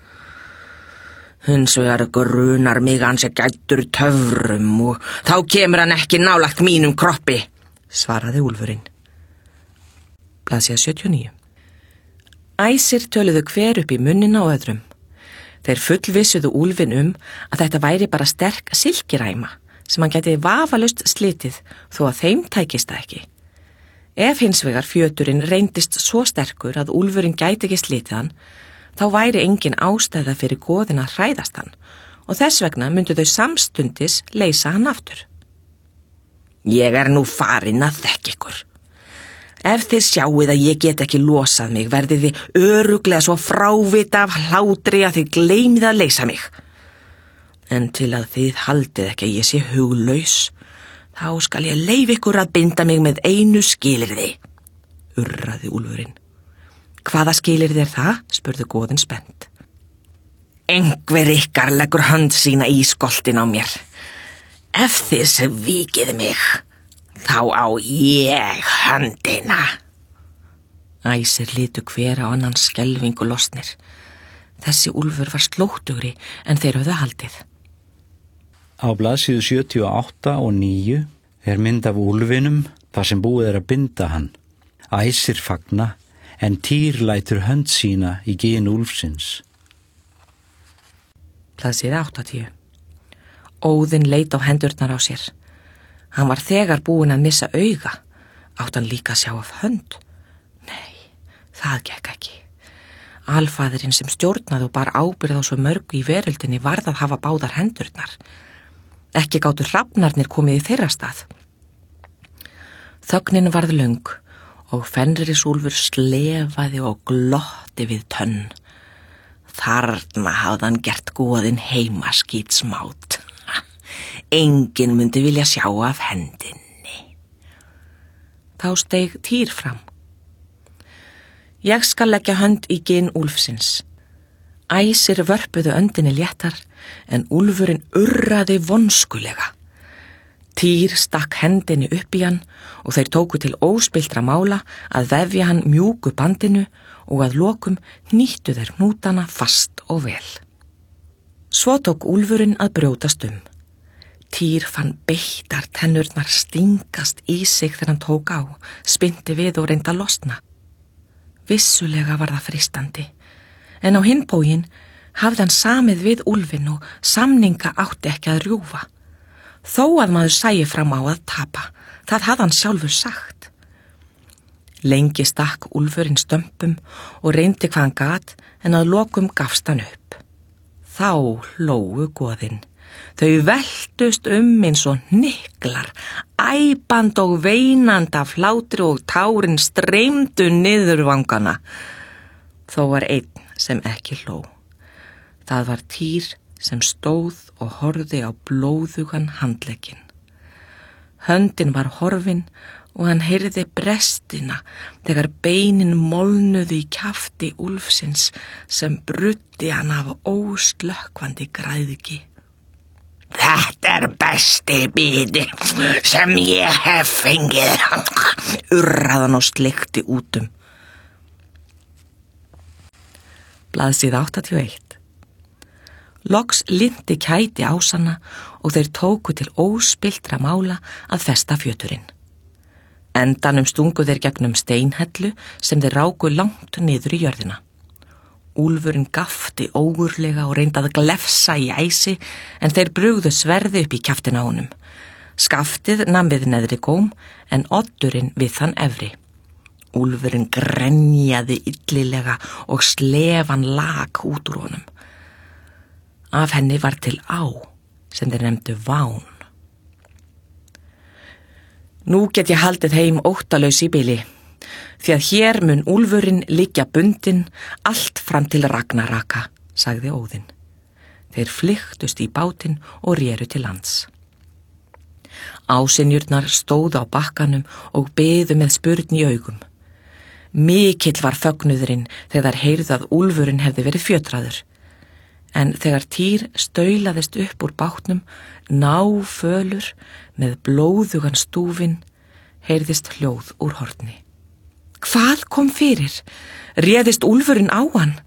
Hins vegar grunar mig hann sé gæddur töfrum og þá kemur hann ekki nálægt mínum kroppi, svaraði úlfurinn. Blaðsíða 79. Æsir töluðu hver upp í munnina á öðrum. Þeir fullvissuðu úlfinn að þetta væri bara sterk silkiræma sem hann gæti vafalaust slitið þó að þeim tækist það ekki. Ef hins vegar fjöturinn reyndist svo sterkur að úlfurinn gæti ekki slitið hann, þá væri engin ástæða fyrir goðin að hræðast hann og þess vegna myndu þau samstundis leysa hann aftur. Ég nú farin að þekka ykkur. Ef þið sjáið að ég get ekki losað mig, verðið þið örugglega svo frávita af hlátri að þið gleymið að leysa mig. En til að þið haldið ekki að ég sé huglaus, þá skal ég leyfa ykkur að binda mig með einu skilyrði, urraði úlfurinn. Hvaða skilyrði það? Spurði goðinn spennt. Einhver ykkar leggur hönd sína í skoltin á mér. Ef þið svíkið mig, þá á ég höndina. Æsir litu hver á annan skelfingu losnir. Þessi úlfur var slóttugri en þeir höfðu haldið. Á blaðsíðu 78 og 9 mynd af úlfinum þar sem búið að binda hann. Æsir fagna en Týr lætur hönd sína í gin úlfsins. Blaðsíða 80. Óðinn leit á hendurnar á sér. Hann var þegar búinn að missa auga. Átt hann líka að sjá af hönd? Nei, það gekk ekki. Alfaðirinn sem stjórnaði og bar ábyrgð á svo mörgu í veröldinni varð að hafa báðar hendurnar. Ekki gátu hrafnarnir komið í þeirra stað. Þögnin varð löng og Fenrisúlfur slefaði og glotti við tönn. Þarna hafði hann gert goðinn heimaskítsmát. Enginn myndi vilja sjá af hendinni. Þá steig Týr fram. Ég skal leggja hönd í gin úlfsins. Æsir vörpuðu öndinni léttar en úlfurinn urraði vonskulega. Týr stakk hendinni upp í hann og þeir tóku til óspilltra mála að vefja hann mjúku bandinu og að lokum hnýttu þeir hnútana fast og vel. Svo tók úlfurinn að brjótast Týr fann beittar tennurnar stingast í sig þegar hann tók á, spynti við og reynda að losna. Vissulega var það freistandi, en á hinn bóginn hafði hann samið við úlfinn og samninga átti ekki að rjúfa. Þó að maður sæi fram á að tapa, það hafði hann sjálfur sagt. Lengi stakk úlfurinn stömpum og reyndi hvað hann gat, en að lokum gafst hann upp. Þá hlógu goðin. Þau veltust eins og hnyklar, æpand og veinand af hlátri og tárin streymdu niður vangana. Þó var einn sem ekki hló. Það var Týr sem stóð og horfði á blóðugan handlegginn. Höndin var horfin og hann heyrði brestina þegar beinin molnuðu í kjafti úlfsins sem bruddi hann af óslökkvandi græðgi. Þetta besti bíti sem ég hef fengið, urraðan og sleikti útum. Blaðsíða 81. Loks linnti kæti ásanna og þeir tóku til óspilltra mála að festa fjöturinn. Endanum stungu þeir gegnum steinhellu sem þeir ráku langt niður í jörðina. Úlfurinn gafti ógurlega og reyndi að glefsa í æsi en þeir brugðu sverði upp í kjaftin á honum. Skaftið nam við neðri góm en oddurinn við þann efri. Úlfurinn grenjaði illilega og slefan lak út úr honum. Af henni var til á sem þeir nefndu Ván. Nú get ég haldið heim óttalaus í bili, því að hér mun úlfurinn liggja bundinn allt fram til Ragnaraka, sagði Óðinn. Þeir flykktust í bátinn og réru til lands. Ásinjurnar stóðu á bakkanum og biðu með spurn í augum. Mikill var fögnuðurinn þegar heyrðu að úlfurinn hefði verið fjötraður. en þegar Týr staulaðist upp úr bátnum, náfölur með blóðugan stúfinn, heyrðist hljóð úr horni. Hvað kom fyrir? Réðist úlfurinn á hann?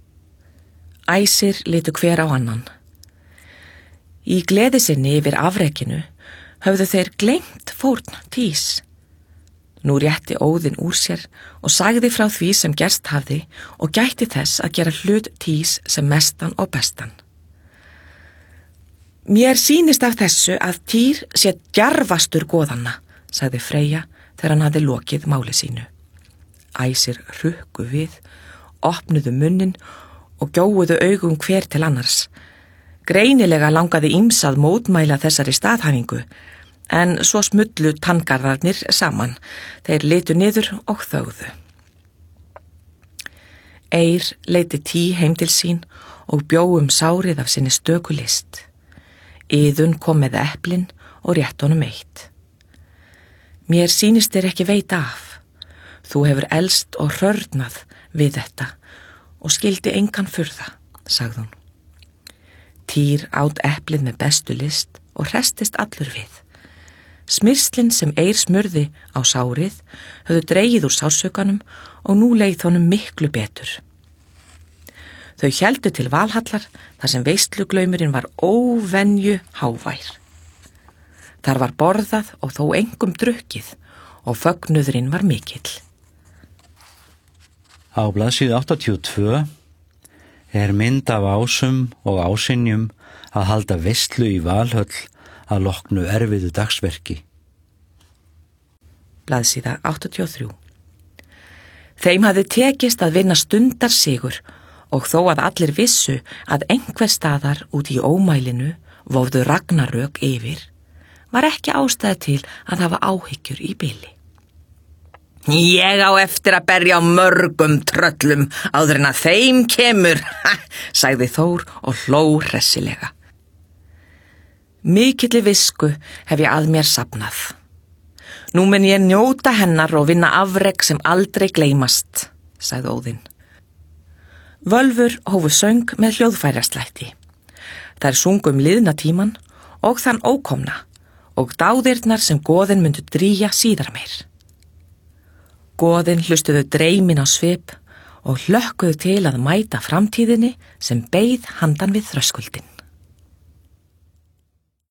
Æsir litu hver á annan. Í gleði sinni yfir afrekinu höfðu þeir gleymt fórn Týs. Nú rétti Óðinn úr sér og sagði frá því sem gerst hafði og gætti þess að gera hlut Týs sem mestan og bestan. Mér sýnist af þessu að Týr sé djarfastur goðanna, sagði Freyja þegar hann hafði lokið máli sínu. Æsir hrukku við, opnuðu munnin og gjóuðu augum hver til annars. Greinilega langaði ýmsað mótmæla þessari staðhæfingu, en svo smullu tanngarðarnir saman. Þeir litu niður og þögðu. Eir leiti Tí heim til sín og bjó sárið af sinni stöku list. Iðunn kom með eplin og rétt honum eitt. Mér sýnist þér ekki veita af. Þú hefur elst og hrörnað við þetta og skildi engan furða, sagði hún. Týr át eplið með bestu list og hrestist allur við. Smyrslin sem Eir smurði á sárið höfðu dregið úr sársaukanum og nú leið honum miklu betur. Þau héldu til Valhallar þar sem veisluglaumurinn var óvenju hávær. Þar var borðað og þó engum drukkið og fögnuðurinn var mikill. Á blaðsíðu 82 er mynd af ásum og ásynjum að halda veislu í Valhöll að loknu erfiðu dagsverki. Blaðsíða 83. Þeim hafði tekist að vinna stundarsigur og þó að allir vissu að einhver staðar út í ómælinu vofðu ragnarök yfir, var ekki ástæða til að hafa áhyggjur í bili. Ég á eftir að berja á mörgum tröllum áður en að þeim kemur, sagði Þór og hló hressilega. Mikilli visku hef ég að mér safnað. Nú mun ég njóta hennar og vinna afrek sem aldrei gleymast, sagði Óðinn. Völvur hófu söng með hljóðfæraslætti. Þær sungu liðna tíman og þann ókomna og dáðirnar sem goðin myndu drýja síðar meir. Goðin hlustuðu dreymin á svip og hlökkuðu til að mæta framtíðinni sem beið handan við þröskuldin.